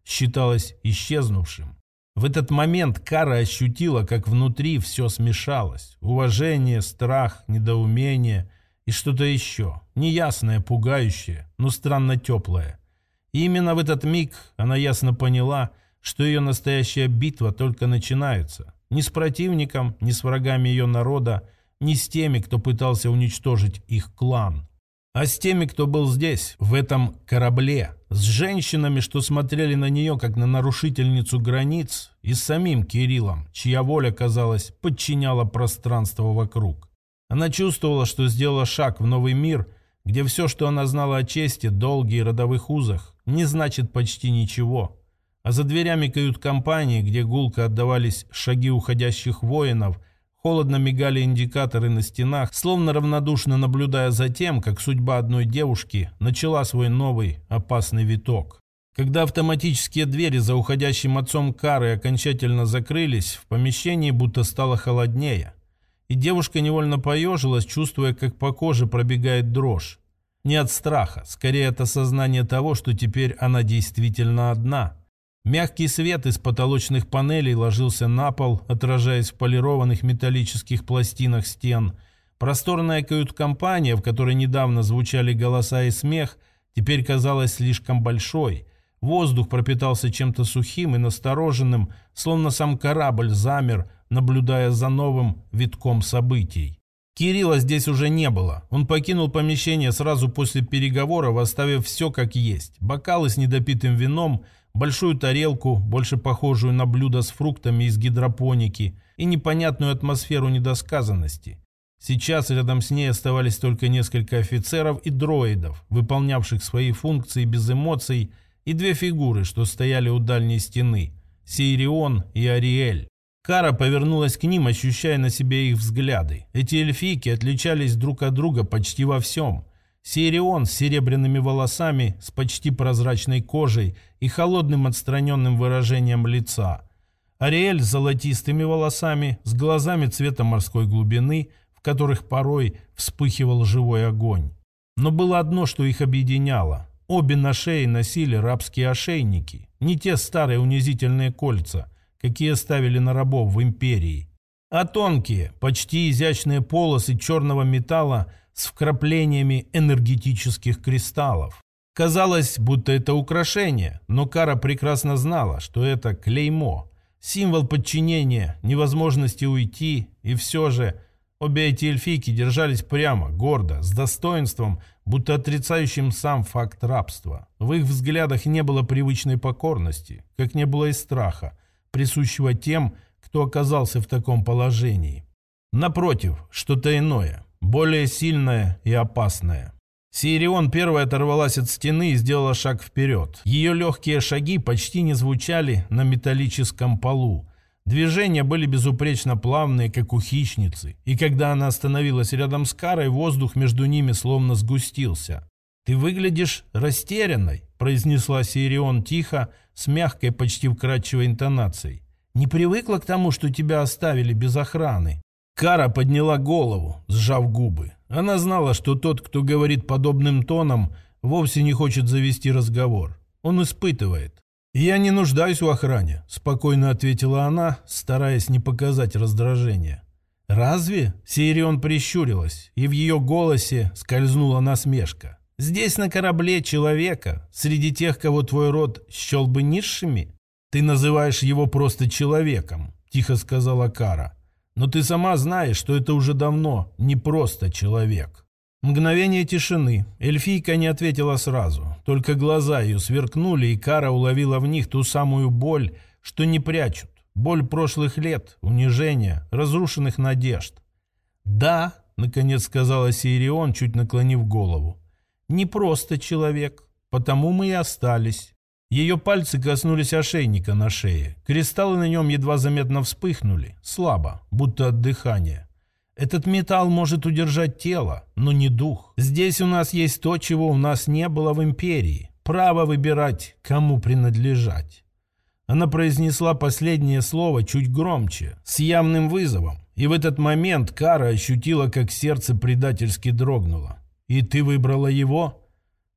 считалось исчезнувшим. В этот момент Кара ощутила, как внутри все смешалось. Уважение, страх, недоумение и что-то еще. Неясное, пугающее, но странно теплое. И именно в этот миг она ясно поняла, что ее настоящая битва только начинается. Ни с противником, ни с врагами ее народа, ни с теми, кто пытался уничтожить их клан. А с теми, кто был здесь, в этом корабле, с женщинами, что смотрели на нее, как на нарушительницу границ, и с самим Кириллом, чья воля, казалось, подчиняла пространство вокруг. Она чувствовала, что сделала шаг в новый мир, где все, что она знала о чести, долге и родовых узах, не значит почти ничего. А за дверями кают-компании, где гулко отдавались шаги уходящих воинов, холодно мигали индикаторы на стенах, словно равнодушно наблюдая за тем, как судьба одной девушки начала свой новый опасный виток. Когда автоматические двери за уходящим отцом Кары окончательно закрылись, в помещении будто стало холоднее. И девушка невольно поежилась, чувствуя, как по коже пробегает дрожь. Не от страха, скорее от осознания того, что теперь она действительно одна. Мягкий свет из потолочных панелей ложился на пол, отражаясь в полированных металлических пластинах стен. Просторная кают-компания, в которой недавно звучали голоса и смех, теперь казалась слишком большой. Воздух пропитался чем-то сухим и настороженным, словно сам корабль замер, наблюдая за новым витком событий. Кирилла здесь уже не было. Он покинул помещение сразу после переговоров, оставив все как есть. Бокалы с недопитым вином, большую тарелку, больше похожую на блюдо с фруктами из гидропоники, и непонятную атмосферу недосказанности. Сейчас рядом с ней оставались только несколько офицеров и дроидов, выполнявших свои функции без эмоций, и две фигуры, что стояли у дальней стены – Сирион и Ариэль. Кара повернулась к ним, ощущая на себе их взгляды. Эти эльфийки отличались друг от друга почти во всем. Сирион с серебряными волосами, с почти прозрачной кожей и холодным отстраненным выражением лица. Ариэль с золотистыми волосами, с глазами цвета морской глубины, в которых порой вспыхивал живой огонь. Но было одно, что их объединяло. Обе на шее носили рабские ошейники, не те старые унизительные кольца, какие ставили на рабов в империи, а тонкие, почти изящные полосы черного металла с вкраплениями энергетических кристаллов. Казалось, будто это украшение, но Кара прекрасно знала, что это клеймо, символ подчинения, невозможности уйти, и все же обе эти эльфийки держались прямо, гордо, с достоинством, будто отрицающим сам факт рабства. В их взглядах не было привычной покорности, как не было и страха, присущего тем, кто оказался в таком положении. Напротив, что-то иное, более сильное и опасное. Сирион первая оторвалась от стены и сделала шаг вперед. Ее легкие шаги почти не звучали на металлическом полу. Движения были безупречно плавные, как у хищницы, и когда она остановилась рядом с Карой, воздух между ними словно сгустился. «Ты выглядишь растерянной», — произнесла Сирион тихо, с мягкой, почти вкрадчивой интонацией. «Не привыкла к тому, что тебя оставили без охраны». Кара подняла голову, сжав губы. Она знала, что тот, кто говорит подобным тоном, вовсе не хочет завести разговор. Он испытывает. «Я не нуждаюсь в охране», — спокойно ответила она, стараясь не показать раздражения. «Разве?» — Сирион прищурилась, и в ее голосе скользнула насмешка. «Здесь на корабле человека, среди тех, кого твой род счел бы низшими? Ты называешь его просто человеком», — тихо сказала Кара. «Но ты сама знаешь, что это уже давно не просто человек». Мгновение тишины. Эльфийка не ответила сразу. Только глаза ее сверкнули, и Кара уловила в них ту самую боль, что не прячут. Боль прошлых лет, унижения, разрушенных надежд. «Да», — наконец сказала Сирион, чуть наклонив голову. «Не просто человек, потому мы и остались». Ее пальцы коснулись ошейника на шее. Кристаллы на нем едва заметно вспыхнули, слабо, будто от дыхания. «Этот металл может удержать тело, но не дух. Здесь у нас есть то, чего у нас не было в империи. Право выбирать, кому принадлежать». Она произнесла последнее слово чуть громче, с явным вызовом. И в этот момент Кара ощутила, как сердце предательски дрогнуло. «И ты выбрала его?»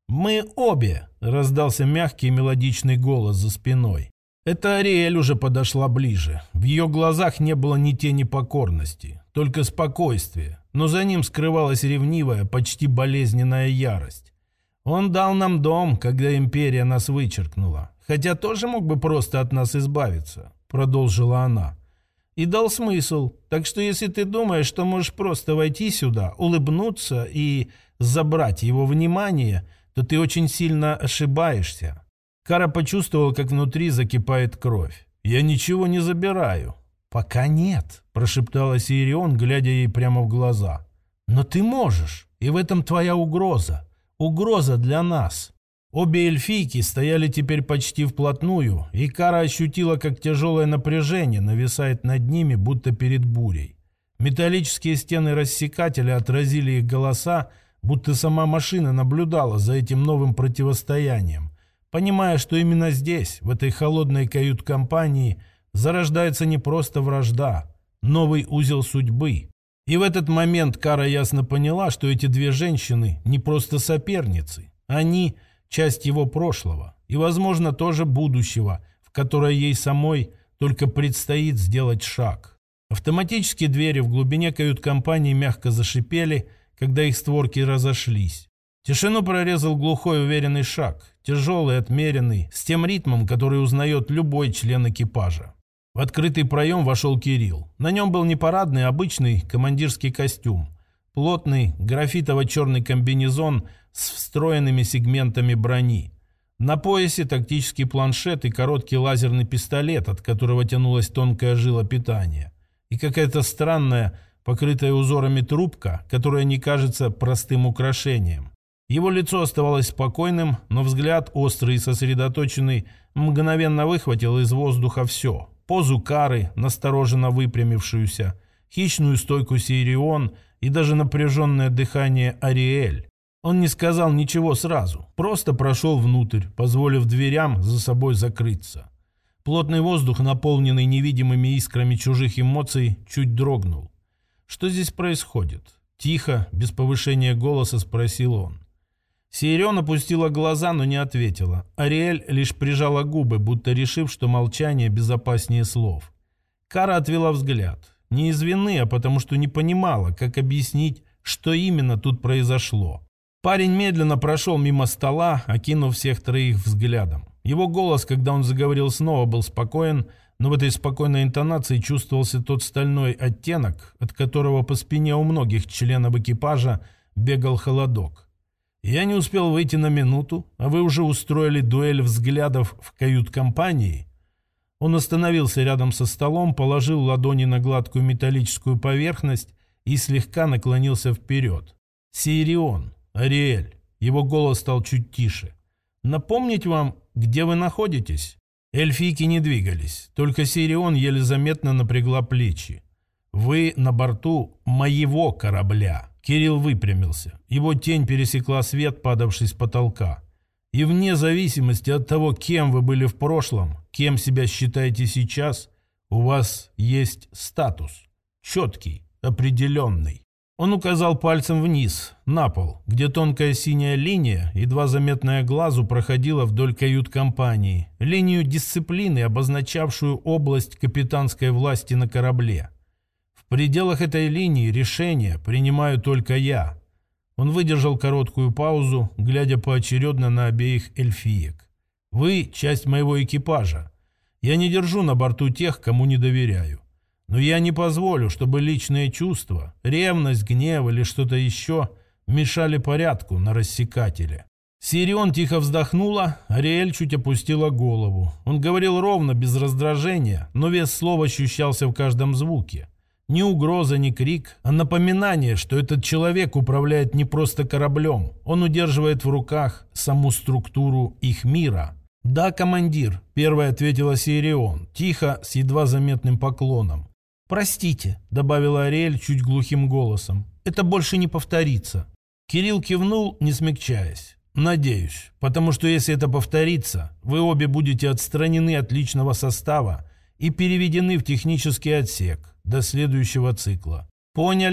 «Мы обе!» — раздался мягкий мелодичный голос за спиной. Это Ариэль уже подошла ближе. В ее глазах не было ни тени покорности, только спокойствие, но за ним скрывалась ревнивая, почти болезненная ярость. «Он дал нам дом, когда империя нас вычеркнула, хотя тоже мог бы просто от нас избавиться», — продолжила она. «И дал смысл, так что если ты думаешь, что можешь просто войти сюда, улыбнуться и забрать его внимание, то ты очень сильно ошибаешься». Кара почувствовал, как внутри закипает кровь. «Я ничего не забираю». «Пока нет», — прошептала Сирион, глядя ей прямо в глаза. «Но ты можешь, и в этом твоя угроза. Угроза для нас». Обе эльфийки стояли теперь почти вплотную, и Кара ощутила, как тяжелое напряжение нависает над ними, будто перед бурей. Металлические стены рассекателя отразили их голоса, будто сама машина наблюдала за этим новым противостоянием, понимая, что именно здесь, в этой холодной кают-компании, зарождается не просто вражда, новый узел судьбы. И в этот момент Кара ясно поняла, что эти две женщины не просто соперницы. Они – часть его прошлого и, возможно, тоже будущего, в которое ей самой только предстоит сделать шаг. Автоматические двери в глубине кают-компании мягко зашипели, когда их створки разошлись. Тишину прорезал глухой уверенный шаг, тяжелый, отмеренный, с тем ритмом, который узнает любой член экипажа. В открытый проем вошел Кирилл. На нем был не парадный, а обычный командирский костюм. Плотный графитово-черный комбинезон с встроенными сегментами брони. На поясе тактический планшет и короткий лазерный пистолет, от которого тянулась тонкая жила питания. И какая-то странная, покрытая узорами трубка, которая не кажется простым украшением. Его лицо оставалось спокойным, но взгляд, острый и сосредоточенный, мгновенно выхватил из воздуха все. Позу Кары, настороженно выпрямившуюся, хищную стойку Сирион и даже напряженное дыхание Ариэль. Он не сказал ничего сразу, просто прошел внутрь, позволив дверям за собой закрыться. Плотный воздух, наполненный невидимыми искрами чужих эмоций, чуть дрогнул. «Что здесь происходит?» Тихо, без повышения голоса спросил он. Сирион опустила глаза, но не ответила. Ариэль лишь прижала губы, будто решив, что молчание безопаснее слов. Кара отвела взгляд. Не из вины, а потому что не понимала, как объяснить, что именно тут произошло. Парень медленно прошел мимо стола, окинув всех троих взглядом. Его голос, когда он заговорил снова, был спокоен, но в этой спокойной интонации чувствовался тот стальной оттенок, от которого по спине у многих членов экипажа бегал холодок. «Я не успел выйти на минуту, а вы уже устроили дуэль взглядов в кают-компании?» Он остановился рядом со столом, положил ладони на гладкую металлическую поверхность и слегка наклонился вперед. «Сирион, Ариэль», его голос стал чуть тише. «Напомнить вам, где вы находитесь?» Эльфийки не двигались, только Сирион еле заметно напрягла плечи. «Вы на борту моего корабля». Кирилл выпрямился. Его тень пересекла свет, падавший с потолка. «И вне зависимости от того, кем вы были в прошлом, кем себя считаете сейчас, у вас есть статус. Четкий, определенный». Он указал пальцем вниз, на пол, где тонкая синяя линия, едва заметная глазу, проходила вдоль кают-компании, линию дисциплины, обозначавшую область капитанской власти на корабле. «В пределах этой линии решения принимаю только я». Он выдержал короткую паузу, глядя поочередно на обеих эльфиек. «Вы – часть моего экипажа. Я не держу на борту тех, кому не доверяю. Но я не позволю, чтобы личные чувства, ревность, гнев или что-то еще мешали порядку на рассекателе». Сирион тихо вздохнула, Ариэль чуть опустила голову. Он говорил ровно, без раздражения, но вес слов ощущался в каждом звуке. Ни угроза, ни крик, а напоминание, что этот человек управляет не просто кораблем. Он удерживает в руках саму структуру их мира. «Да, командир», — первая ответила Сирион, тихо, с едва заметным поклоном. «Простите», — добавила Ариэль чуть глухим голосом. «Это больше не повторится». Кирилл кивнул, не смягчаясь. «Надеюсь, потому что если это повторится, вы обе будете отстранены от личного состава и переведены в технический отсек до следующего цикла. Поняли?»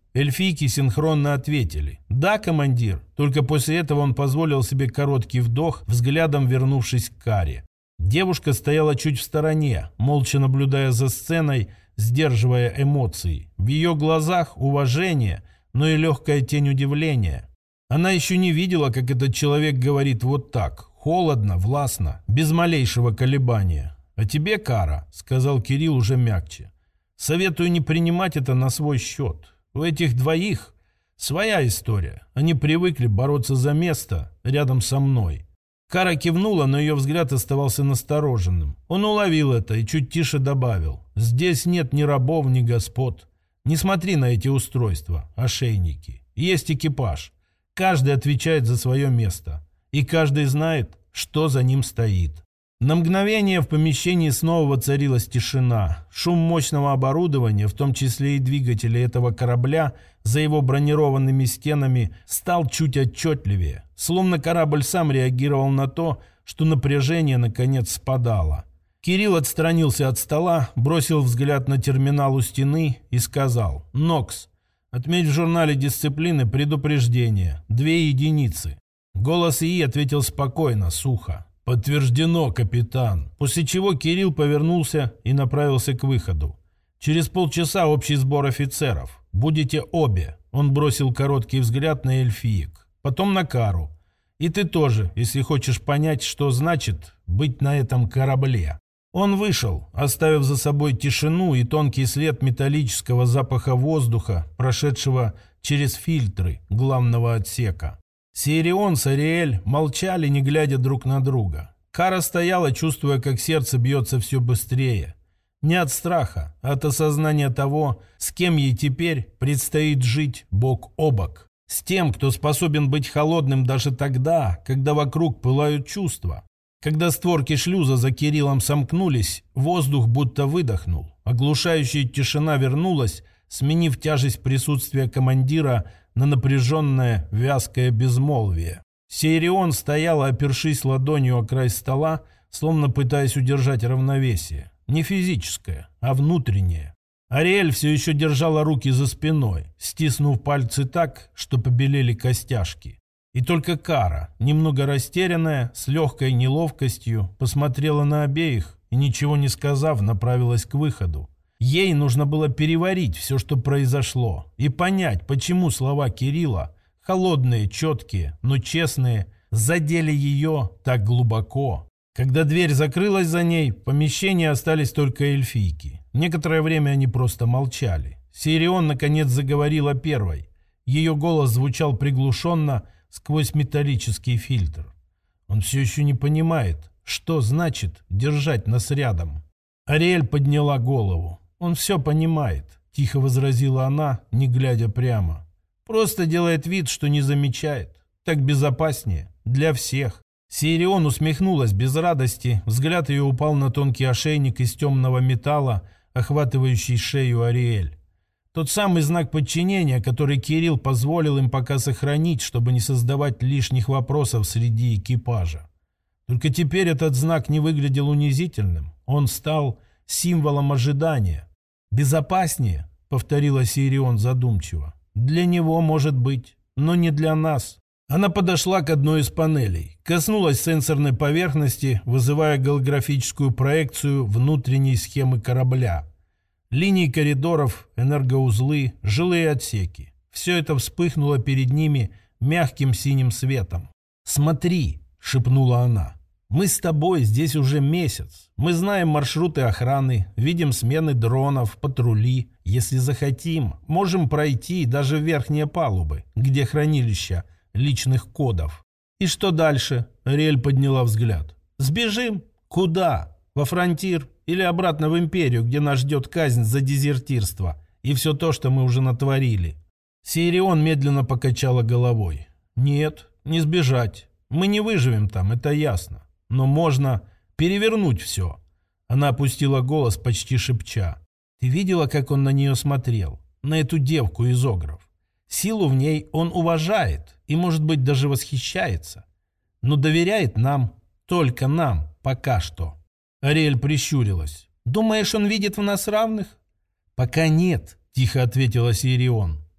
Эльфийки синхронно ответили: «Да, командир». Только после этого он позволил себе короткий вдох, взглядом вернувшись к Каре. Девушка стояла чуть в стороне, молча наблюдая за сценой, сдерживая эмоции. В ее глазах уважение, но и легкая тень удивления. Она еще не видела, как этот человек говорит вот так, холодно, властно, без малейшего колебания. «А тебе, Кара», — сказал Кирилл уже мягче, — «советую не принимать это на свой счет. У этих двоих своя история. Они привыкли бороться за место рядом со мной». Кара кивнула, но ее взгляд оставался настороженным. Он уловил это и чуть тише добавил: «Здесь нет ни рабов, ни господ. Не смотри на эти устройства, ошейники. Есть экипаж. Каждый отвечает за свое место. И каждый знает, что за ним стоит». На мгновение в помещении снова воцарилась тишина. Шум мощного оборудования, в том числе и двигателя этого корабля, за его бронированными стенами стал чуть отчетливее. Словно корабль сам реагировал на то, что напряжение наконец спадало. Кирилл отстранился от стола, бросил взгляд на терминал у стены и сказал: «Нокс, отметь в журнале дисциплины предупреждение. Две единицы». Голос ИИ ответил спокойно, сухо: «Подтверждено, капитан». После чего Кирилл повернулся и направился к выходу. «Через полчаса общий сбор офицеров. Будете обе». Он бросил короткий взгляд на эльфиек, потом на Кару. «И ты тоже, если хочешь понять, что значит быть на этом корабле». Он вышел, оставив за собой тишину и тонкий след металлического запаха воздуха, прошедшего через фильтры главного отсека. Сирион с Ариэль молчали, не глядя друг на друга. Кара стояла, чувствуя, как сердце бьется все быстрее. Не от страха, а от осознания того, с кем ей теперь предстоит жить бок о бок. С тем, кто способен быть холодным даже тогда, когда вокруг пылают чувства. Когда створки шлюза за Кириллом сомкнулись, воздух будто выдохнул. Оглушающая тишина вернулась, сменив тяжесть присутствия командира на напряженное вязкое безмолвие. Сейрион стояла, опершись ладонью о край стола, словно пытаясь удержать равновесие. Не физическое, а внутреннее. Ариэль все еще держала руки за спиной, стиснув пальцы так, что побелели костяшки. И только Кара, немного растерянная, с легкой неловкостью, посмотрела на обеих и, ничего не сказав, направилась к выходу. Ей нужно было переварить все, что произошло, и понять, почему слова Кирилла, холодные, четкие, но честные, задели ее так глубоко. Когда дверь закрылась за ней, в помещении остались только эльфийки. Некоторое время они просто молчали. Сирион наконец заговорила первой. Ее голос звучал приглушенно сквозь металлический фильтр. Он все еще не понимает, что значит держать нас рядом. Ариэль подняла голову. «Он все понимает», — тихо возразила она, не глядя прямо. «Просто делает вид, что не замечает. Так безопаснее. Для всех». Сирион усмехнулась без радости. Взгляд ее упал на тонкий ошейник из темного металла, охватывающий шею Ариэль. Тот самый знак подчинения, который Кирилл позволил им пока сохранить, чтобы не создавать лишних вопросов среди экипажа. Только теперь этот знак не выглядел унизительным. Он стал символом ожидания. «Безопаснее», — повторила Сирион задумчиво. «Для него, может быть, но не для нас». Она подошла к одной из панелей, коснулась сенсорной поверхности, вызывая голографическую проекцию внутренней схемы корабля. Линии коридоров, энергоузлы, жилые отсеки. Все это вспыхнуло перед ними мягким синим светом. «Смотри», — шепнула она, — «мы с тобой здесь уже месяц. Мы знаем маршруты охраны, видим смены дронов, патрули. Если захотим, можем пройти даже в верхние палубы, где хранилища личных кодов». «И что дальше?» — Ариэль подняла взгляд. «Сбежим? Куда? Во Фронтир? Или обратно в Империю, где нас ждет казнь за дезертирство и все то, что мы уже натворили?» Сирион медленно покачала головой. «Нет, не сбежать. Мы не выживем там, это ясно. Но можно перевернуть все». Она опустила голос, почти шепча. «Ты видела, как он на нее смотрел? На эту девку из Огров? Силу в ней он уважает и, может быть, даже восхищается. Но доверяет нам, только нам, пока что». Ариэль прищурилась. «Думаешь, он видит в нас равных?» «Пока нет», — тихо ответила Сирион.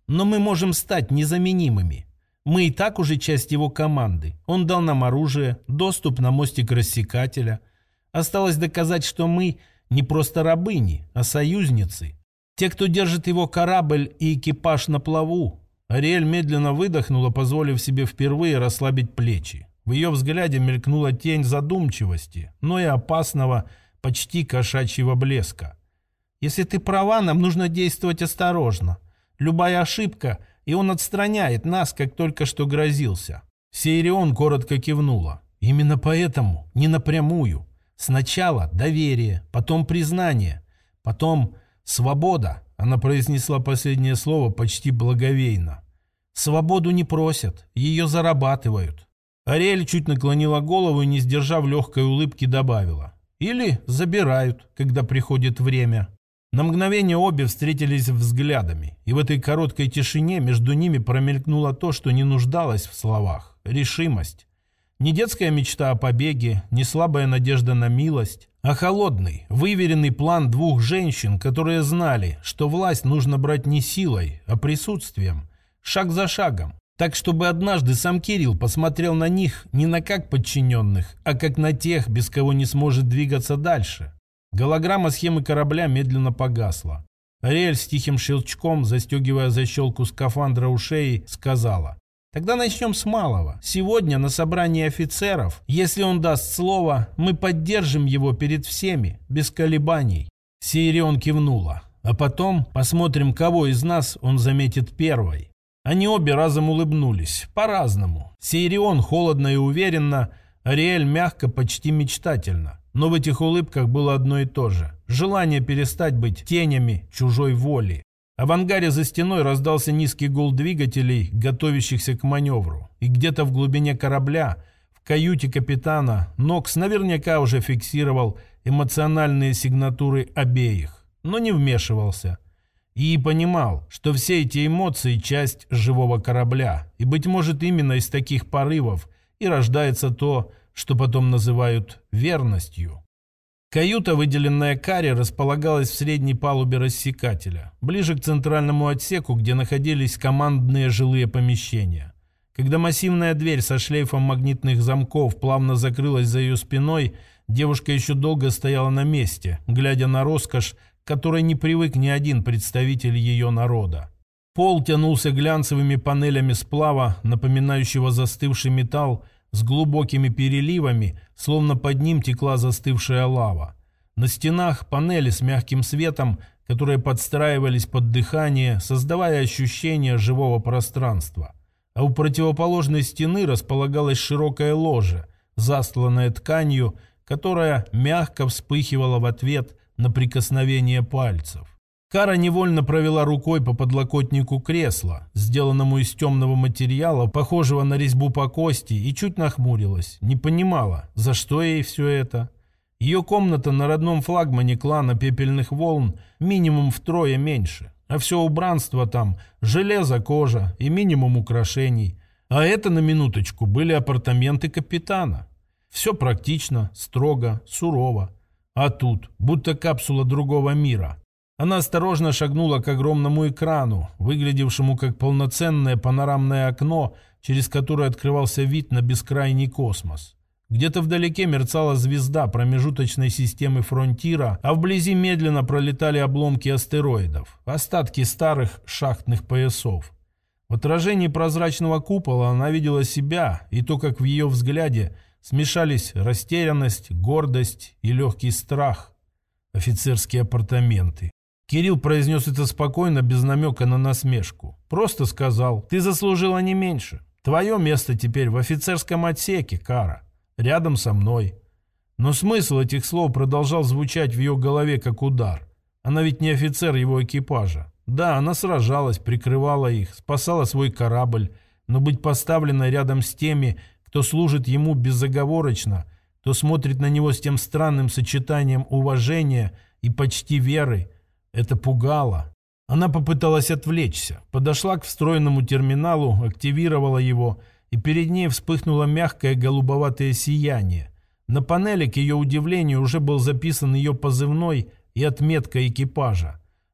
Но мы можем стать незаменимыми. Мы и так уже часть его команды. Он дал нам оружие, доступ на мостик рассекателя. Осталось доказать, что мы не просто рабыни, а союзницы. Те, кто держит его корабль и экипаж на плаву. Ариэль медленно выдохнула, позволив себе впервые расслабить плечи. В ее взгляде мелькнула тень задумчивости, но и опасного, почти кошачьего блеска. «Если ты права, нам нужно действовать осторожно. Любая ошибка, и он отстраняет нас, как только что грозился». Сейрион коротко кивнула. «Именно поэтому, не напрямую. Сначала доверие, потом признание, потом свобода». Она произнесла последнее слово почти благоговейно. «Свободу не просят, ее зарабатывают». Ариэль чуть наклонила голову и, не сдержав легкой улыбки, добавила. «Или забирают, когда приходит время». На мгновение обе встретились взглядами, и в этой короткой тишине между ними промелькнуло то, что не нуждалось в словах – решимость. Не детская мечта о побеге, не слабая надежда на милость, а холодный, выверенный план двух женщин, которые знали, что власть нужно брать не силой, а присутствием, шаг за шагом, так чтобы однажды сам Кирилл посмотрел на них не на как подчиненных, а как на тех, без кого не сможет двигаться дальше. Голограмма схемы корабля медленно погасла. Ариэль с тихим щелчком, застегивая защелку скафандра у шеи, сказала: «Тогда начнем с малого. Сегодня на собрании офицеров, если он даст слово, мы поддержим его перед всеми, без колебаний». Сейрион кивнула. «А потом посмотрим, кого из нас он заметит первой». Они обе разом улыбнулись. По-разному. Сейрион холодно и уверенно, Ариэль мягко, почти мечтательно. Но в этих улыбках было одно и то же. Желание перестать быть тенями чужой воли. А в ангаре за стеной раздался низкий гул двигателей, готовящихся к маневру. И где-то в глубине корабля, в каюте капитана, Нокс наверняка уже фиксировал эмоциональные сигнатуры обеих, но не вмешивался. И понимал, что все эти эмоции – часть живого корабля. И, быть может, именно из таких порывов и рождается то, что потом называют верностью. Каюта, выделенная каре, располагалась в средней палубе рассекателя, ближе к центральному отсеку, где находились командные жилые помещения. Когда массивная дверь со шлейфом магнитных замков плавно закрылась за ее спиной, девушка еще долго стояла на месте, глядя на роскошь, к которой не привык ни один представитель ее народа. Пол тянулся глянцевыми панелями сплава, напоминающего застывший металл, с глубокими переливами, словно под ним текла застывшая лава. На стенах панели с мягким светом, которые подстраивались под дыхание, создавая ощущение живого пространства. А у противоположной стены располагалось широкое ложе, застланное тканью, которая мягко вспыхивала в ответ на прикосновение пальцев. Кара невольно провела рукой по подлокотнику кресла, сделанному из темного материала, похожего на резьбу по кости, и чуть нахмурилась, не понимала, за что ей все это. Ее комната на родном флагмане клана Пепельных Волн минимум втрое меньше, а все убранство там – железо, кожа и минимум украшений. А это, на минуточку, были апартаменты капитана. Все практично, строго, сурово. А тут, будто капсула другого мира. Она осторожно шагнула к огромному экрану, выглядевшему как полноценное панорамное окно, через которое открывался вид на бескрайний космос. Где-то вдалеке мерцала звезда промежуточной системы Фронтира, а вблизи медленно пролетали обломки астероидов, остатки старых шахтных поясов. В отражении прозрачного купола она видела себя и то, как в ее взгляде смешались растерянность, гордость и легкий страх. Офицерские апартаменты. Кирилл произнес это спокойно, без намека на насмешку. Просто сказал: «Ты заслужила не меньше. Твое место теперь в офицерском отсеке, Кара. Рядом со мной». Но смысл этих слов продолжал звучать в ее голове как удар. Она ведь не офицер его экипажа. Да, она сражалась, прикрывала их, спасала свой корабль, но быть поставленной рядом с теми, кто служит ему безоговорочно, кто смотрит на него с тем странным сочетанием уважения и почти веры, это пугало. Она попыталась отвлечься, подошла к встроенному терминалу, активировала его, и перед ней вспыхнуло мягкое голубоватое сияние. На панели, к ее удивлению, уже был записан ее позывной и отметка экипажа.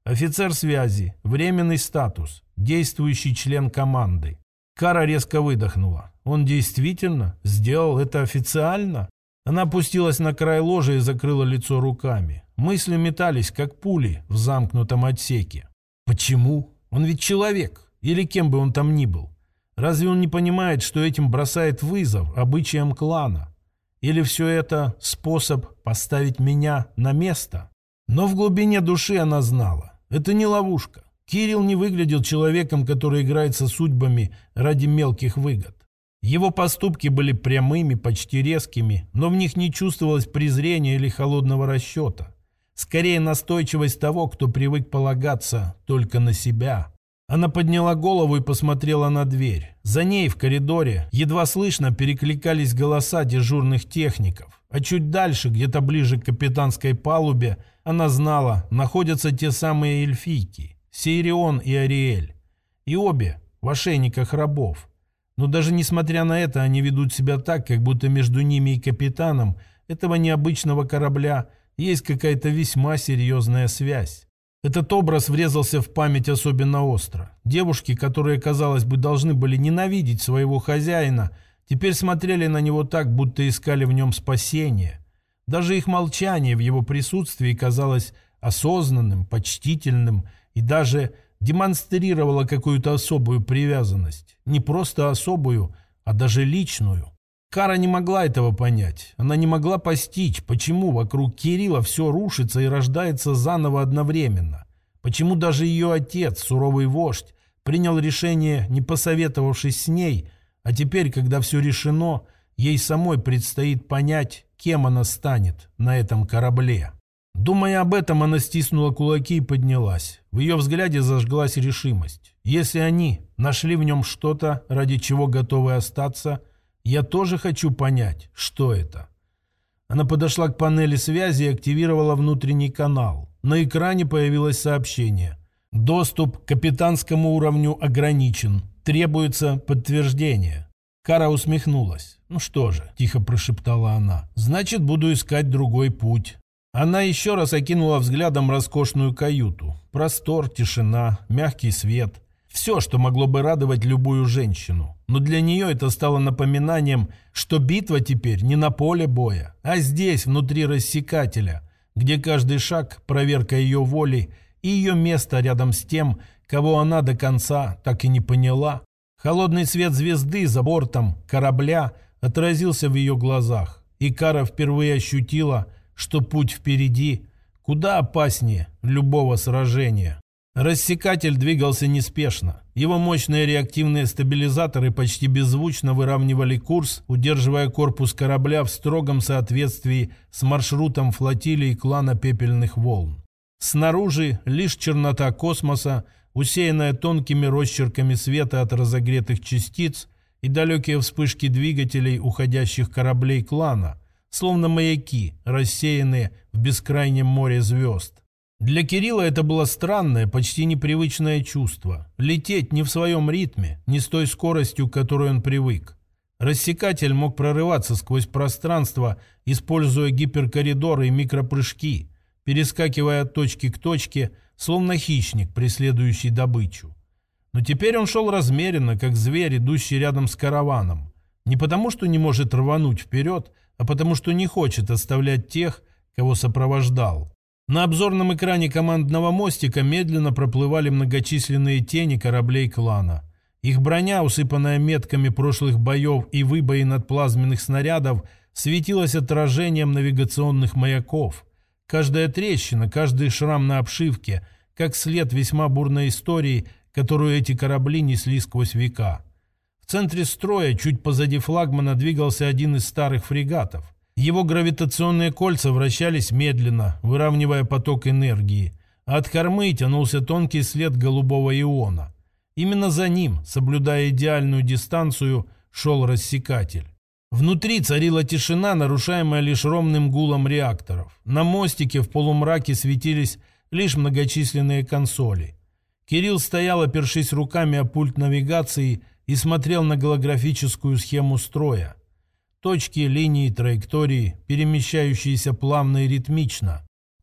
Офицер связи, временный статус, действующий член команды. Кара резко выдохнула. Он действительно сделал это официально? Она опустилась на край ложа и закрыла лицо руками. Мысли метались, как пули в замкнутом отсеке. Почему? Он ведь человек. Или кем бы он там ни был. Разве он не понимает, что этим бросает вызов обычаям клана? Или все это способ поставить меня на место? Но в глубине души она знала. Это не ловушка. Кирилл не выглядел человеком, который играет со судьбами ради мелких выгод. Его поступки были прямыми, почти резкими, но в них не чувствовалось презрения или холодного расчета. Скорее настойчивость того, кто привык полагаться только на себя. Она подняла голову и посмотрела на дверь. За ней в коридоре едва слышно перекликались голоса дежурных техников. А чуть дальше, где-то ближе к капитанской палубе, она знала, находятся те самые эльфийки – Сейрион и Ариэль. И обе в ошейниках рабов. Но даже несмотря на это, они ведут себя так, как будто между ними и капитаном этого необычного корабля есть какая-то весьма серьезная связь. Этот образ врезался в память особенно остро. Девушки, которые, казалось бы, должны были ненавидеть своего хозяина, теперь смотрели на него так, будто искали в нем спасение. Даже их молчание в его присутствии казалось осознанным, почтительным и даже демонстрировало какую-то особую привязанность. Не просто особую, а даже личную. Кара не могла этого понять. Она не могла постичь, почему вокруг Кирилла все рушится и рождается заново одновременно. Почему даже ее отец, суровый вождь, принял решение, не посоветовавшись с ней, а теперь, когда все решено, ей самой предстоит понять, кем она станет на этом корабле. Думая об этом, она стиснула кулаки и поднялась. В ее взгляде зажглась решимость. Если они нашли в нем что-то, ради чего готовы остаться, я тоже хочу понять, что это. Она подошла к панели связи и активировала внутренний канал. На экране появилось сообщение. Доступ к капитанскому уровню ограничен. Требуется подтверждение. Кара усмехнулась. «Ну что же», – тихо прошептала она, – «значит, буду искать другой путь». Она еще раз окинула взглядом роскошную каюту. Простор, тишина, мягкий свет. Все, что могло бы радовать любую женщину. Но для нее это стало напоминанием, что битва теперь не на поле боя, а здесь, внутри рассекателя, где каждый шаг – проверка ее воли и ее место рядом с тем, кого она до конца так и не поняла. Холодный свет звезды за бортом корабля отразился в ее глазах, и Кара впервые ощутила, что путь впереди куда опаснее любого сражения. Рассекатель двигался неспешно. Его мощные реактивные стабилизаторы почти беззвучно выравнивали курс, удерживая корпус корабля в строгом соответствии с маршрутом флотилии клана Пепельных Волн. Снаружи лишь чернота космоса, усеянная тонкими росчерками света от разогретых частиц и далекие вспышки двигателей уходящих кораблей клана, словно маяки, рассеянные в бескрайнем море звезд. Для Кирилла это было странное, почти непривычное чувство. Лететь не в своем ритме, не с той скоростью, к которой он привык. Рассекатель мог прорываться сквозь пространство, используя гиперкоридоры и микропрыжки, перескакивая от точки к точке, словно хищник, преследующий добычу. Но теперь он шел размеренно, как зверь, идущий рядом с караваном. Не потому, что не может рвануть вперед, а потому, что не хочет оставлять тех, кого сопровождал. На обзорном экране командного мостика медленно проплывали многочисленные тени кораблей клана. Их броня, усыпанная метками прошлых боев и выбоин от плазменных снарядов, светилась отражением навигационных маяков. Каждая трещина, каждый шрам на обшивке, как след весьма бурной истории, которую эти корабли несли сквозь века. В центре строя, чуть позади флагмана, двигался один из старых фрегатов. Его гравитационные кольца вращались медленно, выравнивая поток энергии, а от кормы тянулся тонкий след голубого иона. Именно за ним, соблюдая идеальную дистанцию, шел рассекатель. Внутри царила тишина, нарушаемая лишь ровным гулом реакторов. На мостике в полумраке светились лишь многочисленные консоли. Кирилл стоял, опершись руками о пульт навигации, и смотрел на голографическую схему строя. Точки, линии, траектории, перемещающиеся плавно и ритмично.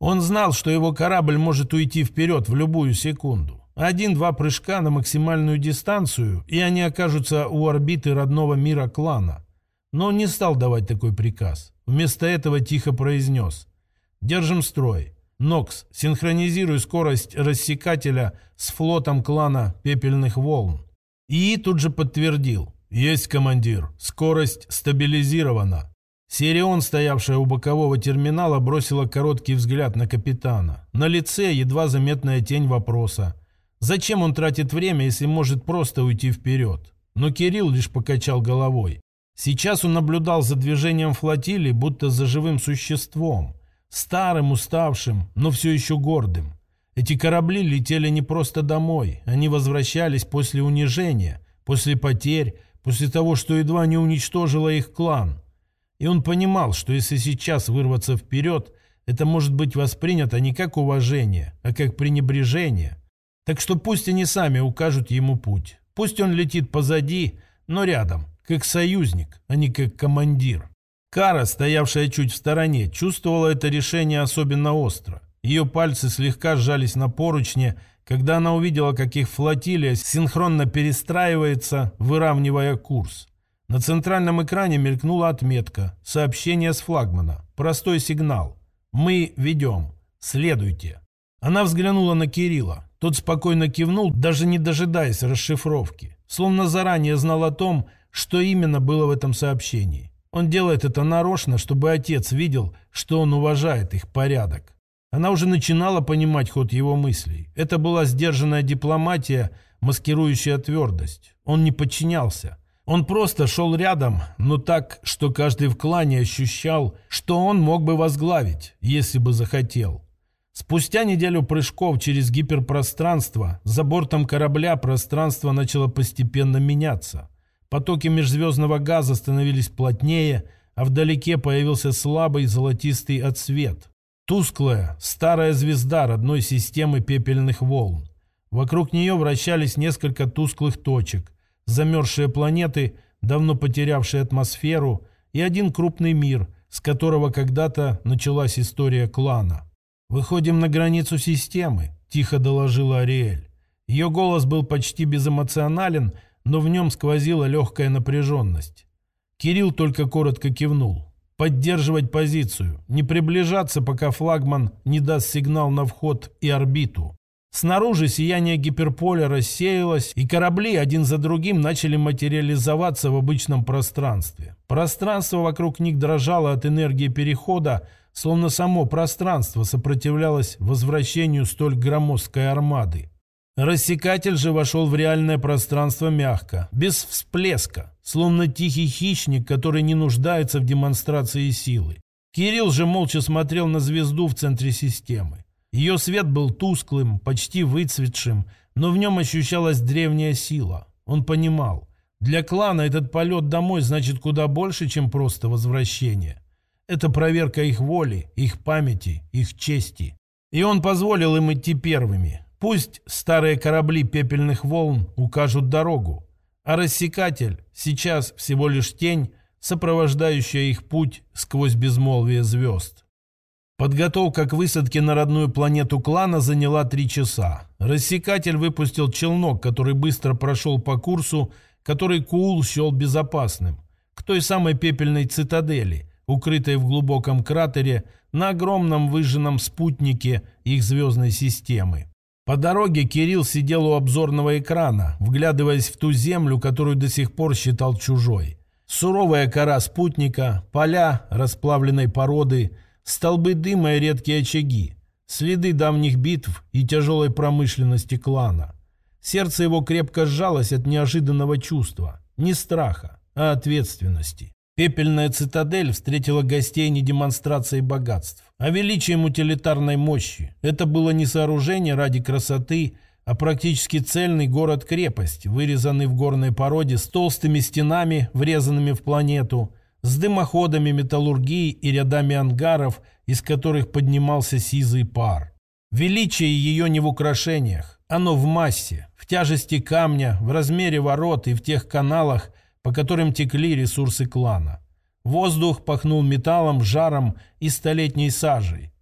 Он знал, что его корабль может уйти вперед в любую секунду. Один-два прыжка на максимальную дистанцию, и они окажутся у орбиты родного мира клана. Но он не стал давать такой приказ. Вместо этого тихо произнес: «Держим строй. Нокс, синхронизируй скорость рассекателя с флотом клана Пепельных Волн». И тут же подтвердил: «Есть, командир. Скорость стабилизирована». Сирион, стоявшая у бокового терминала, бросила короткий взгляд на капитана. На лице едва заметная тень вопроса. Зачем он тратит время, если может просто уйти вперед? Но Кирилл лишь покачал головой. Сейчас он наблюдал за движением флотилии, будто за живым существом. Старым, уставшим, но все еще гордым. Эти корабли летели не просто домой. Они возвращались после унижения, после потерь, после того, что едва не уничтожило их клан. И он понимал, что если сейчас вырваться вперед, это может быть воспринято не как уважение, а как пренебрежение. Так что пусть они сами укажут ему путь. Пусть он летит позади, но рядом, как союзник, а не как командир. Кара, стоявшая чуть в стороне, чувствовала это решение особенно остро. Ее пальцы слегка сжались на поручне, когда она увидела, как их флотилия синхронно перестраивается, выравнивая курс. На центральном экране мелькнула отметка «Сообщение с флагмана». Простой сигнал. «Мы ведем. Следуйте». Она взглянула на Кирилла. Тот спокойно кивнул, даже не дожидаясь расшифровки. Словно заранее знал о том, что именно было в этом сообщении. Он делает это нарочно, чтобы отец видел, что он уважает их порядок. Она уже начинала понимать ход его мыслей. Это была сдержанная дипломатия, маскирующая твердость. Он не подчинялся. Он просто шел рядом, но так, что каждый в клане ощущал, что он мог бы возглавить, если бы захотел. Спустя неделю прыжков через гиперпространство за бортом корабля пространство начало постепенно меняться. Потоки межзвездного газа становились плотнее, а вдалеке появился слабый золотистый отсвет. Тусклая, старая звезда родной системы Пепельных Волн. Вокруг нее вращались несколько тусклых точек. Замерзшие планеты, давно потерявшие атмосферу, и один крупный мир, с которого когда-то началась история клана. «Выходим на границу системы», – тихо доложила Ариэль. Ее голос был почти безэмоционален, но в нем сквозила легкая напряженность. Кирилл только коротко кивнул. «Поддерживать позицию, не приближаться, пока флагман не даст сигнал на вход и орбиту». Снаружи сияние гиперполя рассеялось, и корабли один за другим начали материализоваться в обычном пространстве. Пространство вокруг них дрожало от энергии перехода, словно само пространство сопротивлялось возвращению столь громоздкой армады. Рассекатель же вошел в реальное пространство мягко, без всплеска, словно тихий хищник, который не нуждается в демонстрации силы. Кирилл же молча смотрел на звезду в центре системы. Ее свет был тусклым, почти выцветшим, но в нем ощущалась древняя сила. Он понимал, для клана этот полет домой значит куда больше, чем просто возвращение. Это проверка их воли, их памяти, их чести. И он позволил им идти первыми. Пусть старые корабли Пепельных Волн укажут дорогу, а рассекатель сейчас всего лишь тень, сопровождающая их путь сквозь безмолвие звезд. Подготовка к высадке на родную планету клана заняла три часа. Рассекатель выпустил челнок, который быстро прошел по курсу, который Куул счел безопасным, к той самой пепельной цитадели, укрытой в глубоком кратере на огромном выжженном спутнике их звездной системы. По дороге Кирилл сидел у обзорного экрана, вглядываясь в ту землю, которую до сих пор считал чужой. Суровая кора спутника, поля расплавленной породы, столбы дыма и редкие очаги, следы давних битв и тяжелой промышленности клана. Сердце его крепко сжалось от неожиданного чувства, не страха, а ответственности. Пепельная цитадель встретила гостей не демонстрацией богатств, а величием утилитарной мощи. Это было не сооружение ради красоты, а практически цельный город-крепость, вырезанный в горной породе с толстыми стенами, врезанными в планету, с дымоходами металлургии и рядами ангаров, из которых поднимался сизый пар. Величие ее не в украшениях, оно в массе, в тяжести камня, в размере ворот и в тех каналах, по которым текли ресурсы клана. Воздух пахнул металлом, жаром и столетней сажей.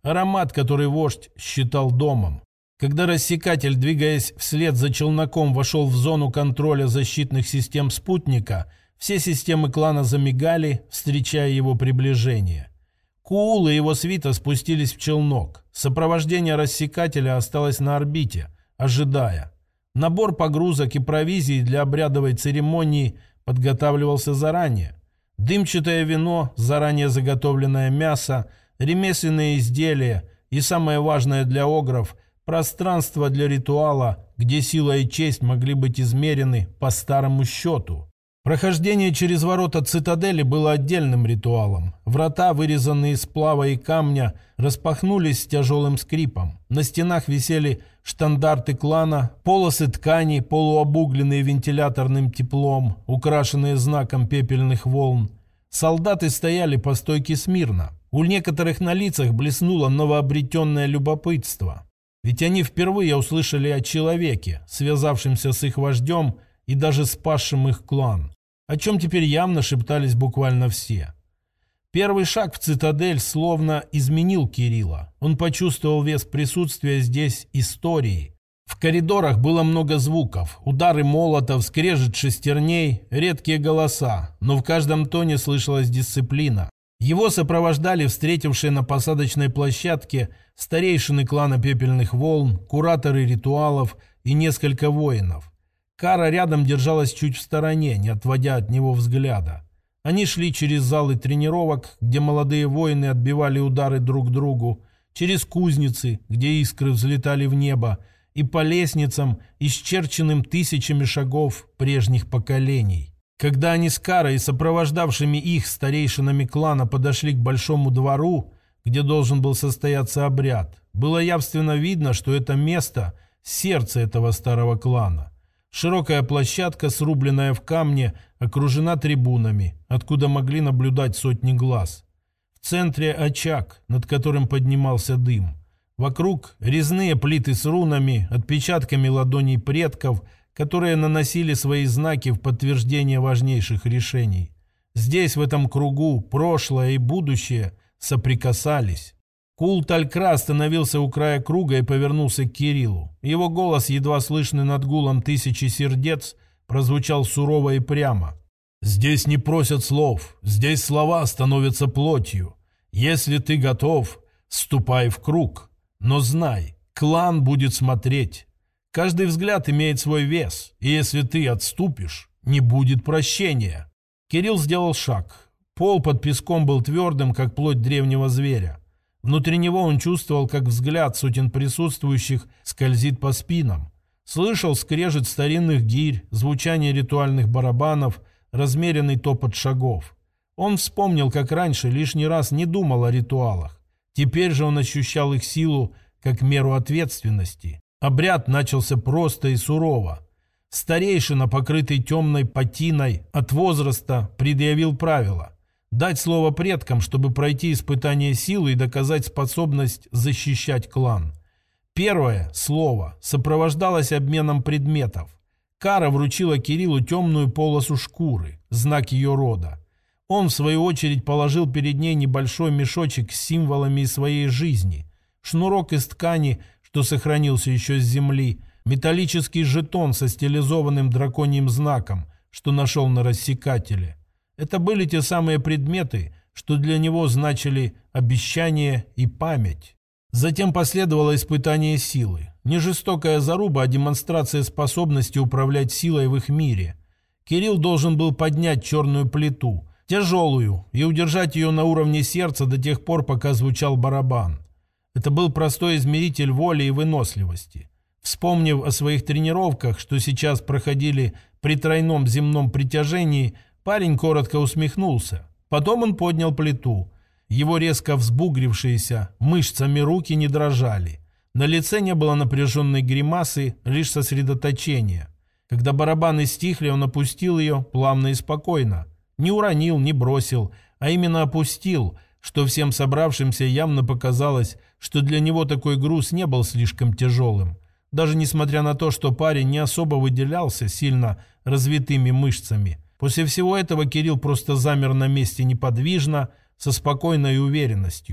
Аромат, который вождь считал домом. Когда рассекатель, двигаясь вслед за челноком, вошел в зону контроля защитных систем спутника, все системы клана замигали, встречая его приближение. Куул и его свита спустились в челнок. Сопровождение рассекателя осталось на орбите, ожидая. Набор погрузок и провизии для обрядовой церемонии подготавливался заранее. Дымчатое вино, заранее заготовленное мясо, ремесленные изделия и, самое важное для огров, пространство для ритуала, где сила и честь могли быть измерены по старому счету. Прохождение через ворота цитадели было отдельным ритуалом. Врата, вырезанные из сплава и камня, распахнулись с тяжелым скрипом. На стенах висели штандарты клана, полосы ткани, полуобугленные вентиляторным теплом, украшенные знаком пепельных волн. Солдаты стояли по стойке смирно. У некоторых на лицах блеснуло новообретенное любопытство. Ведь они впервые услышали о человеке, связавшемся с их вождем и даже спасшим их клан, о чем теперь явно шептались буквально все. Первый шаг в цитадель словно изменил Кирилла. Он почувствовал вес присутствия здесь истории. В коридорах было много звуков, удары молотов, скрежет шестерней, редкие голоса, но в каждом тоне слышалась дисциплина. Его сопровождали встретившие на посадочной площадке старейшины клана Пепельных Волн, кураторы ритуалов и несколько воинов. Кара рядом держалась чуть в стороне, не отводя от него взгляда. Они шли через залы тренировок, где молодые воины отбивали удары друг другу, через кузницы, где искры взлетали в небо, и по лестницам, исчерченным тысячами шагов прежних поколений. Когда они с Карой и сопровождавшими их старейшинами клана подошли к большому двору, где должен был состояться обряд, было явственно видно, что это место – сердце этого старого клана. Широкая площадка, срубленная в камне, окружена трибунами, откуда могли наблюдать сотни глаз. В центре очаг, над которым поднимался дым. Вокруг резные плиты с рунами, отпечатками ладоней предков, которые наносили свои знаки в подтверждение важнейших решений. Здесь, в этом кругу, прошлое и будущее соприкасались. Кул Талькра остановился у края круга и повернулся к Кириллу. Его голос, едва слышный над гулом тысячи сердец, прозвучал сурово и прямо. «Здесь не просят слов, здесь слова становятся плотью. Если ты готов, ступай в круг. Но знай, клан будет смотреть. Каждый взгляд имеет свой вес, и если ты отступишь, не будет прощения». Кирилл сделал шаг. Пол под песком был твердым, как плоть древнего зверя. Внутри него он чувствовал, как взгляд сотен присутствующих скользит по спинам. Слышал скрежет старинных гирь, звучание ритуальных барабанов, размеренный топот шагов. Он вспомнил, как раньше лишний раз не думал о ритуалах. Теперь же он ощущал их силу как меру ответственности. Обряд начался просто и сурово. Старейшина, покрытый темной патиной от возраста, предъявил правила. Дать слово предкам, чтобы пройти испытание силы и доказать способность защищать клан. Первое слово сопровождалось обменом предметов. Кара вручила Кириллу темную полосу шкуры, знак ее рода. Он, в свою очередь, положил перед ней небольшой мешочек с символами своей жизни. Шнурок из ткани, что сохранился еще с земли, металлический жетон со стилизованным драконьим знаком, что нашел на рассекателе. Это были те самые предметы, что для него значили обещание и память. Затем последовало испытание силы. Не жестокая заруба, а демонстрация способности управлять силой в их мире. Кирилл должен был поднять черную плиту, тяжелую, и удержать ее на уровне сердца до тех пор, пока звучал барабан. Это был простой измеритель воли и выносливости. Вспомнив о своих тренировках, что сейчас проходили при тройном земном притяжении, парень коротко усмехнулся. Потом он поднял плиту. Его резко взбугрившиеся мышцами руки не дрожали. На лице не было напряженной гримасы, лишь сосредоточения. Когда барабаны стихли, он опустил ее плавно и спокойно. Не уронил, не бросил, а именно опустил, что всем собравшимся явно показалось, что для него такой груз не был слишком тяжелым. Даже несмотря на то, что парень не особо выделялся сильно развитыми мышцами. После всего этого Кирилл просто замер на месте неподвижно, со спокойной уверенностью.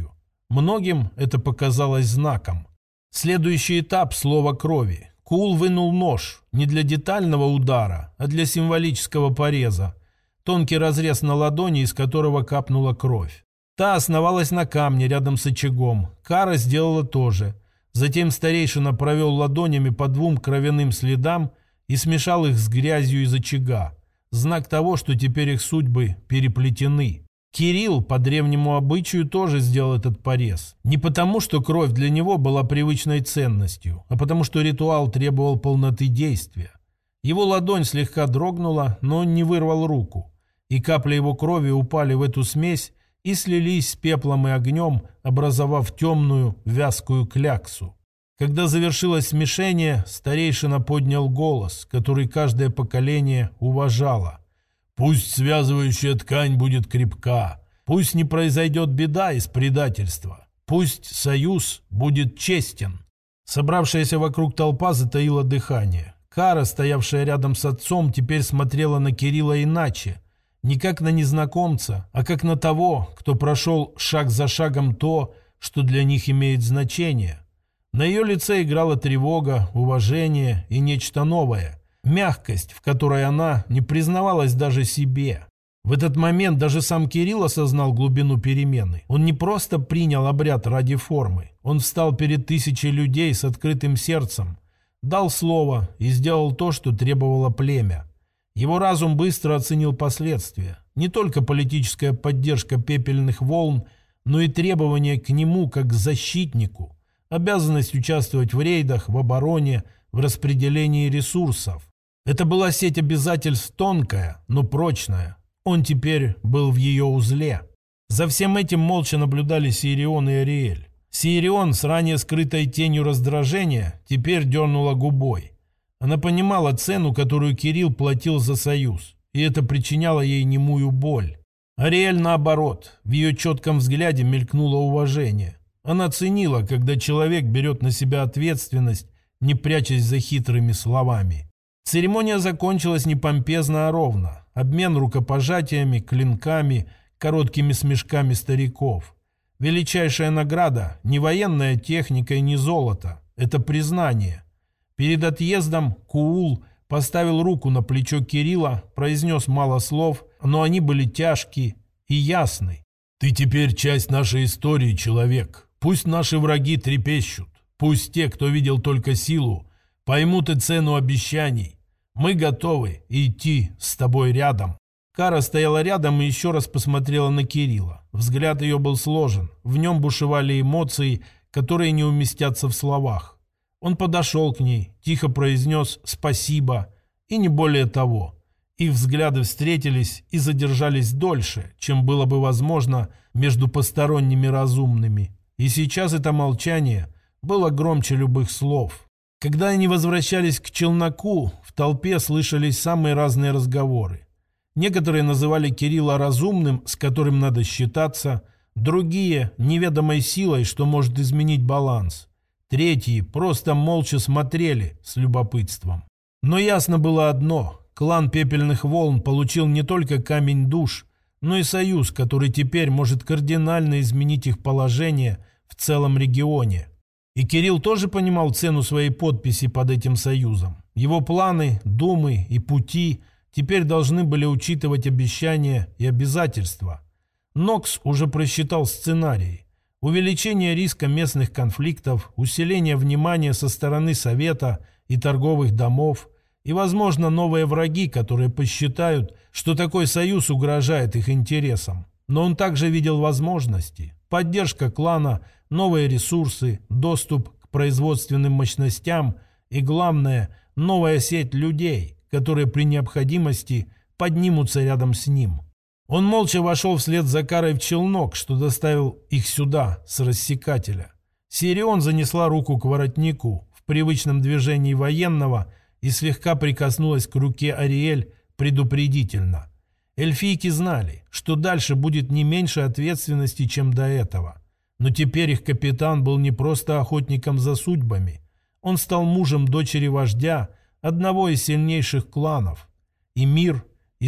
Многим это показалось знаком. Следующий этап – слово крови. Куул вынул нож не для детального удара, а для символического пореза. Тонкий разрез на ладони, из которого капнула кровь. Та основалась на камне рядом с очагом. Кара сделала то же. Затем старейшина провел ладонями по двум кровяным следам и смешал их с грязью из очага. Знак того, что теперь их судьбы переплетены. Кирилл по древнему обычаю тоже сделал этот порез. Не потому, что кровь для него была привычной ценностью, а потому, что ритуал требовал полноты действия. Его ладонь слегка дрогнула, но он не вырвал руку. И капли его крови упали в эту смесь и слились с пеплом и огнем, образовав темную вязкую кляксу. Когда завершилось смешение, старейшина поднял голос, который каждое поколение уважало. «Пусть связывающая ткань будет крепка, пусть не произойдет беда из предательства, пусть союз будет честен». Собравшаяся вокруг толпа затаила дыхание. Кара, стоявшая рядом с отцом, теперь смотрела на Кирилла иначе. Не как на незнакомца, а как на того, кто прошел шаг за шагом то, что для них имеет значение. На ее лице играла тревога, уважение и нечто новое. Мягкость, в которой она не признавалась даже себе. В этот момент даже сам Кирилл осознал глубину перемены. Он не просто принял обряд ради формы. Он встал перед тысячей людей с открытым сердцем, дал слово и сделал то, что требовало племя. Его разум быстро оценил последствия. Не только политическая поддержка пепельных волн, но и требования к нему как к защитнику. Обязанность участвовать в рейдах, в обороне, в распределении ресурсов. Это была сеть обязательств тонкая, но прочная. Он теперь был в ее узле. За всем этим молча наблюдали Сирион и Ариэль. Сирион с ранее скрытой тенью раздражения теперь дернула губой. Она понимала цену, которую Кирилл платил за союз, и это причиняло ей немую боль. Ариэль, наоборот, в ее четком взгляде мелькнуло уважение. Она ценила, когда человек берет на себя ответственность, не прячась за хитрыми словами. Церемония закончилась не помпезно, а ровно. Обмен рукопожатиями, клинками, короткими смешками стариков. Величайшая награда – не военная техника и не золото. Это признание. Перед отъездом Куул поставил руку на плечо Кирилла, произнес мало слов, но они были тяжкие и ясны. «Ты теперь часть нашей истории, человек. Пусть наши враги трепещут. Пусть те, кто видел только силу, поймут и цену обещаний. Мы готовы идти с тобой рядом». Кара стояла рядом и еще раз посмотрела на Кирилла. Взгляд ее был сложен. В нем бушевали эмоции, которые не уместятся в словах. Он подошел к ней, тихо произнес «спасибо» и не более того. Их взгляды встретились и задержались дольше, чем было бы возможно между посторонними разумными. И сейчас это молчание было громче любых слов. Когда они возвращались к челноку, в толпе слышались самые разные разговоры. Некоторые называли Кирилла разумным, с которым надо считаться, другие – неведомой силой, что может изменить баланс. Третьи просто молча смотрели с любопытством. Но ясно было одно – клан Пепельных Волн получил не только камень душ, но и союз, который теперь может кардинально изменить их положение в целом регионе. И Кирилл тоже понимал цену своей подписи под этим союзом. Его планы, думы и пути теперь должны были учитывать обещания и обязательства. Нокс уже просчитал сценарий. Увеличение риска местных конфликтов, усиление внимания со стороны Совета и торговых домов и, возможно, новые враги, которые посчитают, что такой союз угрожает их интересам. Но он также видел возможности. Поддержка клана, новые ресурсы, доступ к производственным мощностям и, главное, новая сеть людей, которые при необходимости поднимутся рядом с ним. Он молча вошел вслед за Карой в челнок, что доставил их сюда, с рассекателя. Сирион занесла руку к воротнику в привычном движении военного и слегка прикоснулась к руке Ариэль предупредительно. Эльфийки знали, что дальше будет не меньше ответственности, чем до этого. Но теперь их капитан был не просто охотником за судьбами. Он стал мужем дочери вождя одного из сильнейших кланов. И мир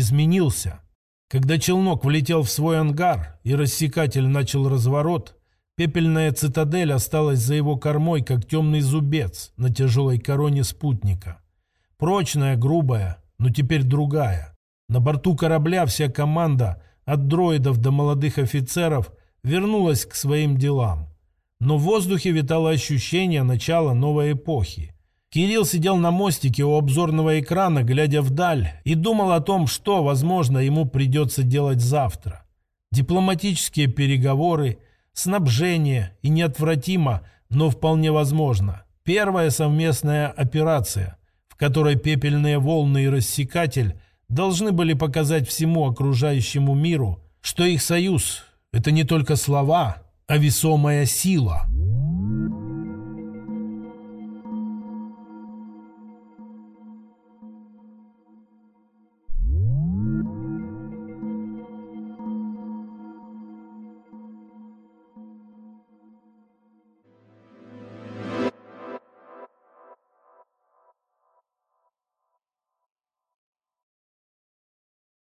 изменился. Когда челнок влетел в свой ангар и рассекатель начал разворот, Пепельная цитадель осталась за его кормой, как темный зубец на тяжелой короне спутника. Прочная, грубая, но теперь другая. На борту корабля вся команда, от дроидов до молодых офицеров, вернулась к своим делам. Но в воздухе витало ощущение начала новой эпохи. Кирилл сидел на мостике у обзорного экрана, глядя вдаль, и думал о том, что, возможно, ему придется делать завтра. Дипломатические переговоры, снабжение и неотвратимо, но вполне возможно. Первая совместная операция, в которой пепельные волны и рассекатель должны были показать всему окружающему миру, что их союз – это не только слова, а весомая сила.